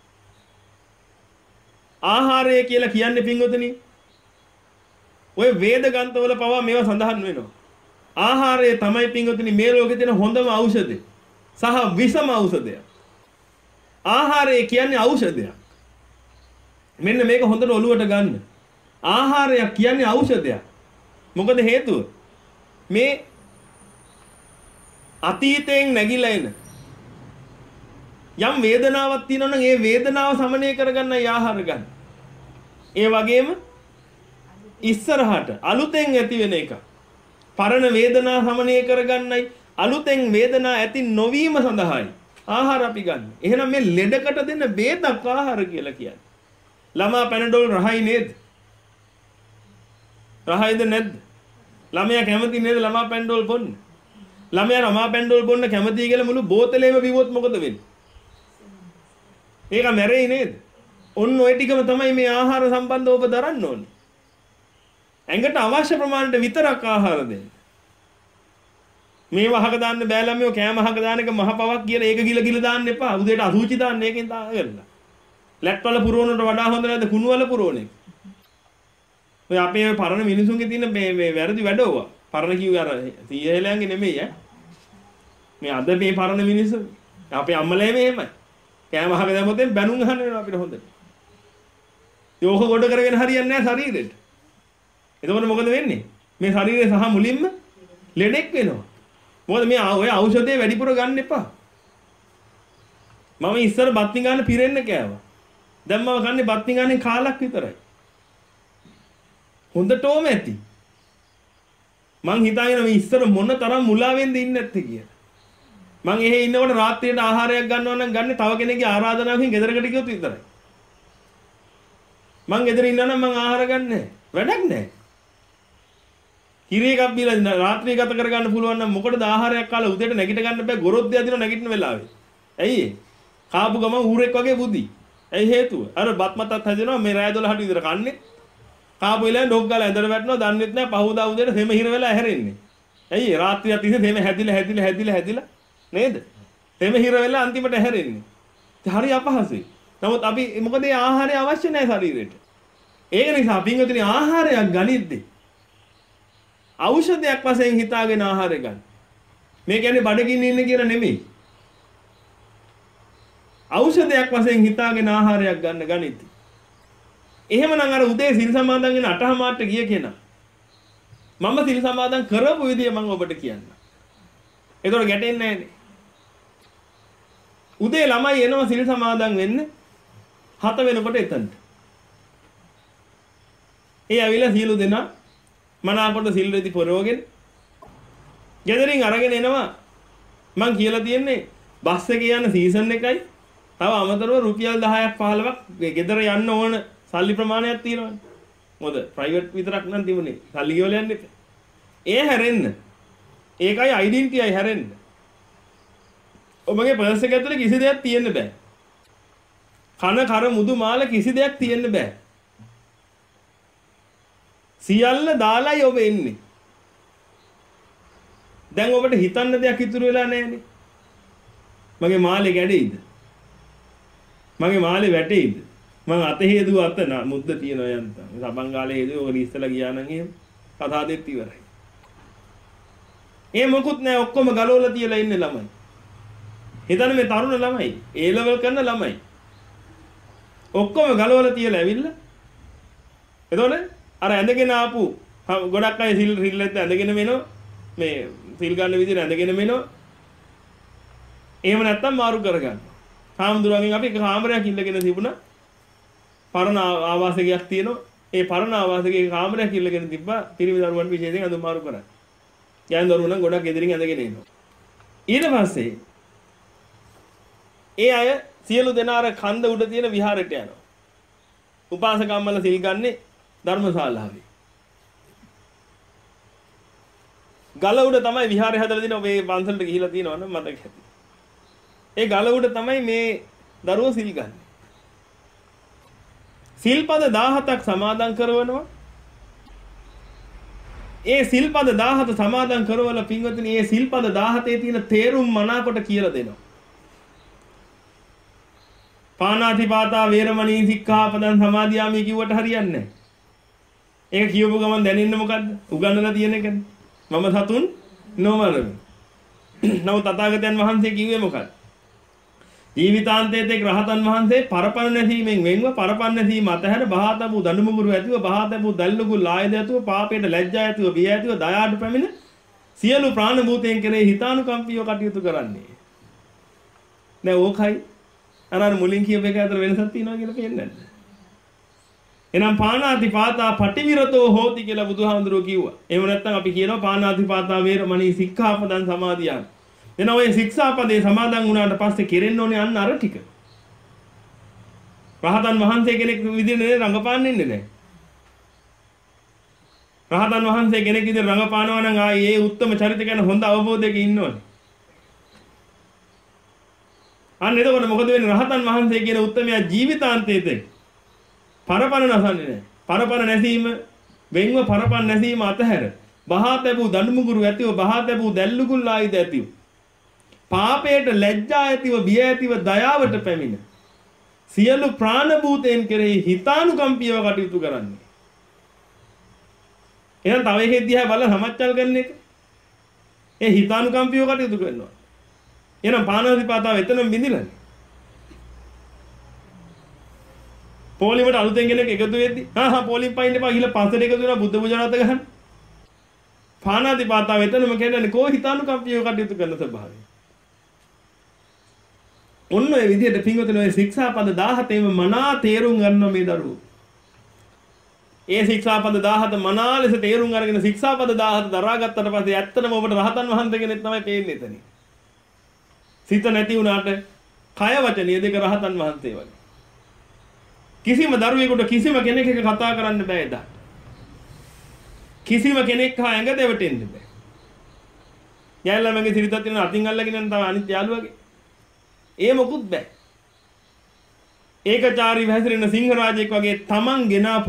ආහාරය කියලා කියන්නේ පින්වතුනි. ඔය වේද ග්‍රන්ථවල පවා මේවා සඳහන් වෙනවා. ආහාරය තමයි පින්වතුනි මේ ලෝකේ තියෙන හොඳම ඖෂධය. සහ විසම ඖෂධය. ආහාරය කියන්නේ ඖෂධයක්. මෙන්න මේක හොඳට ඔලුවට ගන්න. ආහාරය කියන්නේ ඖෂධයක්. මොකද හේතුව? මේ අතීතයෙන් නැగిලා එන යම් වේදනාවක් තියෙනවා නම් ඒ වේදනාව සමනය කරගන්නයි ආහාර ගන්න. ඒ වගේම ඉස්සරහට අලුතෙන් ඇති වෙන එක. පරණ වේදනා සමනය කරගන්නයි අලුතෙන් වේදනා ඇති නොවීම සඳහායි ආහාර අපි ගන්න. එහෙනම් මේ ලෙඩකට දෙන්න බේතක් ආහාර කියලා කියන්නේ. ළමා පැනඩෝල් රහයි නේද? රහයිද නැද්ද? ළමයා කැමති නේද ළමා පැනඩෝල් බොන්න? ළමයා ළමා පැනඩෝල් බොන්න කැමතියි කියලා මුළු බෝතලෙම බිව්වොත් මොකද වෙන්නේ? ඒක මැරෙයි නේද? ඔන්න ඔය ටිකම තමයි මේ ආහාර සම්බන්ධව ඔබ දරන්න ඕනේ. ඇඟට අවශ්‍ය ප්‍රමාණයට විතරක් ආහාර දෙන්න. මේ වහක දාන්න බෑ ළමයෝ කෑම අහක දාන එක මහ පවක් කියලා ඒක ගිල ගිල දාන්න එපා. උදේට අසුචි දාන්න ඒකෙන් දාගන්න. ලැට් වල පුරවනට වඩා හොඳ නැද්ද කුණු වල පුරවන එක? ඔය අපේ පරණ මිනිසුන්ගේ තියෙන මේ මේ වැරදි වැඩෝවා. පරණ කිව්වේ අර සීයලයන්ගේ නෙමෙයි ඈ. මේ අද මේ පරණ මිනිස්සු අපේ අම්මලා එහෙමයි. කෑම අහක දැම්මොත් බැනුම් අහන්න වෙනවා අපිට හොඳට. යෝග ගොඩ කරගෙන හරියන්නේ නැහැ ශරීරෙට. එතකොට මොකද වෙන්නේ? මේ ශරීරය සහ මුලින්ම ලෙඩෙක් වෙනවා. මොකද මේ ඔය ඖෂධය වැඩිපුර ගන්න එපා. මම ඉස්සර බත් ගන්න පිරෙන්න කෑවා. දැන් මම කන්නේ බත් ගන්නේ කාලක් විතරයි. හොඳටම ඇති. මං හිතාගෙන මේ ඉස්සර මොන තරම් මුලාවෙන්ද ඉන්නේ නැත්තේ කියලා. මං එහෙ ඉන්නකොට රාත්‍රියට ආහාරයක් ගන්නවා නම් ගන්නේ තව කෙනෙක්ගේ ආරාධනාවකින් ගෙදරකට ගියොත් විතරයි. මං ගෙදර ඉන්නා නම් මං ආහාර ගන්නෑ. වැඩක් නැහැ. කිරි එකක් බීලා රාත්‍රිය ගත කර ගන්න පුළුවන් නම් මොකටද ආහාරයක් කාලා උදේට නැගිට ගන්න බෑ ගොරොද්දේ අදින නැගිටින වෙලාවේ. ඇයි ඒ? කාපු ගම ඌරෙක් වගේ බුද්ධි. ඇයි හේතුව? අර බත් මතත් හැදෙනවා මේ රෑ දොළහට විතර කන්නේ. කාපු වෙලාවෙන් ඩොග් ගාලා ඇඳට වැටෙනවා දන්නෙත් නැහැ පහුවදා උදේට තෙම හිර වෙලා හැරෙන්නේ. ඇයි ඒ? රාත්‍රිය තිස්සේ තෙම හැදිලා හැදිලා හැදිලා හැදිලා නේද? තෙම හිර වෙලා අන්තිමට හැරෙන්නේ. ඒ හරි අපහසුයි. නමුත් අපි මොකද ඒ ආහාරය අවශ්‍ය නැහැ ශරීරෙට. ඒක නිසා පින්වතුනි ආහාරයක් ගනිද්දී ඖෂධයක් වශයෙන් හිතාගෙන ආහාරය ගන්න. මේ කියන්නේ බඩගින්න ඉන්න කියලා නෙමෙයි. ඖෂධයක් වශයෙන් හිතාගෙන ආහාරයක් ගන්න ගනිති. එහෙමනම් අර උදේ සිල් සමාදන් වෙන අටහමාරට ගිය කෙනා මම සිල් සමාදන් කරපු විදිය මම ඔබට කියන්න. ඒතකොට ගැටෙන්නේ නැහැනේ. උදේ ළමයි එනවා සිල් සමාදන් වෙන්න හත වෙනකොට එතනට. ඒ ඇවිල්ලා සියලු දෙනා මනාකොට සිල් රෙදි පොරවගෙන ගෙදරින් අරගෙන එනවා. මං කියලා තියන්නේ බස් එකේ යන සීසන් එකයි තව අමතරව රුපියල් දහයක් පහළොවක් ගෙදර යන්න ඕන සල්ලි ප්‍රමාණයක් තියෙනවානේ. මොකද ප්‍රයිවට් විතරක් නම් තිබුණේ. සල්ලි ගෙවල යන්න එපා. ඒ හැරෙන්න. ඒකයි ඩෙන්ටිටියි හැරෙන්න. ඔබගේ පර්ස් එක ඇතුලේ කිසි දෙයක් තියෙන්න බෑ. කන කර මුදු මාල කිසි දෙයක් තියෙන්න බෑ. සියල්ල දාලයි ඔබ එන්නේ. දැන් ඔබට හිතන්න දෙයක් ඉතුරු වෙලා නැහැනේ. මගේ මාලේ ගැඩෙයිද? මගේ මාලේ වැටෙයිද? මම අතේ හේදුව අත මුද්ද තියනවා යන්තම්. සබන් ගාලේ හේදුව ඔක ඉස්සලා ගියා නම් එහෙම කතා දෙත් ඉවරයි. ඒ මොකුත් නැහැ ඔක්කොම ගලවලා තියලා ඉන්නේ ළමයි. හිතන්න මේ තරුණ ළමයි, ඒ ලෙවල් කරන ළමයි. ඔක්කොම ගලවලා තියලා ඇවිල්ලා. එතකොට අර ඇඳගෙන ආපු ගොඩක් අය සිල් රිල්ලෙත් ඇඳගෙන මෙනෝ මේ සිල් ගන්න විදිහට ඇඳගෙන මෙනෝ. එහෙම නැත්තම් මාරු කරගන්න. හාමුදුරුවන්ගෙන් අපි එක කාමරයක් ඉල්ලගෙන තිබුණා. පරණ ආවාසයක් තියෙනවා. ඒ පරණ ආවාසයේ කාමරයක් ඉල්ලගෙන තිබ්බා. පිරිමි දරුවන් විශේෂයෙන් අඳුම් මාරු කරා. යන් දරුවෝ නම් ගොඩක් ගෙදරින් ඇඳගෙන එනවා. ඊට පස්සේ ඒ අය සියලු දෙනා අර කන්ද උඩ තියෙන විහාරයට යනවා. උපාසකම්මල සිල් ගන්නේ ධර්මශාලාවේ. ගල උඩ තමයි විහාරය හදලා දින ඔබේ පන්සලට ගිහිලා තියෙනවා නම් මතක ඇති. ඒ ගල උඩ තමයි මේ දරුවෝ සිල් ගන්න. සිල්පද දහහතක් සමාදන් කරවනවා. ඒ සිල්පද දහහත සමාදන් කරවල පින්වතුනි ඒ සිල්පද දහහතේ තියෙන තේරුම් මනාකොට කියලා දෙනවා. පාණාතිපාතා වේරමණී සික්ඛාපදං සමාදියාමි කිව්වට හරියන්නේ නැහැ. ඒක කියවපු ගමන් දැනෙන්නේ මොකද්ද? උගන්වලා තියෙන එකනේ. මම සතුන් නොමරමි. නමුත් තථාගතයන් වහන්සේ කිව්වේ මොකක්ද? ජීවිතාන්තයේදී රහතන් වහන්සේ පරපණ නැසීමෙන් වෙන්ව පරපණ නැසීම අතහැර බහාතබු දඬුමුගුරු ඇතිව බහාතබු දැල්ලුගු ලායද ඇතුව පාපයට ලැජ්ජා ඇතුව බිය ඇතුව දයාඩ පැමිණ සියලු ප්‍රාණ භූතයන් කෙරෙහි හිතානුකම්පීව කටයුතු කරන්නේ. දැන් ඕකයි අර අර මුලින් කියපු එක අතර වෙනසක් තියෙනවා කියලා පේන්නේ නැහැ. එනම් පාණාතිපාතා පටිවිරතෝ හෝති කියලා බුදුහාමුදුරුවෝ කිව්වා. එහෙම නැත්නම් අපි කියනවා පාණාතිපාතා වේරමණී සික්ඛාපදං සමාදියාමි. එන ඔය ශික්ෂාපදේ සමාදන් වුණාට පස්සේ කෙරෙන්න ඕනේ අන්න අර ටික. රහතන් වහන්සේ කෙනෙක් විදිහට නේ රංගපාන්නේ නැහැ. රහතන් වහන්සේ කෙනෙක් විදිහට රංගපානවා නම් ආයේ ඒ උත්තම චරිත ගැන හොඳ අවබෝධයක ඉන්න ඕනේ. අන්න එතකොට මොකද වෙන්නේ? රහතන් වහන්සේ කියන උත්තමයා ජීවිතාන්තයේදී පරපණ නැසන්නේ නැහැ. පරපණ නැසීම වෙන්ව පරපණ නැසීම අතහැර බහාතබු දඬුමුගුරු ඇතිව බහාතබු දැල්ලුගුල් ආයිද ඇතිව පාපයට ලැජ්ජා ඇතිව බිය ඇතිව දයාවට පැමිණ සියලු ප්‍රාණ භූතයන් කෙරෙහි හිතානුකම්පීව කටයුතු කරන්නේ. එහෙනම් තව එකෙක් දිහා බලලා සමච්චල් කරන එක. ඒ හිතානුකම්පීව කටයුතු කරනවා. එහෙනම් පාණාතිපාතාව එතනම බිඳිලානේ. පොලිමට අලුතෙන් කෙනෙක් එකතු වෙද්දි හා හා පොලිම් පයින් එපා ගිහලා පන්සලට එකතු වෙනවා බුද්ධ පූජාවත ගහන්න. පාණාතිපාතාව එතනම කියන්නේ කෝ හිතානුකම්පීව කටයුතු කරන ස්වභාවය. ඔන්න ඔය විදිහට පින්වතුනි ඔය ශික්ෂාපද දහහතේම මනා තේරුම් ගන්නවා මේ දරුවෝ. ඒ ශික්ෂාපද දහහත මනා ලෙස තේරුම් අරගෙන ශික්ෂාපද දහහත දරාගත්තට පස්සේ ඇත්තටම ඔබට රහතන් වහන්සේ කෙනෙක් තමයි පේන්නේ එතනින්. සිත නැති වුණාට කය වචනිය දෙක රහතන් වහන්සේ වගේ. කිසිම දරුවෙකුට කිසිම කෙනෙක් එක කතා කරන්න බෑ එදා. කිසිම කෙනෙක් හා ඇඟ දෙවටෙන්න බෑ. යැල්ලා මගේ සිරිතත් වෙන අතින් අල්ලගෙන යන තව අනිත් යාළුවගේ. ඒ මොකුත් බෑ. ඒකචාරී හැසිරෙන සිංහරාජෙක් වගේ තමන් ගෙනාපු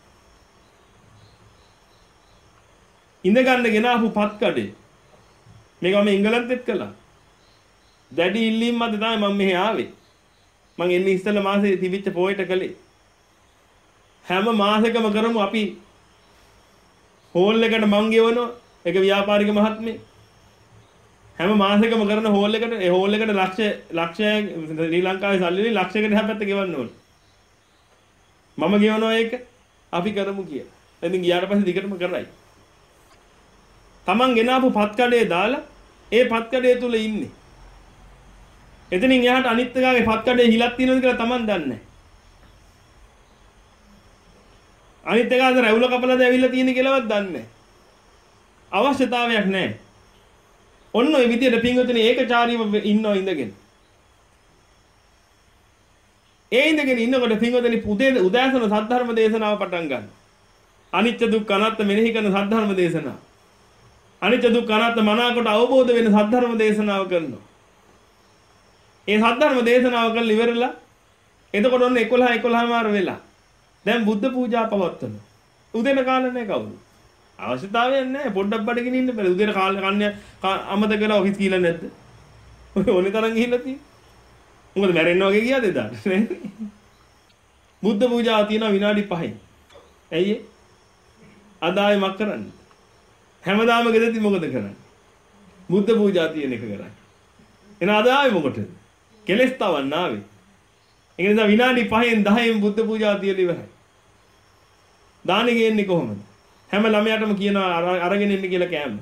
ඉඳ ගන්න ගෙනාපු පත්කඩේ මේක මම ඉංගලන්තෙත් කළා. දැඩි ඉල්ලීම් මත තමයි මම මෙහි ආවේ. මම එන්නේ ඉස්සෙල්ලා මාසේ තිබිච්ච පොයට කළේ. හැම මාසෙකම කරමු අපි හෝල් එකට මං ගෙවනවා. ඒක ව්‍යාපාරික මහත්මේ. හැම මාසෙකම කරන හෝල් එකට ඒ හෝල් එකට ලක්ෂ ලක්ෂයක් ශ්‍රී ලංකාවේ සල්ලි වලින් ලක්ෂයකට හැපැත්ත ගෙවන්න ඕනේ. මම ගෙවනවා ඒක අපි කරමු කියලා. ඉතින් ගියාට පස්සේ දිගටම කරයි. Taman ගෙනාපු පත් කඩේ දාලා ඒ පත් කඩේ තුල ඉන්නේ. එතනින් එහාට අනිත් එකාගේ පත් කඩේ හිලක් තියෙනවද කියලා Taman දන්නේ නැහැ. අනිත් එකාද රැවුල කපලාද ඇවිල්ලා තියෙන්නේ කියලාවත් දන්නේ නැහැ. අවශ්‍යතාවයක් නැහැ. ඔන්න ඔය විදියට පින්වතුනි ඒකචාරීව ඉන්නව ඉඳගෙන. ඒ ඉඳගෙන ඉන්නකොට පින්වතුනි උදේ උදෑසන සද්ධර්ම දේශනාව පටන් ගන්න. අනිත්‍ය දුක්ඛ අනාත්ම මෙනෙහි කරන සද්ධර්ම දේශනාව. අනිත්‍ය දුක්ඛ අනාත්ම මනාකොට අවබෝධ වෙන සද්ධර්ම දේශනාව කරනවා. ඒ සද්ධර්ම දේශනාව කරලා ඉවරලා එතකොට ඔන්න එකොළහ එකොළහ මාර වෙලා. දැන් බුද්ධ පූජා පවත්වනවා. උදේන කාලේ නැහැ කවුරු. අවශ්‍යතාවයක් නැහැ. පොඩ්ඩක් බඩගිනින් ඉන්න බෑ. උදේට කාලේ කන්නේ අමතක කරලා ඔෆිස් ගිහලා නැද්ද? ඔය ඕනේ තරම් ගිහිල්ලා තියෙන්නේ. මොකද මැරෙන්න වගේ ගියාද එදාට? බුද්ධ පූජාව තියෙනවා විනාඩි පහෙන්. ඇයි ඒ? අද ආයෙ මක් කරන්නේ? හැමදාම ගෙදරදී මොකද කරන්නේ? බුද්ධ පූජා තියෙන එක කරන්නේ. එන අද ආයෙ මොකටද? කෙලස් තවන්න ආවේ. ඒ නිසා විනාඩි පහෙන් දහයෙන් බුද්ධ පූජාව තියලා ඉවරයි. දානෙ ගේන්නේ කොහොමද? හැම ළමයාටම කියනවා අරගෙන ඉන්න කියලා කෑම.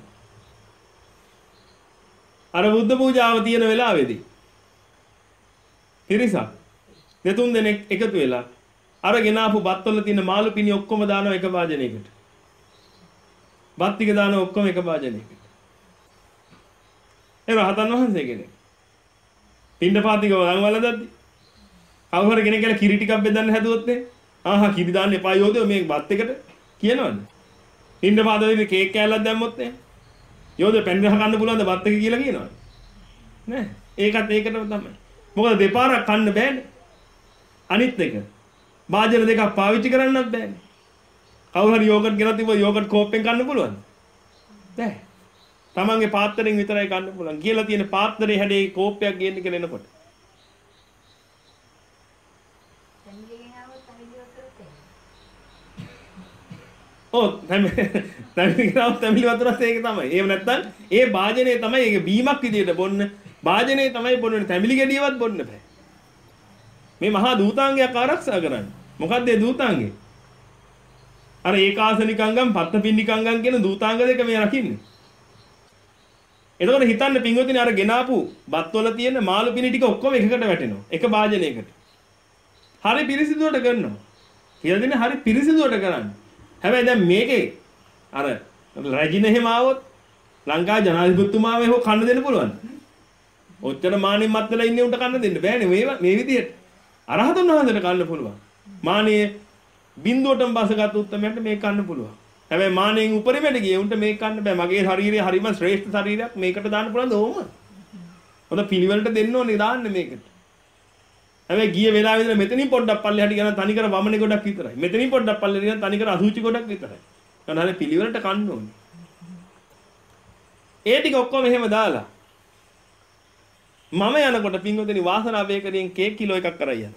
අර බුද්ධ පූජාව තියෙන වෙලාවේදී පිරිසක් දෙතුන් දෙනෙක් එකතු වෙලා අරගෙන ආපු බත්වල තියෙන මාළු පිණි ඔක්කොම දානවා එක වාජනයකට. බත් ටික දානවා ඔක්කොම එක වාජනයකට. ඒ රහතන් වහන්සේ කෙනෙක්. පින්ඩපාතික වළං වල දැද්දි. කවුරු හරි කෙනෙක් කියලා කිරි ටිකක් බෙදන්න හැදුවොත් නේ. ආහා කිරි දාන්න එපා යෝධයෝ මේ බත් එකට කියනවද? පින්ඩපාතේ කේක් කෑල්ලක් දැම්මොත් නේ. යෝධයෝ පැන් ගහ ගන්න පුළුවන්ද බත් එක කියලා කියනවද? නෑ. ඒකත් ඒකටම තමයි. මොකද දෙපාරක් කන්න බෑනේ. අනිත් එක වාජන දෙකක් පාවිච්චි කරන්නත් බෑනේ. කවුරු හරි යෝගට් ගෙනත් ඉව යෝගට් කෝප්පෙන් කන්න පුළුවන්ද? බෑ. තමන්ගේ පාත්‍රයෙන් විතරයි කන්න පුළුවන්. කියලා තියෙන පාත්‍රයේ හැඩේ කෝප්පයක් ගේන්න කියලා එනකොට. ඔව් තැමිලි ගාව තැමිලි වතුරත් ඒක තමයි. එහෙම නැත්නම් ඒ වාජනේ තමයි ඒක බීමක් විදියට බොන්න. වාජනේ තමයි බොන්නේ. තැමිලි ගෙඩියවත් බොන්න බෑ. මේ මහා දූතාංගයක් ආරක්ෂා කරන්න. මොකද්ද ඒ දූතාංගේ? අර ඒකාසනිකංගම් පත්තපින්නිකංගම් කියන දූතාංග දෙක මේ රකින්නේ. එතකොට හිතන්න පින්වතුනි අර ගෙනාපු බත්වල තියෙන මාළු පිණි ටික ඔක්කොම එකකට වැටෙනවා. එක වාජනයකට. හරි පිරිසිදුවට කරනවා. කියලා දෙන්නේ හරි පිරිසිදුවට කරන්නේ. හැබැයි දැන් මේකේ අර රජින එහෙම ආවොත් ලංකාවේ ජනාධිපතිතුමාව එහෙම කන්න දෙන්න පුළුවන්. ඔච්චර මානෙන් මත් වෙලා ඉන්නේ උන්ට කන්න දෙන්න බෑනේ මේ මේ විදියට. අරහතුන් වහන්සේට කන්න පුළුවන්. මානෙ බින්දුවටම බසගත් උත්තමයන්ට මේක කන්න පුළුවන්. හැබැයි මානෙන් උඩරෙමෙට ගියේ උන්ට මේක කන්න බෑ. මගේ ශරීරය හරිම ශ්‍රේෂ්ඨ ශරීරයක් මේකට දාන්න පුළුවන්ද ඕම? හොඳ පිළිවෙලට දෙන්න ඕනේ දාන්න මේකට. හැබැයි ගිය වෙලාවෙ ඉඳලා මෙතනින් පොඩ්ඩක් පල්ලෙහාට ගියනම් තනිකර වමනේ ගොඩක් විතරයි. මෙතනින් පොඩ්ඩක් පල්ලෙහාට ගියනම් තනිකර අසුචි ගොඩක් විතරයි. කනහලේ පිළිවෙලට කන්න ඕනේ. ඒ ටික ඔක්කොම එහෙම දාලා මම යනකොට පින්වතුනි වාසනා බේකරියෙන් කේක් කිලෝ එකක් කරා යනවා.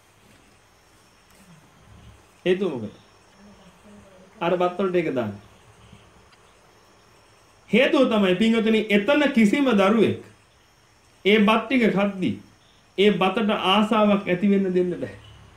හේතුව මොකද? අර බත් වලට ඒක දාන්න. හේතුව තමයි පින්වතුනි එතන කිසිම දරුවෙක් ඒ බත් ටික කද්දී ඒ බතට ආසාවක් ඇති වෙන්න දෙන්න බෑ.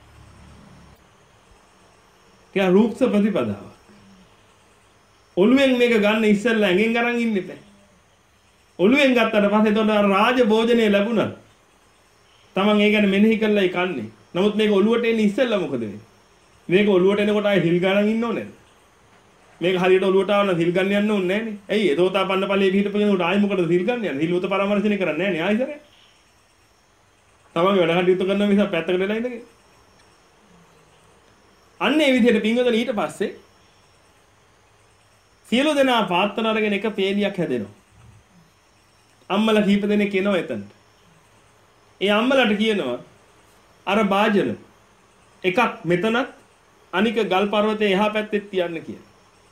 කියා රූපස ප්‍රතිපදාව. ඔළුවෙන් මේක ගන්න ඉස්සෙල්ලා ඇඟෙන් අරන් ඉන්න බෑ. ඔළුවෙන් ගත්තට පස්සේ එතකොට රාජ භෝජනේ ලැබුණා. Taman ඒ ගැන මෙනෙහි කරලායි කන්නේ. නමුත් මේක ඔළුවට එන්නේ ඉස්සෙල්ලා මොකද වෙන්නේ? මේක ඔළුවට එනකොට ආයෙ හිල් ගන්න ඉන්න ඕනේ. මේක හරියට ඔළුවට ආවම හිල් ගන්න යන්න ඕනේ නෑනේ. ඇයි? එතෝතාපන්න ඵලයේ පිටපෙනකොට ආයෙ මොකටද හිල් ගන්න යන්නේ? හිල් උත පරාමර්ශනය කරන්නේ නෑනේ ආයෙසරේ. තමන්ගේ වැඩ කටයුතු කරන නිසා පැත්තකට වෙලා ඉඳගෙන. අන්න ඒ විදිහට පින්වතුනි ඊට පස්සේ සියලු දෙනා පාත්‍රන අරගෙන එක පේලියක් හැදෙනවා. අම්මලා කීප දෙනෙක් එනවා එතනට. ඒ අම්මලාට කියනවා අර වාජන එකක් මෙතනත් අනික ගල් පර්වතයේ එහා පැත්තේ තියන්න කියලා.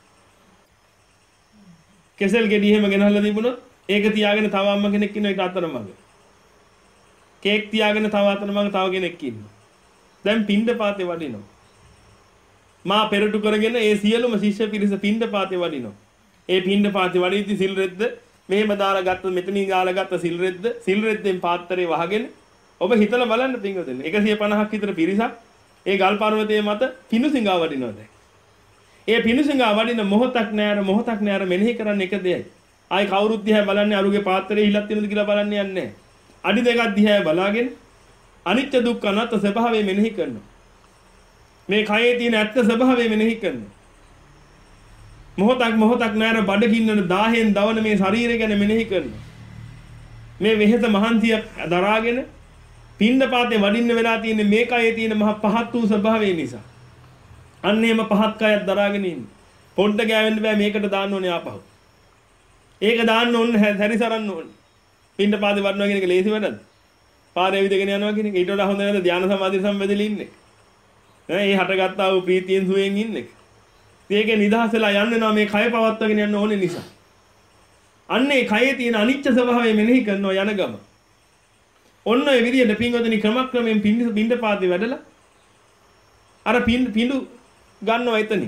කෙසෙල් ගෙඩි එහෙම ගෙනහලා තිබුණොත් ඒක තියාගෙන තව අම්ම කෙනෙක් ඉන්නවා ඊට අතරමඟ. කේක් තියාගෙන තව අතරමඟ තව කෙනෙක් ඉන්නවා. දැන් පින්ඩපාතේ වඩිනවා. මා පෙරටු කරගෙන ඒ සියලුම ශිෂ්‍ය පිරිස පින්ඩපාතේ වඩිනවා. ඒ පින්ඩපාතේ වඩිද්දි සිල් රෙද්ද මෙහෙම දාලා ගත්ත මෙතනින් ගාලා ගත්ත සිල් රෙද්ද සිල් රෙද්දෙන් පාත්‍රේ වහගෙන ඔබ හිතලා බලන්න පින්වතුනි එකසිය පනහක් විතර පිරිසක් ඒ ගල් පර්වතයේ මත පිණුසිඟා වඩිනවා දැන්. ඒ පිණුසිඟා වඩින මොහොතක් නෑර මොහොතක් නෑර මෙනෙහි කරන්න එක දෙයයි. ආයි කවුරුත් දිහා බලන්නේ අරුගේ පාත්‍රේ හිලක් තියෙනවද කියලා බලන්නේ යන්නේ. අඩි දෙකක් දිහා බලාගෙන අනිත්‍ය දුක්ඛ අනාත්ම ස්වභාවය මෙනෙහි කරනවා. මේ කයේ තියෙන ඇත්ත ස්වභාවය මෙනෙහි කරනවා. මොහොතක් මොහොතක් නෑර බඩගින්නන දාහෙන් දවන මේ ශරීරය ගැන මෙනෙහි කරනවා. මේ වෙහෙස මහන්සිය දරාගෙන පින්ඩපාතේ වඩින්න වෙලා තියෙන මේ කයේ තියෙන මහ පහත් වූ ස්වභාවය නිසා. අන්නේම පහත් කයක් දරාගෙන ඉන්නේ. පොඩ්ඩ ගෑවෙන්න බෑ මේකට දාන්න ඕනේ ආපහු. ඒක දාන්න ඕනේ හැරිසරන්න ඕනේ. පින්ඩපාතේ වඩනවා කියන එක ලේසි වැඩක්ද? පාරේ විදගෙන යනවා කියන එක ඊට වඩා හොඳ නේද? ධානා සමාධි සම්බෙදෙලි ඉන්නේ. ඈ ඒ හටගත්තා වූ ප්‍රීතියෙන් සුවයෙන් ඉන්නේ. ඒකේ නිදහස් වෙලා යන්න වෙනවා මේ කය පවත්වාගෙන යන්න ඕනේ නිසා. අන්නේ කයේ තියෙන අනිත්‍ය ස්වභාවය මෙනෙහි කරනවා යන ගම. ඔන්න ඒ විදිහට පින්වතුනි ක්‍රමක්‍රමයෙන් පින්ඩපාතේ වැඩලා අර පිඬු ගන්නවා එතනින්.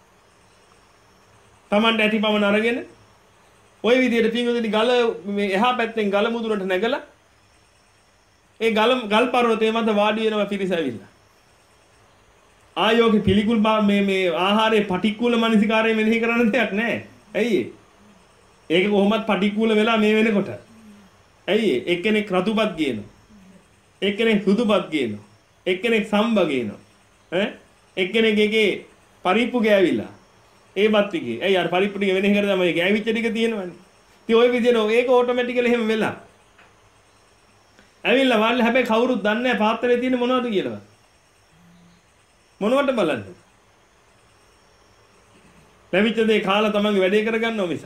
Tamanට ඇති පමණ අරගෙන ওই විදිහට පින්වතුනි ගල මේ එහා පැත්තෙන් ගල මුදුනට නැගලා ඒ ගල ගල් පර්වතයේ මත වාඩි වෙනවා පිරිස ඇවිල්ලා. ආයෝගේ පිළිකුල් මේ මේ ආහාරයේ පටික්කුල මනසිකාරය මෙනෙහි කරන්න දෙයක් නැහැ. ඇයි ඒක කොහොමත් පටික්කුල වෙලා මේ වෙනකොට. ඇයි එක්කෙනෙක් රතුපත් ගේනවා. එක්කෙනෙක් සුදුපත් ගේනවා. එක්කෙනෙක් සම්බ ගේනවා. ඈ එක්කෙනෙක් එකේ පරිප්පු ගෑවිලා. ඒ බත් ටිකේ. ඇයි අර පරිප්පු ටික වෙනෙහි කරලා තමයි ගෑවිච්ච ටික තියෙනවනේ. ඉතින් ওই විදිහට ඒක ඔටෝමැටිකලි එහෙම වෙලා. ඇවිල්ලා වල්ලා හැබැයි කවුරුත් දන්නේ නැහැ පාත්‍රයේ තියෙන මොනවද කියලා. මොනවට බලන්න. ලැබිච්ච දේ කාලා තමන්ගේ වැඩේ කරගන්නව මිස.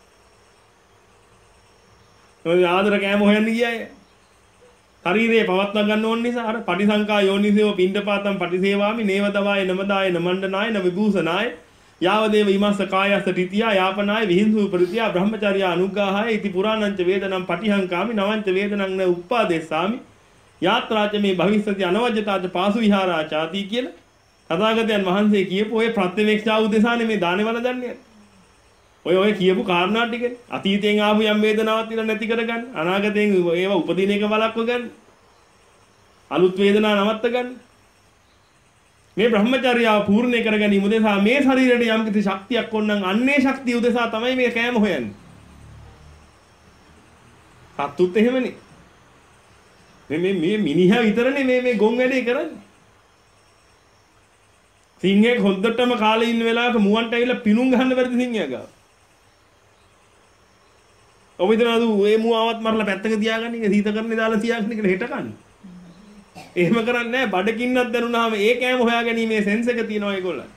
ඔය ආදර කෑම හොයන්න ගියාය. ශරීරයේ පවත්වා ගන්න ඕන නිසා අර පටිසංකා යෝනිසේව පිණ්ඩපාතම් පටිසේවාමි නේවදවාය නමදාය නමණ්ඩනාය නවිභූෂනාය යාවදේව ීමස්ස කායස්ස තිතියා යාපනාය විහිංසු ප්‍රතියා බ්‍රහ්මචර්යා අනුග්‍රහාය ඉති පුරාණංච වේදනම් පටිහංකාමි නවංච වේදනං න උප්පාදේසාමි යාත්‍රාච මේ භවිස්සති අනවජ්‍යතාච පාසු විහාරාචාති කියලා තථාගතයන් වහන්සේ කියපු ඔය ප්‍රත්‍යවේක්ෂා උදෙසානේ මේ දානේ වල දන්නේ. ඔය ඔය කියපු කාරණා ටික අතීතයෙන් ආපු යම් වේදනාවක් තියෙන නැති කරගන්න අනාගතයෙන් ඒවා උපදින එක වළක්ව ගන්න අලුත් වේදනා නවත්ත ගන්න මේ බ්‍රහ්මචර්යාව පූර්ණ කර ගැනීම උදෙසා මේ ශරීරයට යම් කිසි ශක්තියක් ඕනනම් අන්නේ ශක්තිය උදෙසා තමයි මේ කෑම හොයන්නේ. සත්තුත් එහෙමනේ. මේ මේ මේ මිනිහා විතරනේ මේ මේ ගොන් වැඩේ කරන්නේ. සිංහෙක් හොද්දටම කාලේ ඉන්න වෙලාවක මුවන්ට ඇවිල්ලා පිණුම් ගහන්න බැරිද සිංහයා ගාව. ඔබ හිතනවාද මේ මුවාවත් මරලා පැත්තක තියාගන්න එක සීත කරන්නේ දාලා තියාගන්න කියලා හෙට කන්නේ. එහෙම කරන්නේ නැහැ. බඩකින්නක් දැනුණාම ඒ කෑම හොයාගැනීමේ සෙන්ස් එක තියෙනවා ඒගොල්ලන්.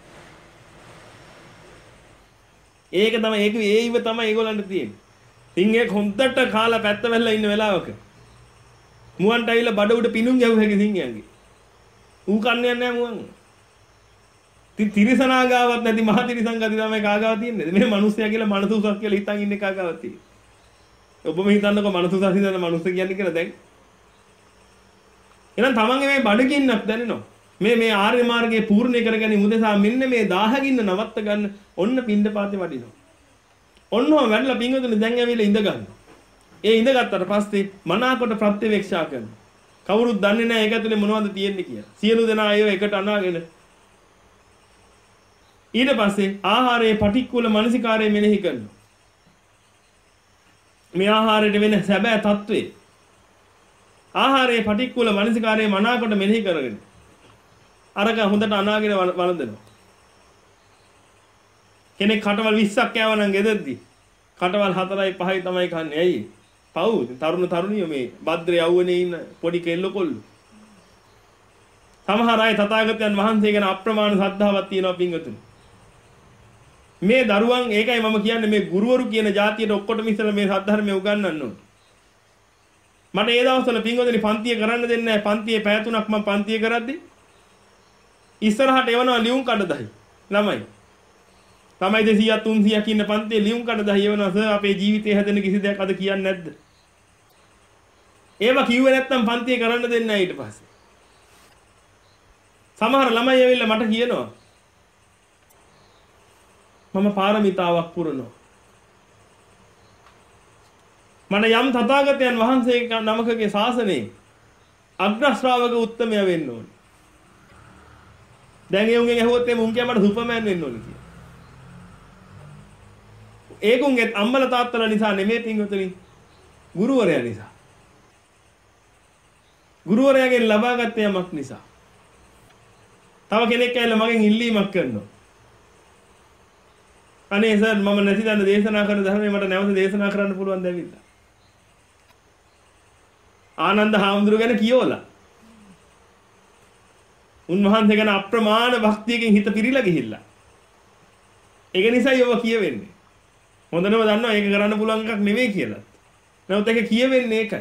ඒක තමයි ඒක ඒ ඉව තමයි ඒගොල්ලන්ට තියෙන්නේ. සිංහෙක් හොද්දට කාලා පැත්ත වෙලා ඉන්න වෙලාවක මුවන්ට ඇවිල්ලා බඩ උඩ පිණුම් ගැහුවගේ සිංහයාගේ. ඌ කන්නේ නැහැ මුවන්. ඉතින් තිරිසනාගාවක් නැති මහ තිරිසන් ගති තමයි කාගාව තියෙන්නේ. මේ මිනිස්සයා කියලා මනස උසස් කියලා හිතන් ඉන්නේ කාගාවක් තියෙන්නේ. ඔබම හිතන්නකෝ මනස උසස් හිතන මිනිස්සු කියන්නේ කියලා දැන්. එහෙනම් තමන්ගේ මේ බඩගින්නක් දැනෙනවා. මේ මේ ආර්ය මාර්ගයේ පූර්ණ කරගැනීම උදෙසා මෙන්න මේ දාහගින්න නවත්ත ගන්න ඔන්න පින්ඩපාතේ වඩිනවා. ඔන්නම වැඩලා පින්වතුනි දැන් ඇවිල්ලා ඉඳ ගන්න. ඒ ඉඳගත්තට පස්සේ මනාකොට ප්‍රත්‍යවේක්ෂා කරනවා. කවුරුත් දන්නේ නැහැ ඒක ඇතුලේ මොනවද තියෙන්නේ කියලා. සියලු දෙනා ඒව එකට අනාගෙන ඊට පස්සේ ආහාරයේ පටික්කුල මනසිකාරය මෙනෙහි කරනවා. මේ ආහාරයට වෙන සැබෑ తත්වේ ආහාරයේ පටික්කුල මනසිකාරය මනාකොට මෙනෙහි කරගෙන අරක හොඳට අනාගෙන වළඳනවා. කෙනෙක් කටවල් විස්සක් කෑවනම් ගෙදරදී කටවල් හතරයි පහයි තමයි කන්නේ. ඇයි? පව් තරුණ තරුණියෝ මේ භද්‍රේ යවුවනේ ඉන්න පොඩි කෙල්ල කොල්ලෝ. සමහර අය තථාගතයන් වහන්සේ ගැන අප්‍රමාණ ශ්‍රද්ධාවක් තියෙනවා පින්වතුනි. මේ දරුවන් ඒකයි මම කියන්නේ මේ ගුරුවරු කියන જાතියට ඔක්කොටම ඉස්සෙල්ලා මේ සද්ධර්මය උගන්වන්න ඕනේ. මට ඒ දවස්වල පින්වතුනි පන්තිය කරන්න දෙන්නේ නැහැ. පන්තියේ පැය තුනක් මම පන්තිය කරද්දි ඉස්සරහට එවනවා ලියුම් කඩදායි ළමයි. ළමයි දෙසීයක් තුන්සීයක් ඉන්න පන්තියේ ලියුම් කඩදායි එවනවා සර් අපේ ජීවිතේ හැදෙන කිසි දෙයක් අද කියන්නේ නැද්ද? ඒවා කිව්වේ නැත්තම් පන්තිය කරන්න දෙන්නේ නැහැ ඊට පස්සේ. සමහර ළමයි ඇවිල්ලා මට කියනවා මම පාරමිතාවක් පුරනවා. මට යම් තථාගතයන් වහන්සේ නමකගේ ශාසනයේ අග්‍ර ශ්‍රාවක උත්තමයා වෙන්න ඕනේ. දැන් ඒ උන්ගෙන් ඇහුවොත් එමු උන් කිය මට සුපර්මෑන් වෙන්න ඕනේ කියලා. ඒකුන්ගේ අම්මල තාත්තලා නිසා නෙමෙයි පින්වතුනි. ගුරුවරයා නිසා. ගුරුවරයාගෙන් ලබාගත් යමක් නිසා. තව කෙනෙක් ඇවිල්ලා මගෙන් ඉල්ලීමක් කරනවා. අනේ සර් මම නැති දන්න දේශනා කරන ධර්මයේ මට නැවත දේශනා කරන්න පුළුවන් දැවිලා. ආනන්ද හාමුදුරුවෝ ගැන කියවලා. උන්වහන්සේ ගැන අප්‍රමාණ භක්තියකින් හිත පිරීලා ගිහිල්ලා. ඒක නිසායි ඔබ කියවෙන්නේ. හොඳනම දන්නවා ඒක කරන්න පුළුවන් එකක් නෙවෙයි කියලා. නැවත ඒක කියවෙන්නේ ඒකයි.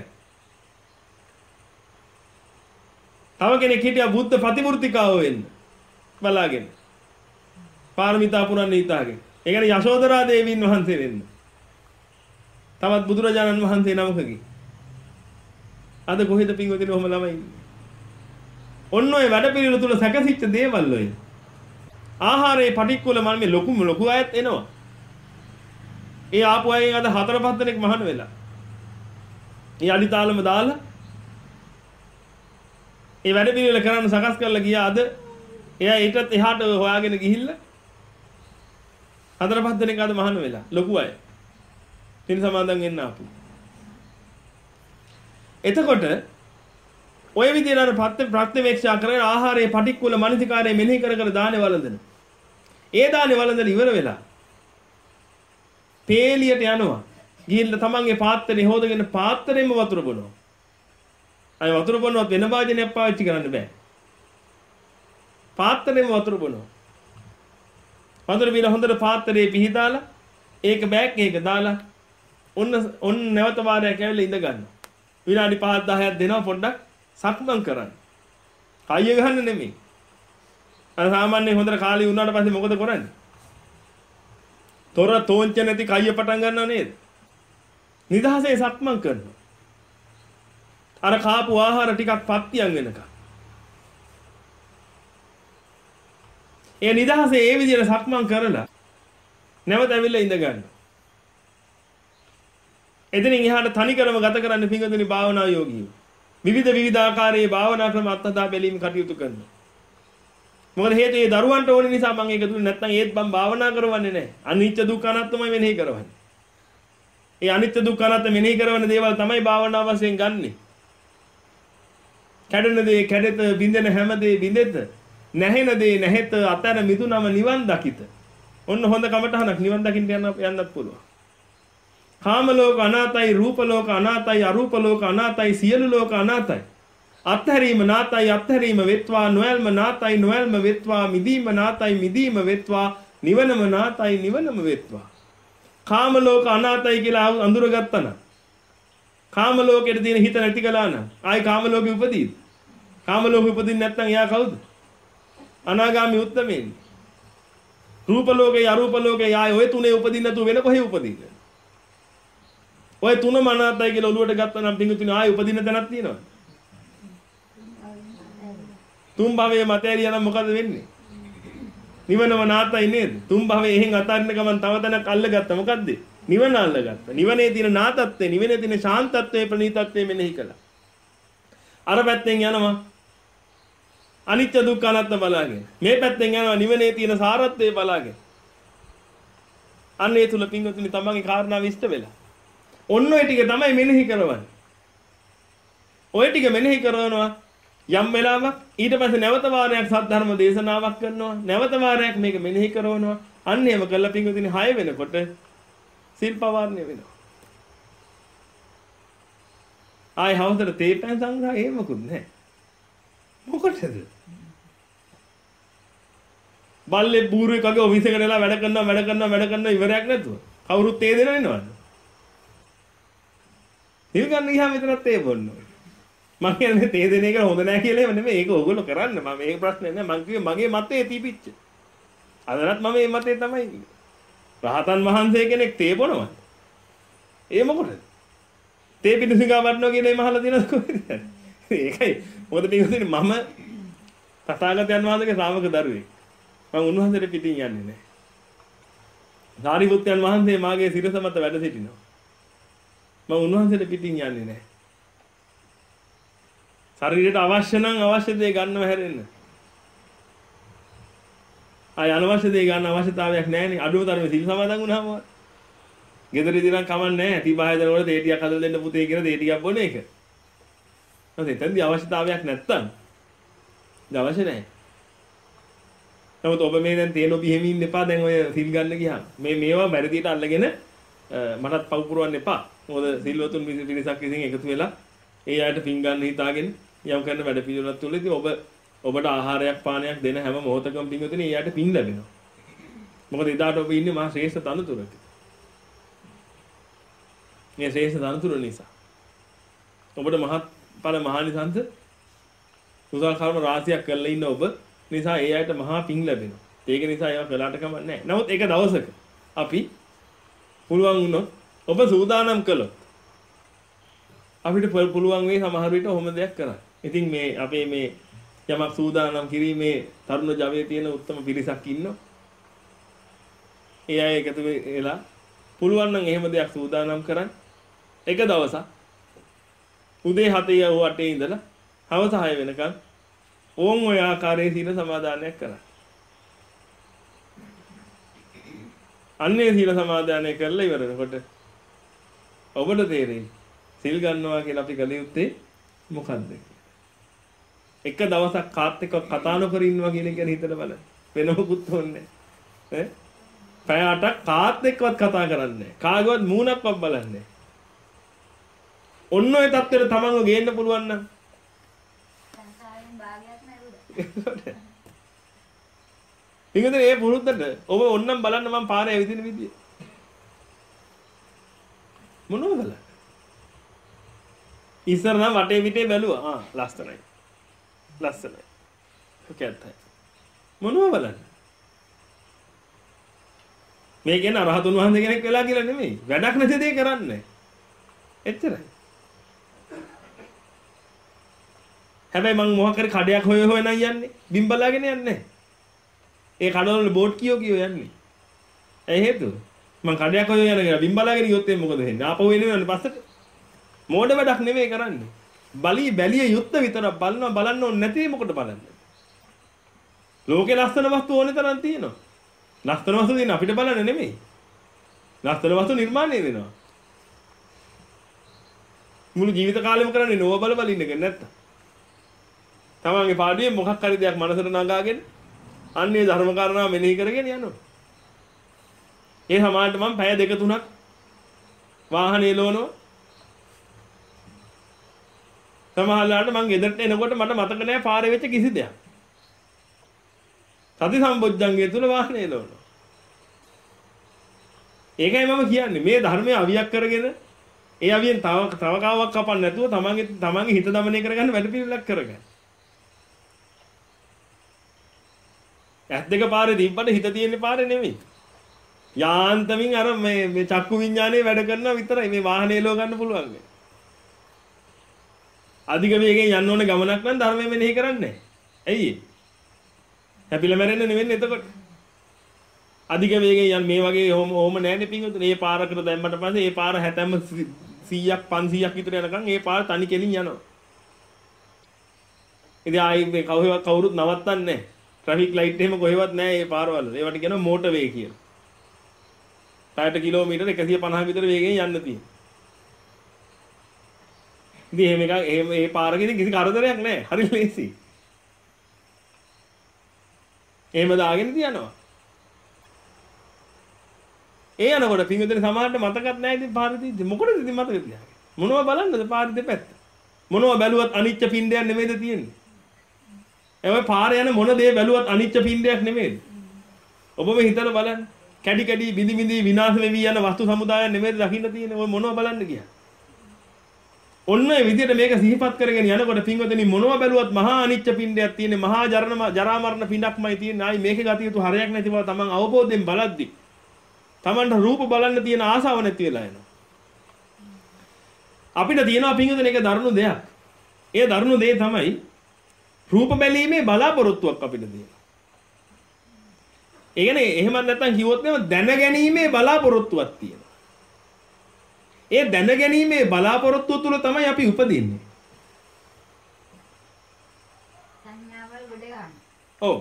තව කෙනෙක් හිටියා බුද්ධ ප්‍රතිමූර්තිකාව වෙන්න බලාගෙන. පාරමිතා පුරන්න හිතාගෙන. ඒ කියන්නේ යශෝදරා දේවීන් වහන්සේ වෙන්න. තවත් බුදුරජාණන් වහන්සේ නමකගේ. අද කොහෙද පින්වතුනි ඔහම ළමයි ඉන්නේ? ඔන්න ඔය වැඩ පිළිවෙල තුල සැකසිච්ච දේවල් ඔය. ආහාරයේ පටික්කුල මම මේ ලොකු ලොකු අයත් එනවා. ඒ ආපු අයගෙන් අද හතර පහ දෙනෙක් මහාන වෙලා. ඒ අඩිතාලම දාලා ඒ වැඩ පිළිවෙල කරන්න සකස් කරලා ගියා අද එයා ඊටත් එහාට හොයාගෙන ගිහිල්ලා හතර පහ දෙනෙක් අද මහාන වෙලා ලොකු අය. තින් සමාදන් වෙන්න ආපු. එතකොට ඔය විදිහට අර ප්‍රත්‍ය ප්‍රත්‍යවේක්ෂා කරගෙන ආහාරයේ පටික්කුල මනසිකාරයේ මෙනෙහි කර කර දානේ වළඳන. ඒ දානේ වළඳන ඉවර වෙලා පේලියට යනවා. ගිහිල්ලා තමන්ගේ පාත්‍රේ හොදගෙන පාත්‍රෙම වතුර බොනවා. අය වතුර බොනවත් වෙන භාජනයක් පාවිච්චි කරන්න බෑ. පාත්‍රෙම වතුර බොනවා. වතුර බීලා හොඳට පාත්‍රේ පිහිදාලා ඒක බෑග් එක දාලා ඔන්න ඔන්න නැවත වාරයක් ඇවිල්ලා ඉඳ ගන්නවා. විනාඩි පහක් දහයක් දෙනවා පොඩ්ඩක් සක්මන් කරන්න. කය ගහන්න නෙමෙයි. අර සාමාන්‍යයෙන් හොඳට කාලේ වුණාට පස්සේ මොකද කරන්නේ? තොර තෝංච නැති කය පටන් ගන්නව නේද? නිදහසේ සක්මන් කරනවා. අර කාපු ආහාර ටිකක් පත්තියන් වෙනකම්. ඒ නිදහසේ ඒ විදිහට සක්මන් කරලා නැවත ඇවිල්ලා ඉඳ ගන්නවා. එදිනින් එහාට තනිකරම ගත කරන්න පිංගුතුනි භාවනා යෝගීව. විවිධ විවිධ ආකාරයේ භාවනා ක්‍රම අත්හදා බැලීම කටයුතු කරනවා. මොකද හේතුව ඒ දරුවන්ට ඕන නිසා මම ඒක දුන්නේ නැත්නම් ඒත් මම භාවනා කරවන්නේ නැහැ. අනිත්‍ය දුක්ඛ අනාත්මයි මෙනෙහි කරවන්නේ. ඒ අනිත්‍ය දුක්ඛ අනාත්ම මෙනෙහි කරවන දේවල් තමයි භාවනා වශයෙන් ගන්නෙ. කැඩෙන දේ කැඩෙත, බින්දෙන හැම දේ බින්දෙත, නැහෙන දේ නැහෙත, අතර මිදුනම නිවන් දකිත. ඔන්න හොඳ කමටහනක් නිවන් දකින්න යන්න යන්නත් පුළුවන්. කාම ලෝක අනාතයි, රූප ලෝක අනාතයි, අරූප ලෝක අනාතයි, සියලු ලෝක අනාතයි. අත්හැරීම නාතයි, අත්හැරීම වෙත්වා, නොයල්ම නාතයි, නොයල්ම වෙත්වා, මිදීම නාතයි, මිදීම වෙත්වා, නිවනම නාතයි, නිවනම වෙත්වා. කාම ලෝක අනාතයි කියලා අඳුරගත්තා නම් කාම ලෝකෙට තියෙන හිත නැති කළා නම් ආයි කාම ලෝකෙ උපදීද? කාම ලෝකෙ උපදින්නේ නැත්නම් එයා කවුද? අනාගාමී උත්තමයෙන්නේ. රූප ලෝකේ, අරූප ලෝකේ ආයි ඔය තුනේ උපදින්න නැතුව වෙන කොහේ උපදීද? ඔය තුනම අනාතයි කියලා ඔලුවට ගත්තා නම් පිංගුතුනි ආයි උපදින්න තැනක් තියෙනවද? තුන් භවයේ මතේරිය නම් මොකද වෙන්නේ? නිවනම නාතයි නේද? තුන් භවයේ එහෙන් අතාරින්න ගමන් තව තැනක් අල්ලගත්තා. මොකද්ද? නිවන අල්ලගත්තා. නිවනේ තියෙන නාතත්වය, නිවනේ තියෙන ශාන්තත්වය, ප්‍රණීතත්වය මෙනෙහි කළා. අර පැත්තෙන් යනවා අනිත්‍ය දුක්ඛ අනාත්ම බලාගෙන. මේ පැත්තෙන් යනවා නිවනේ තියෙන සාරත්වය බලාගෙන. අන්න ඒ තුල පිංගුතුනි තමන්ගේ කාරණාව ඉෂ්ට වෙලා. ඔන්න ඔය ටික තමයි මෙනෙහි කරවන්නේ. ඔය ටික මෙනෙහි කරනවා යම් වෙලාවක් ඊට පස්සේ නැවත වාරයක් සද්ධර්ම දේශනාවක් කරනවා. නැවත වාරයක් මේක මෙනෙහි කරනවා. අන්න එහෙම කළා පිංගුතුනි හය වෙනකොට සිල්පවාරණය වෙනවා. ආයි හවසට තේපැන් සංග්‍රහය එහෙමකුත් නැහැ. මොකටද? බල්ලේ බූරුවෙක් වගේ ඔෆිස් එකට එලා වැඩ කරනවා වැඩ කරනවා වැඩ කරනවා ඉවරයක් නැතුව. කවුරුත් තේ දෙනව වෙනවද? තේ ගන්න ගියාම විතරක් තේ බොන්න ඕනේ. මම කියන්නේ තේ දෙන එක හොඳ නැහැ කියලා එහෙම නෙමෙයි. ඒක ඕගොල්ලෝ කරන්න. මම මේක ප්‍රශ්නේ නැහැ. මම කිව්වේ මගේ මතේ තිබිච්ච. අදටත් මම මේ මතේ තමයි. රහතන් වහන්සේ කෙනෙක් තේ බොනවා. ඒ මොකටද? තේ පිණිසිකා වඩනවා කියන මේ මහලා දිනද කොහෙද? ඒකයි. මොකද පිටුදින මම තථාගතයන් වහන්සේගේ ශ්‍රාවක දරුවෙක්. මම උන්වහන්සේට පිටින් යන්නේ නැහැ. සාරිපුත්යන් වහන්සේ මාගේ සිරස මත වැඩ සිටිනවා. මම උන්වහන්සේට පිටින් යන්නේ නැහැ. ශරීරයට අවශ්‍ය නම් අවශ්‍ය දේ ගන්නව හැරෙන්න. ආය අනවශ්‍ය දේ ගන්න අවශ්‍යතාවයක් නැහැනේ. අඩුව තරමේ සිල් සමාදන් වුණාම. ගෙදරදී නම් කමන්නේ නැහැ. තිබහය දෙනකොට තේ ටිකක් හදලා දෙන්න පුතේ කියලා තේ ටිකක් බොන එක. නැත්නම් එතනදී අවශ්‍යතාවයක් නැත්තම් අවශ්‍ය නැහැ. නමුත් ඔබ මේ දැන් තේන ඔබ එහෙම ඉන්න එපා. දැන් ඔය සිල් ගන්න ගියාම මේ මේවා වැරදියට අල්ලගෙන මටත් පව් පුරවන්න එපා. මොකද සිල්වතුන් පිරිසක් විසින් එකතු වෙලා ඒ අයට පින් ගන්න හිතාගෙන යම් කරන වැඩ පිළිවෙලක් තුළදී ඔබ ඔබට ආහාරයක් පානයක් දෙන හැම මොහොතකම පින්වතුනි ඒ අයට පින් ලැබෙනවා. මොකද එදාට ඔබ ඉන්නේ මහා ශ්‍රේෂ්ඨ තනතුරක. මේ ශ්‍රේෂ්ඨ තනතුර නිසා ඔබට මහත් ඵල මහානිසංස කුසල කර්ම රාශියක් කරලා ඉන්න ඔබ නිසා ඒ අයට මහා පින් ලැබෙනවා. ඒක නිසා ඒවා කළාට කමක් නැහැ. නමුත් ඒක දවසක අපි පුළුවන් වුණොත් ඔබ සූදානම් කළොත් අපිට පුළුවන් වෙයි සමහර විට ඔහොම දෙයක් කරන්න. ඉතින් මේ අපේ මේ යමක් සූදානම් කිරීමේ තරුණ ජවයේ තියෙන උත්තම පිරිසක් ඉන්නවා. ඒ අය එකතු වෙලා පුළුවන් නම් එහෙම දෙයක් සූදානම් කරන්න. එක දවසක් උදේ හතේ යව අටේ ඉඳලා හවස හය වෙනකන් ඕන් ඔය ආකාරයේ සීල සමාදානයක් කරන්න. අන්නේ සීල සමාදානය කරලා ඉවර වෙනකොට ඔබට තේරෙයි සිල් ගන්නවා කියලා අපි කළ යුත්තේ මොකද්ද? එක දවසක් කාත් එක්ක කතා නොකර ඉන්නවා කියන එක හිතලා බලන්න. වෙන මොකුත් ඕනේ නැහැ. ඈ? පැය අටක් කාත් එක්කවත් කතා කරන්නේ නැහැ. කාගවත් මූණක්වත් බලන්නේ නැහැ. ඔන්න ඔය තත්ත්වෙට තමන්ව ගේන්න පුළුවන් නම් සංසාරයෙන් භාගයක් නෑ. ඉතින් ඒ පුරුද්දට ඔබ ඕන්නම් බලන්න මම පාරේ ඇවිදින විදිය. මොනවද බලන්නේ? ඉස්සර නම් වටේ පිටේ බැලුවා. ආ ලස්සනයි. ලස්සනයි. ඔකයි. මොනවද බලන්නේ? මේ කියන්නේ අරහතුන් වහන්සේ කෙනෙක් වෙලා කියලා නෙමෙයි. වැඩක් නැති දේ කරන්නේ. එච්චරයි. හැබැයි මං මොකක් හරි කඩයක් හොය හොය නම් යන්නේ. බිම් බලාගෙන යන්නේ නැහැ. ඒ කඩවල බෝට් කියෝ කියෝ යන්නේ. ඒ හේතුව මං කඩයක් හොය යන ගියා බිම් බලාගෙන ගියොත් එන්නේ මොකද වෙන්නේ? ආපහු එන්නේ යන්නේ පස්සට. මෝඩ වැඩක් නෙමෙයි කරන්නේ. බලී බැලිය යුත්ත විතරක් බලනවා බලන්න ඕනේ නැති මොකට බලන්නේ. ලෝකේ ලස්සන වස්තු ඕනේ තරම් තියෙනවා. ලස්සන වස්තු දින අපිට බලන්න නෙමෙයි. ලස්සන වස්තු නිර්මාණය වෙනවා. මුළු ජීවිත කාලෙම කරන්නේ නෝව බල බල ඉන්නක නැත්තම්. තමන්ගේ පාඩුවේ මොකක් හරි දෙයක් මනසට නගාගෙන අන්නේ ධර්ම කාරණා මෙනෙහි කරගෙන යනවා. ඒ සමානට මම පැය දෙක තුනක් වාහනේ ලෝනවා. සමහරවිට මම ගෙදරට එනකොට මට මතක නැහැ පාරේ වෙච්ච කිසි දෙයක්. සති සම්බොජ්ජංගය තුල වාහනේ ලෝනවා. ඒකයි මම කියන්නේ මේ ධර්මයේ අවියක් කරගෙන ඒ අවියෙන් තව තව කාවක් කපන්න නැතුව තමන්ගේ තමන්ගේ හිත දමනය කරගන්න වැඩ පිළිවෙලක් කරගන්න. ඇස් දෙක පාරේ තිබ්බට හිත තියෙන්නේ පාරේ නෙමෙයි. යාන්තමින් අර මේ මේ චක්කු විඤ්ඤාණය වැඩ කරනවා විතරයි මේ වාහනේ ලෝ ගන්න පුළුවන්. අධික වේගෙන් යන්න ඕනේ ගමනක් නම් ධර්මයෙන් මෙනෙහි කරන්නේ නැහැ. ඇයි ඒ? හැපිලා මැරෙන්න නෙවෙන්නේ එතකොට. අධික වේගෙන් යන්න මේ වගේ ඕම ඕම නැහැනේ පිංගුතුනේ. මේ පාරකට දැම්මට පස්සේ මේ පාර හැතැම්ම සීයක් පන්සීයක් විතර යනකම් මේ පාර තනි කෙලින් යනවා. ඉතින් ආයි මේ කවුරුවත් කවුරුත් නවත්තන්නේ නැහැ. ට්‍රැෆික් ලයිට් එහෙම කොහෙවත් නැහැ මේ පාරවල. ඒවට කියනවා මෝටර් වේ කියලා. පැයට කිලෝමීටර් එකසිය පනහක විතර වේගෙන් යන්න තියෙනවා. ඉතින් එහෙම එකක් එහෙම මේ පාරකෙදි කිසි කරදරයක් නැහැ. හරි ලේසි. එහෙම දාගෙන තියනවා. ඒ යනකොට පිංගුතුනේ සමහරට මතකත් නැහැ ඉතින් පාරේ තියද්දි. මොකටද ඉතින් මතක තියාගන්නේ? මොනව බලන්නද පාරේ දෙපැත්ත? මොනව බැලුවත් අනිච්ච පින්ඩයක් නෙමෙයිද තියෙන්නේ? ඒ පාරේ යන මොන දේ බැලුවත් අනිච්ච පින්ඩයක් නෙමෙයිද? ඔබම හිතලා බලන්න. කැඩි කැඩි බිඳි බිඳි විනාශ වෙවි යන වස්තු සමුදායක් නෙමෙයිද දකින්න තියෙන්නේ? ඔය මොනව බලන්න ගියා? ඔන්න ඒ විදිහට මේක සිහිපත් කරගෙන යනකොට පින්වතුනි මොනව බැලුවත් මහා අනිච්ච පින්ඩයක් තියෙන්නේ. මහා ජරණ ජරා මරණ පින්ඩක්මයි තියෙන්නේ. ආයි මේකේ ගතිය යුතු හරයක් නැති බව තමන් අවබෝධයෙන් බලද්දි තමන්ට රූප බලන්න තියෙන ආසාව නැති වෙලා යනවා. අපිට තියෙනවා පින්වතුනි එක දරුණු දෙයක්. ඒ දරුණු දේ තමයි රූප බැලීමේ බලාපොරොත්තුවක් අපිට තියෙනවා. ඒ කියන්නේ එහෙම නැත්නම් කිව්වොත් නෙම දැන ගැනීමේ බලාපොරොත්තුවක් තියෙනවා. ඒ දැනගැනීමේ බලාපොරොත්තුව තුල තමයි අපි උපදින්නේ. සංඥාවල් ගොඩ ගන්න. ඔව්.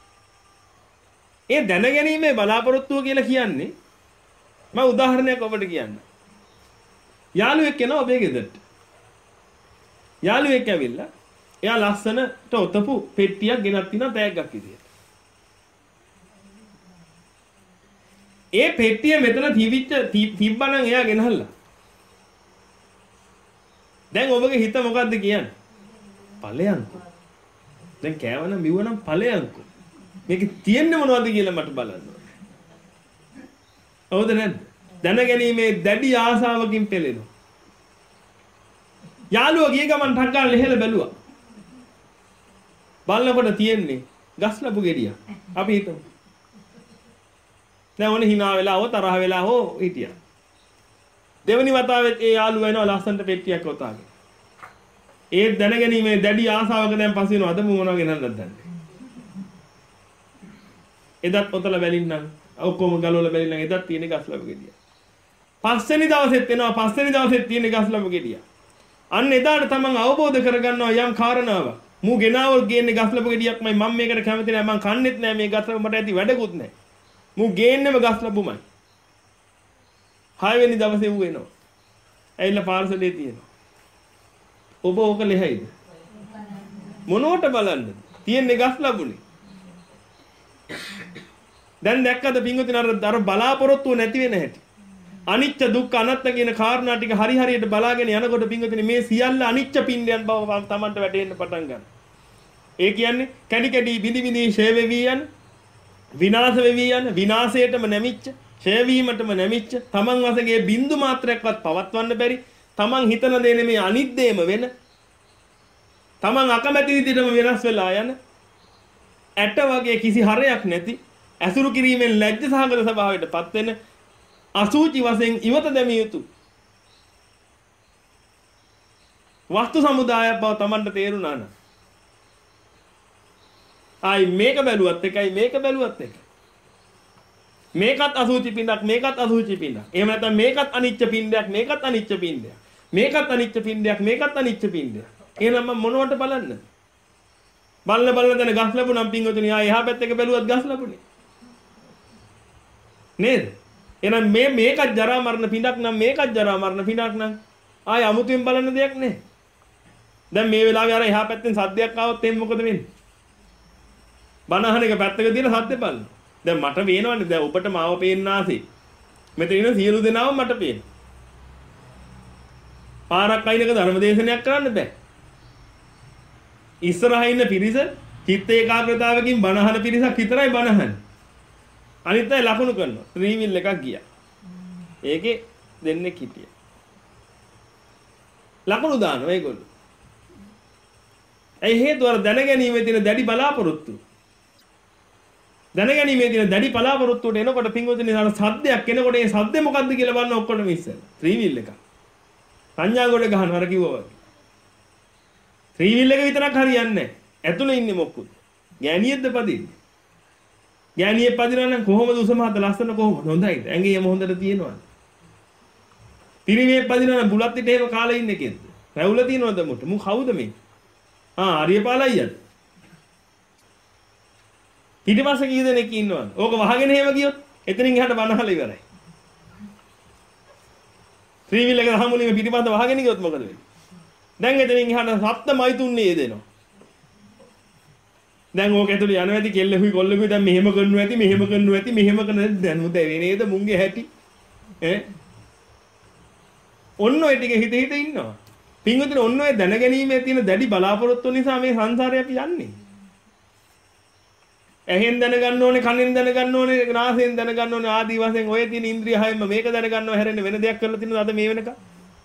ඒ දැනගැනීමේ බලාපොරොත්තුව කියලා කියන්නේ මම උදාහරණයක් ඔබට කියන්නම්. යාළුවෙක් එනවා ඔබේ ගෙදරට. යාළුවෙක් ඇවිල්ලා එයා ලස්සනට ඔතපු පෙට්ටියක් ගෙනත් තිනා තෑග්ගක් විදියට. ඒ පෙට්ටිය මෙතන තිබිච්ච තිබ්බනම් එයා ගෙනහල්ලා. දැන් ඔබගේ හිත මොකද්ද කියන්නේ? ඵලයන්කෝ. දැන් කෑවනම් බිව්වනම් ඵලයන්කෝ. මේක තියෙන්නේ මොනවද කියලා මට බලන්න ඕනේ. හවුද නැද්ද? දැනගැනීමේ දැඩි ආසාවකින් පෙළෙනවා. යාළුවා ගිය ගමන් ටක් ගාලා ලෙහෙල බැලුවා. බලනකොට තියෙන්නේ ගස් ලැබු ගෙඩිය. අපි හිතමු. දැන් ඕනේ hina වෙලා හෝ තරහ වෙලා හෝ හිටියා. දෙවනි වතාවෙත් ඒ යාළුවා එනවා ලස්සනට පෙට්ටියක් ඔතාගෙන. ඒ දැනගැනීමේ දැඩි ආසාවක දැන් පස්සේ වෙනවා. අද මොනවා ගෙනන්නද දන්නේ. එදත් ඔතල බැලින්නම් ඔක්කොම ගලවලා බැලින්නම් එදත් තියෙන ගස් ලැබු ගෙඩිය. පස්වෙනි දවසෙත් එනවා පස්වෙනි දවසෙත් තියෙන ගස් ලැබු ගෙඩිය. අන්න එදාට තමන් අවබෝධ කරගන්නවා යම් කාරණාවක්. මූ ගෙනාවල් ගේන්නේ ගස් ලැබු ගෙඩියක්මයි මම මේකට කැමති නැහැ මං කන්නෙත් නැහැ මේ ගස් ලැබු මට ඇති වැඩකුත් නැහැ. මූ ගේන්නෙම ගස් ලැබුමයි. හයවෙනි දවසේ ඌ එනවා. ඇවිල්ලා පාර්සලේ තියෙනවා. ඔබ ඕක ලෙහයිද? මොනෝට බලන්නද? තියෙන්නේ ගස් ලැබුනේ. දැන් දැක්කද පින්වතුනි අර අර බලාපොරොත්තුව නැති වෙන හැටි. අනිච්ච දුක්ඛ අනාත්ම කියන කාරණා ටික හරි හරියට බලාගෙන යනකොට පින්වතුනි මේ සියල්ල අනිච්ච පින්ඩයන් බව තමන්ට වැටෙන්න පටන් ගන්නවා. ඒ කියන්නේ කැඩි කැඩි බිඳි බිඳි ෂේ වෙවි යන විනාශ වෙවි යන විනාශයටම නැමිච්ච ෂේ වීමටම නැමිච්ච තමන් වශයෙන් බින්දු මාත්‍රයක්වත් පවත්වන්න බැරි තමන් හිතන දේ නෙමේ අනිත් දේම වෙන තමන් අකමැති විදිහටම වෙනස් වෙලා යන ඇට වගේ කිසි හරයක් නැති ඇසුරු කිරීමෙන් ලැජ්ජ සහගත ස්වභාවයටපත් වෙන අසුචි වශයෙන් ඉවත දැමිය යුතු වස්තු සමුදායක් බව Tamanට තේරුණා නම් ආයි මේක බැලුවත් එකයි මේක බැලුවත් එකයි මේකත් අසුචි පින්ඩක් මේකත් අසුචි පින්ඩක් එහෙම නැත්නම් මේකත් අනිච්ච පින්ඩයක් මේකත් අනිච්ච පින්ඩයක් මේකත් අනිච්ච පින්ඩයක් මේකත් අනිච්ච පින්ඩයක් එහෙනම් මම මොනවට බලන්නද බලන බලන දැන ගස් ලැබුණම් පින්වතුනි ආයි එහා පැත්තක බැලුවත් ගස් ලැබුණේ නේද එහෙනම් මේ මේකත් ජරා මරණ පින්ඩක් නම් මේකත් ජරා මරණ පින්ඩක් නම් ආයි අමුතුවෙන් බලන්න දෙයක් නැහැ දැන් මේ වෙලාවේ අර එහා පැත්තෙන් සද්දයක් ආවොත් එහෙනම් මොකද වෙන්නේ බනහන එක පැත්තක තියලා සද්ද බලන්න දැන් මට පේනවනේ දැන් ඔබට මාව පේන්න ආසේ මෙතන ඉන්න සියලු දෙනාම මට පේන පාරක් අයිනක ධර්ම දේශනයක් කරන්න බෑ ඉස්සරහා ඉන්න පිරිස චිත්ත ඒකාග්‍රතාවකින් බනහන පිරිසක් විතරයි බනහන අනිත් අය ලකුණු කරනවා ත්‍රිවිල් එකක් ගියා ඒකේ දෙන්නෙක් හිටියා ලකුණු දානවා ඒගොල්ලෝ ඒ හේතුව අර දැනගැනීමේ තියෙන දැඩි බලාපොරොත්තු දැනගැනීමේ තියෙන දැඩි බලාපොරොත්තුට එනකොට පින්වතුනි අර සද්දයක් එනකොට ඒ සද්දේ මොකද්ද කියලා බලන්න ඔක්කොම ඉස්සෙල්ලා ත්‍රිවිල් එක සංඥා කොට ගහනවා අර කිව්වා වගේ ත්‍රිවිල් එක විතරක් හරියන්නේ නැහැ ඇතුලේ ඉන්නේ මොකුත් ගෑණියෙක්ද පදින්නේ ගෑණියෙක් පදිනවා නම් කොහොමද උසමහත ලස්සන කොහොමද හොඳයිද ඇඟේ යම හොඳට තියෙනවද පිරිමියෙක් පදිනවා නම් බුලත් පිට එහෙම කාලේ ඉන්නේ කෙද්ද රැවුල තියෙනවද මුට මු කවුද මේ ආ ආර්යපාලයියද පිටිපස්සේ කී දෙනෙක් ඉන්නවද ඕක වහගෙන එහෙම ගියොත් එතනින් එහාට බනහල ඉවරයි ත්‍රිවිල් එක හමුලින් පිටිපස්ස වහගෙන ගියොත් මොකද වෙන්නේ දැන් එතනින් එහාට සත්ත්මයි තුන්නේ දෙනවා දැන් ඕක ඇතුළේ යනවා ඇති කෙල්ලෙකුයි කොල්ලෙකුයි දැන් මෙහෙම කරනවා ඇති මෙහෙම කරනවා ඇති මෙහෙම කරන දැන් උද වෙනේද මුංගේ හැටි ඈ ඔන්න ඔය ටික හිත හිත ඉන්නවා පින්වතුනි ඔන්න ඔය දැනගැනීමේ තියෙන දැඩි බලාපොරොත්තු නිසා මේ සංසාරේ අපි යන්නේ ඇහෙන් දැනගන්න ඕනේ කනෙන් දැනගන්න ඕනේ නාසයෙන් දැනගන්න ඕනේ ආදී වශයෙන් ඔය තියෙන ඉන්ද්‍රිය හයෙම මේක දැනගන්නව හැරෙන්න වෙන දෙයක් කරලා තියෙනවද අද මේ වෙනකම්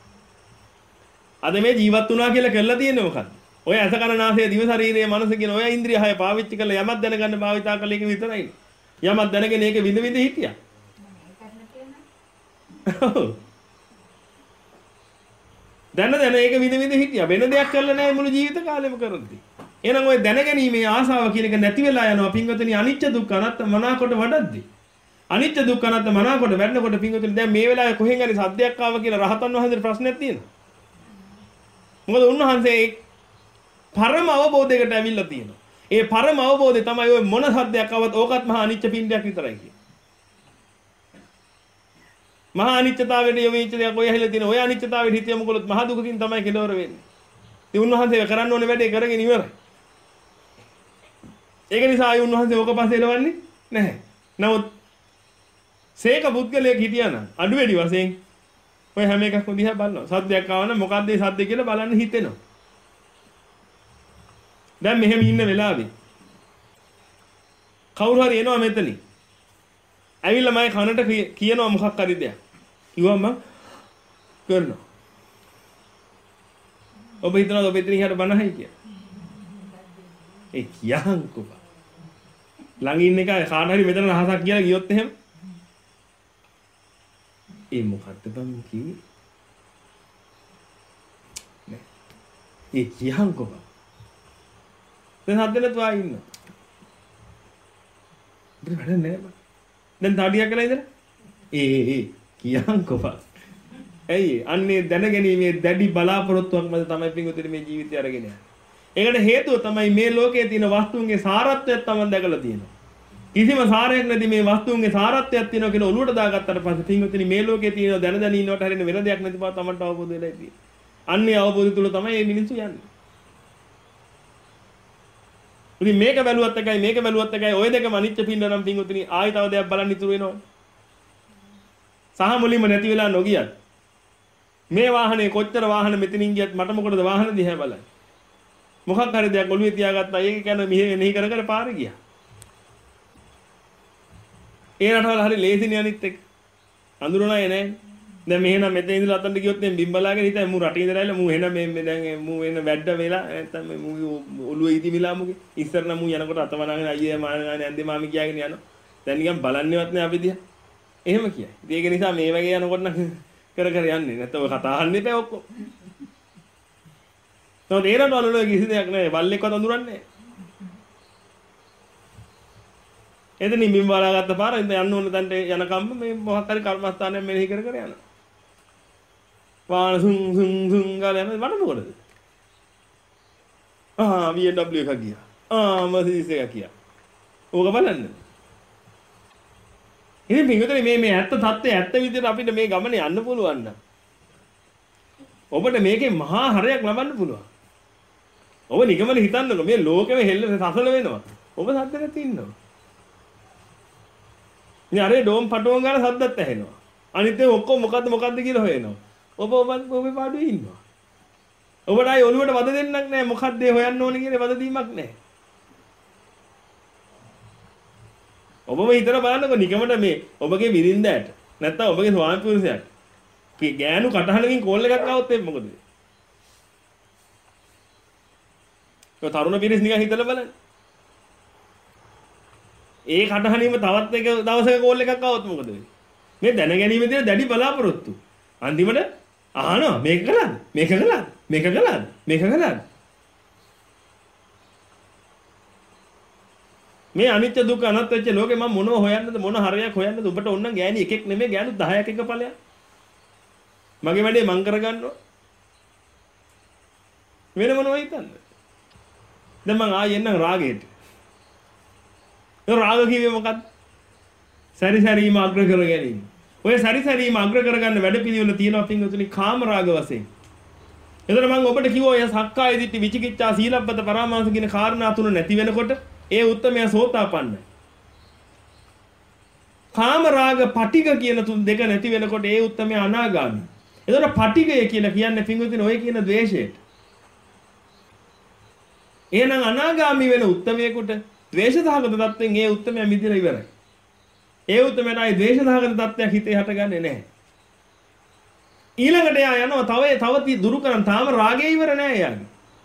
අද මේ ජීවත් වුණා කියලා කරලා තියෙන්නේ මොකක්ද ඔය ඇස කන නාසය දිව ශරීරය මනස කියන ඔය ඉන්ද්‍රිය හය පාවිච්චි කරලා යමක් දැනගන්න භාවිතා කළ එක විතරයි යමක් දැනගෙන ඒක විඳ විඳ හිටියා දැන දැන ඒක විඳ විඳ හිටියා වෙන දෙයක් කරලා නැහැ මුළු ජීවිත කාලෙම කරද්දී එහෙනම් ඔය දැනගැනීමේ ආසාව කියන එක නැති වෙලා යනවා පින්වතුනි අනිච්ච දුක්ඛ අනාත්ම මනාකොට වඩද්දී අනිත්‍ය දුක්ඛ අනාත්ම මනාකොට වැඩනකොට පින්වතුනි දැන් මේ වෙලාවේ කොහෙන් හරි සද්දයක් ආව කියලා රහතන් වහන්සේට ප්‍රශ්නයක් තියෙනවා. මොකද උන්වහන්සේ පරම අවබෝධයකට ඇවිල්ලා තියෙනවා. ඒ පරම අවබෝධය තමයි ඔය මොන සද්දයක් ආවත් ඕකත් මහා අනිත්‍ය පින්ඩයක් විතරයි කියන්නේ. මහා අනිත්‍යතාවයේ යොමුච්ච දෙයක් ඔය ඇහිලා තියෙන ඔය අනිත්‍යතාවයේ හිත යොමු කළොත් මහා දුකකින් තමයි කෙලවර වෙන්නේ. ඉතින් උන්වහන්සේ කරන්න ඕනේ වැඩේ කරගෙන ඉවරයි. ඒක නිසා ආයි උන්වහන්සේ ඕක පස්සේ එලවන්නේ නැහැ. නමුත් සේක පුද්ගලයෙක් හිටියානම් අඩු වැඩි වශයෙන් ඔය හැම එකක්ම දිහා බලනවා. සද්දයක් ආවනම් මොකද්ද ඒ සද්දේ කියලා බලන්න හිතෙනවා. දැන් මෙහෙම ඉන්න වෙලාවේ කවුරු හරි එනවා මෙතනින්. ඇවිල්ලා මම කනට කියනවා මොකක් හරි දෙයක්. කිව්වම මම කරනවා. ඔබ හිතනවා ඔබ එතන ඉහට බනහයි කියලා. ඒ කියහන්කෝ. ළඟ ඉන්න එක කාට හරි මෙතන රහසක් කියලා ගියොත් එහෙම ඒ මොකද්ද බං කිව්වේ? නෑ. ඒ කියහන්කෝ. දැන් හදන්න තුවා ඉන්න. ඉතින් වැඩ නෑ බං. දැන් තාඩියක් කියලා ඉඳලා ඒ ඒ කියහන්කෝ. ඇයි අන්නේ දැනගැනීමේ දැඩි බලාපොරොත්තුවක් මත තමයි පින්වතුනි මේ ජීවිතය අරගෙන යන්නේ. ඒකට හේතුව තමයි මේ ලෝකයේ තියෙන වස්තුන්ගේ සාරත්වයක් තමයි දැකලා තියෙනවා. කිසිම සාරයක් නැති මේ වස්තුන්ගේ සාරත්වයක් තියෙනවා කියලා ඔලුවට දාගත්තට පස්සේ පින්වතුනි මේ ලෝකයේ තියෙන දැන දැන ඉන්නවට හරින වෙන දෙයක් නැති බව තමයි අවබෝධ වෙලා ඉන්නේ. අන්නේ අවබෝධය තුල තමයි මේ මිනිස්සු යන්නේ. ඉතින් මේක බැලුවත් එකයි මේක බැලුවත් එකයි ඔය දෙකම අනිත්‍ය පින්න නම් පින්වතුනි ආයි තව දෙයක් බලන්න ඉතුරු වෙනවා. සහ මුලින්ම නැති වෙලා නොගියත් මේ වාහනේ කොච්චර වාහන මෙතනින් ගියත් මට මොකටද වාහන දිහා බලන්නේ. මොකක් හරි දෙයක් ඔළුවේ තියාගත්තා ඒක කියන මෙහෙ මෙහෙ කර කර පාරේ ගියා. ඒ රටවල හරි ලේසිනේ අනිත් එක. අඳුරණයි නෑ. දැන් මෙහෙනම් මෙතන ඉඳලා අතන්ට ගියොත් දැන් බිම් බලාගෙන හිටයි මූ රටින් ඉඳලා ඇවිල්ලා මූ එන මේ දැන් මූ එන වැඩ වෙලා නැත්තම් මූ ඔළුවේ ඉදි මිලා මුගේ ඉස්සර නම් මූ යනකොට අතවනාගෙන අයියේ මානගානේ ඇන්දේ මාමි කියාගෙන යනවා. දැන් නිකන් බලන්නේවත් නෑ අපි දිහා. එහෙම කියයි. ඒක නිසා මේ වගේ යනකොට නම් කර කර යන්නේ. නැත්නම් ඔය කතා අහන්න එපා ඔක්කොම. තව දේරට වල කිසි දෙයක් නෑ. බල්ලෙක්වත් අඳුරන්නේ නෑ. එතනින් බිම් බලාගත්ත පාර ඉඳ යන්න ඕන තැනට යනකම් මේ මොකක් හරි කර්මස්ථානයක් මෙනෙහි කර කර යනවා. වාන සුන් සුන් සුන් ගාලා යනවා මට මොකටද? ආ බී එම් ඩබ්ලිව් එකක් ගියා. ආ මර්සිඩීස් එකක් ගියා. ඕක බලන්න. ඉතින් පිටුතරේ මේ මේ ඇත්ත தත්ත්වය ඇත්ත විදිහට අපිට මේ ගමනේ යන්න පුළුවන් නම් ඔබට මේකේ මහා හරයක් ලබන්න පුළුවන්. ඔබ නිකමල හිතන්නකෝ මේ ලෝකෙම හෙල්ල සසල වෙනවා. ඔබ සද්දකට ඉන්නවා. මේ අර ඩෝම් පටෝම් ගාන සද්දත් ඇහෙනවා. අනිත් ඒ ඔක්කොම මොකද්ද මොකද්ද කියලා හොයනවා. ඔබ ඔබ ඔබේ පාඩුවේ ඉන්නවා. ඔබට ආයි ඔළුවට වද දෙන්නක් නැහැ. මොකද්ද ඒ හොයන්න ඕනේ කියලා වද දීමක් නැහැ. ඔබම හිතලා බලන්නකො නිකමට මේ ඔබගේ බිරින්දෑට නැත්තම් ඔබගේ ස්වාමි පුරුෂයාට ගෑනු කටහඬකින් කෝල් එකක් ආවොත් එන්නේ මොකද? ඒ තරුණ පිරිස් නිකන් හිතලා බලන්න. ඒ කටහඬීම තවත් එක දවසක කෝල් එකක් ආවොත් මොකද වෙන්නේ? මේ දැනගැනීමේදී දැඩි බලාපොරොත්තු. අන්තිමට අහනවා මේක කළාද? මේක කළාද? මේක කළාද? මේක කළාද? මේ අනිත්‍ය දුක්ඛ අනාත්ම වෙච්ච ලෝකේ මම මොනව හොයන්නද මොන හරයක් හොයන්නද ඔබට ඕන නම් ගෑණි එකෙක් නෙමෙයි ගෑනු දහයක් එක ඵලයක් මගේ වැඩේ මං කරගන්නවා වෙන මොනව හිතන්නද දැන් මං ආයෙ එන්නම් රාගයට ඒ රාග කිව්වේ මොකක්ද සැරිසැරීම අග්‍ර කර ගැනීම ඔය සැරිසැරීම අග්‍ර කරගන්න වැඩ පිළිවෙල තියෙනවා පින්වතුනි කාම රාග වශයෙන් එතන මං ඔබට කිව්වා ඔය සක්කාය දිට්ඨි විචිකිච්ඡා සීලබ්බත පරාමාස කියන කාරණා තුන නැති වෙනකොට ඒ උත්තමයා සෝතාපන්නයි. කාම රාග පටිග කියන තුන් දෙක නැති වෙනකොට ඒ උත්තමයා අනාගාමී. එතකොට පටිගය කියලා කියන්නේ පින්වතුනි ඔය කියන ද්වේෂයට. එහෙනම් අනාගාමී වෙන උත්තමයෙකුට ද්වේෂ සහගත තත්ත්වෙන් ඒ උත්තමයා මිදෙලා ඉවරයි. ඒ උත්තමයාට ආයි ද්වේෂ සහගත තත්ත්වයක් හිතේ හටගන්නේ නැහැ. ඊළඟට එයා යනවා තව තව දුරු කරන් තාම රාගය ඉවර නැහැ එයාගේ.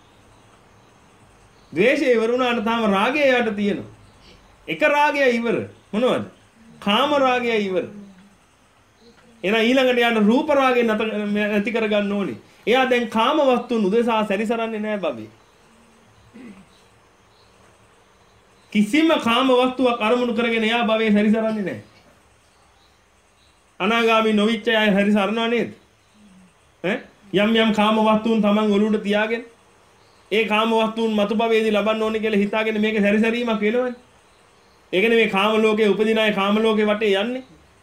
ද්වේෂය ඉවර වුණාට තාම රාගය යට තියෙනවා. එක රාගය ඉවර. මොනවද? කාම රාගය ඉවර. එහෙනම් ඊළඟට යන රූප රාගය නැති කර ගන්න ඕනේ. එයා දැන් කාම වස්තුන් උදෙසා සැරිසරන්නේ නැහැ බබේ. කිසිම කාම වස්තුවක් අරමුණු කරගෙන එයා භවයේ සැරිසරන්නේ නැහැ. අනාගාමී නොවිච්ච අය හරි සරණව නේද? ඈ යම් යම් කාම වස්තුන් තමන් ඔලුවට තියාගෙන ඒ කාම වස්තුන් මතු භවයේදී ලබන්න ඕනේ කියලා හිතාගෙන මේක සැරිසරීමක් වෙනවනේ. ඒකනේ මේ කාම ලෝකේ උපදින අය කාම ලෝකේ වටේ යන්නේ.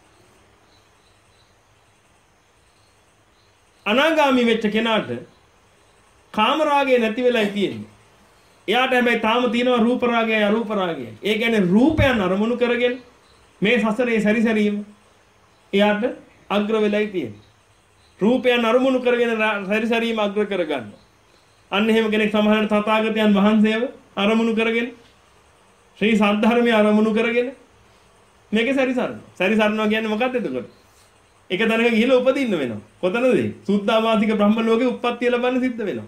අනාගාමී වෙච්ච කෙනාට කාම රාගය නැති වෙලයි තියෙන්නේ. එයාට හැබැයි තාම තියෙනවා රූප රාගයයි අරූප රාගයයි. ඒ කියන්නේ රූපයන් අරමුණු කරගෙන මේ සසරේ සැරිසරීම එයාට අග්‍ර වෙලයි තියෙන්නේ. රූපයන් අරමුණු කරගෙන සැරිසරීම අග්‍ර කරගන්න. අන්න එහෙම කෙනෙක් සමහරවිට තථාගතයන් වහන්සේව අරමුණු කරගෙන ශ්‍රී සද්ධර්මයේ අරමුණු කරගෙන මේකේ සැරිසරනවා. සැරිසරනවා කියන්නේ මොකක්ද එතකොට? එක තැනක ගිහිල්ලා උපදින්න වෙනවා. කොතනද? සුද්ධාවාසික බ්‍රහ්ම ලෝකේ උප්පත්තිය ලබන්න සිද්ධ වෙනවා.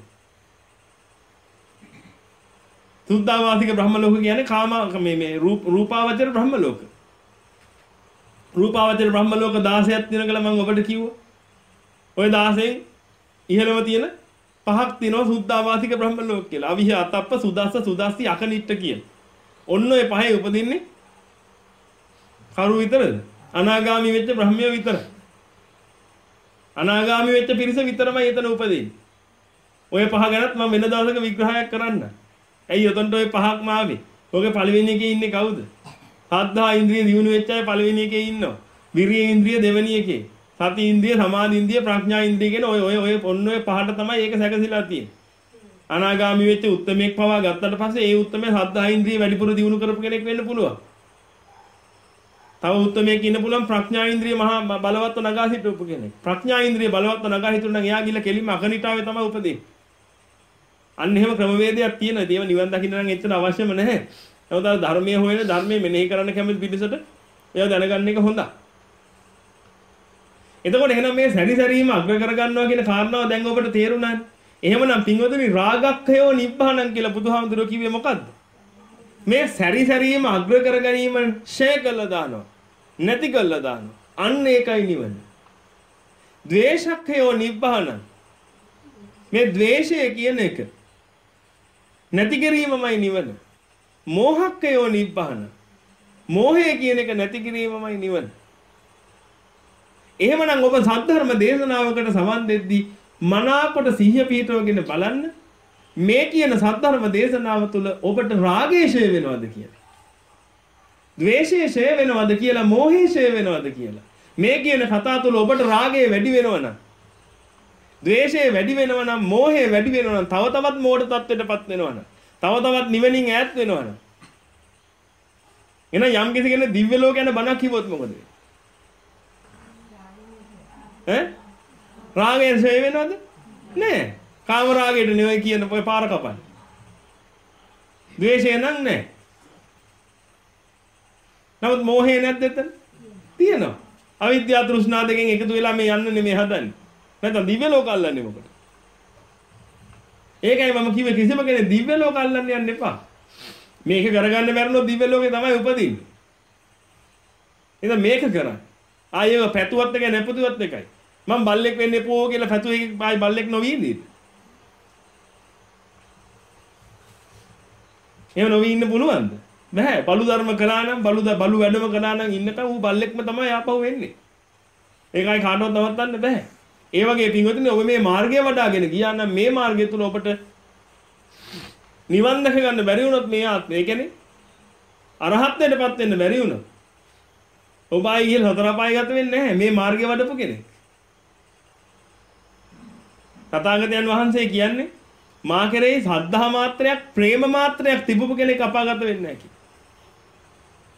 සුද්ධාවාසික බ්‍රහ්ම ලෝක කියන්නේ කාම මේ මේ රූපාවචර බ්‍රහ්ම ලෝක. රූපාවචර බ්‍රහ්ම ලෝක දහසක් තියෙන කියලා මම ඔබට කිව්වා. ওই දහසෙන් ඉහළම තියෙන පහක් තියෙනවා සුද්ධාවාසික බ්‍රහ්ම ලෝක කියලා. අවිහ අතප්ප සුදස්ස සුදස්සි අකනිට්ට කියන. ඔන්න ඔය පහේ උපදින්නේ කරු විතරද? අනාගාමී වෙච්ච බ්‍රහ්මයෝ විතරයි. අනාගාමී වෙච්ච පිරිස විතරමයි එතන උපදින්නේ. ඔය පහ ගැනත් මම වෙන දවසක විග්‍රහයක් කරන්න. ඇයි උතන්ට ඔය පහක්ම ආවේ? ඔගේ පළවෙනි එකේ ඉන්නේ කවුද? සද්ධා ඉන්ද්‍රිය දිනු වෙච්ච අය පළවෙනි එකේ ඉන්නවා. විරිය ඉන්ද්‍රිය දෙවෙනි එකේ. සති ඉන්ද්‍රිය, සමාධි ඉන්ද්‍රිය, ප්‍රඥා ඉන්ද්‍රිය කියන ඔය ඔය ඔය ඔන්න ඔය පහට තමයි ඒක සැකසීලා තියෙන්නේ. අනාගාමී වෙච්ච උත්තමෙක් පවා ගත්තට පස්සේ ඒ උත්තමයා සද්ධා ඉන්ද්‍රිය වැඩිපුර දිනු කරපු කෙනෙක් වෙන්න පුළුවන්. තව උත්තමයෙක් ඉන්න පුළුවන් ප්‍රඥා ඉන්ද්‍රිය මහා බලවත්ව නගා සිටවපු කෙනෙක්. ප්‍රඥා ඉන්ද්‍රිය බලවත්ව නගා හිටුණා නම් එයා ගිහලා කෙලින්ම අකනිටාවේ තමයි උපදින්නේ. අන්න එහෙම ක්‍රමවේදයක් තියෙනවා. ඒව නිවන් දකින්න නම් එච්චර අවශ්‍යම නැහැ. නමුත් අර ධර්මයේ හොයන ධර්මයේ මෙනෙහි කරන්න කැමති පිළිසට එයා දැනගන්න එක හොඳයි. එතකොට එහෙනම් මේ සැරිසරීම අග්‍ර කරගන්නවා කියන කාරණාව දැන් ඔබට තේරුණානේ. එහෙමනම් පින්වතුනි රාගක්ඛයෝ නිබ්බාණං කියලා බුදුහාමුදුරුවෝ කිව්වේ මොකද්ද? මේ සැරිසරීම අග්‍ර කර ගැනීම ෂේ කළා දානවා. නැති කළා දානවා. අන්න ඒකයි නිවන. ද්වේෂක්ඛයෝ නිබ්බාණං. මේ ද්වේෂය කියන එක නැති කිරීමමයි නිවන. මෝහක්ඛයෝ නිබ්බාණං. මෝහය කියන එක නැති කිරීමමයි නිවන. එහෙමනම් ඔබ සද්ධර්ම දේශනාවකට සමන් දෙද්දී මනාකොට සිහිය පිහිටවගෙන බලන්න මේ කියන සද්ධර්ම දේශනාව තුළ ඔබට රාගය ෂේ වෙනවද කියලා. ද්වේෂය ෂේ වෙනවද කියලා, මෝහය ෂේ වෙනවද කියලා. මේ කියන කතා තුළ ඔබට රාගය වැඩි වෙනවනම්, ද්වේෂය වැඩි වෙනවනම්, මෝහය වැඩි වෙනවනම්, තව තවත් මෝඩ තත්ත්වයටපත් වෙනවනම්, තව තවත් නිවනින් ඈත් වෙනවනම්, එහෙනම් යම් කිසි කෙනෙක් දිව්‍ය ලෝක යන බණක් කිව්වොත් මොකද වෙන්නේ? ඈ රාගයෙන් ෂේ වෙනවද? නෑ. කාම රාගයට නෙවෙයි කියන ඔය පාර කපන්නේ. ද්වේෂය නම් නෑ. නමුත් මෝහය නැද්ද එතන? තියෙනවා. අවිද්‍යාව තෘෂ්ණා දෙකෙන් එකතු වෙලා මේ යන්න නෙමෙයි හදන්නේ. නැත්නම් දිව්‍ය ලෝක අල්ලන්නේ මොකටද? ඒකයි මම කිව්වේ කිසිම කෙනෙක් දිව්‍ය ලෝක අල්ලන්න යන්න එපා. මේක කරගන්න බැරිනොත් දිව්‍ය ලෝකේ තමයි උපදින්නේ. එහෙනම් මේක කරන්න. ආයෙව පැතුවත් එකයි නැපතුවත් එකයි. මම බල්ලෙක් වෙන්න එපෝ කියලා පැතුවේ ආයි බල්ලෙක් නොවී ඉඳීද? එහෙම නොවී ඉන්න පුළුවන්ද? බෑ. බලු ධර්ම කළා නම් බලු බලු වැඩම කළා නම් ඉන්නකම් ඌ බල්ලෙක්ම තමයි ආපහු වෙන්නේ. ඒකයි කාටවත් නවත්තන්න බෑ. ඒ වගේ පින්වතුනි ඔබ මේ මාර්ගය වඩාගෙන ගියා නම් මේ මාර්ගය තුල ඔබට නිවන් දැක ගන්න බැරි වුණොත් මේ ආත්මය, ඒ කියන්නේ අරහත්ත්වයටපත් වෙන්න බැරි වුණොත් ඔබ ආයි ගිහලා හතර පාය ගත වෙන්නේ නැහැ මේ මාර්ගය වඩපු කෙනෙක්. තථාගතයන් වහන්සේ කියන්නේ මා කෙරෙහි සද්ධා මාත්‍රයක්, ප්‍රේම මාත්‍රයක් තිබුපු කෙනෙක් අපාගත වෙන්නේ නැහැ කියලා.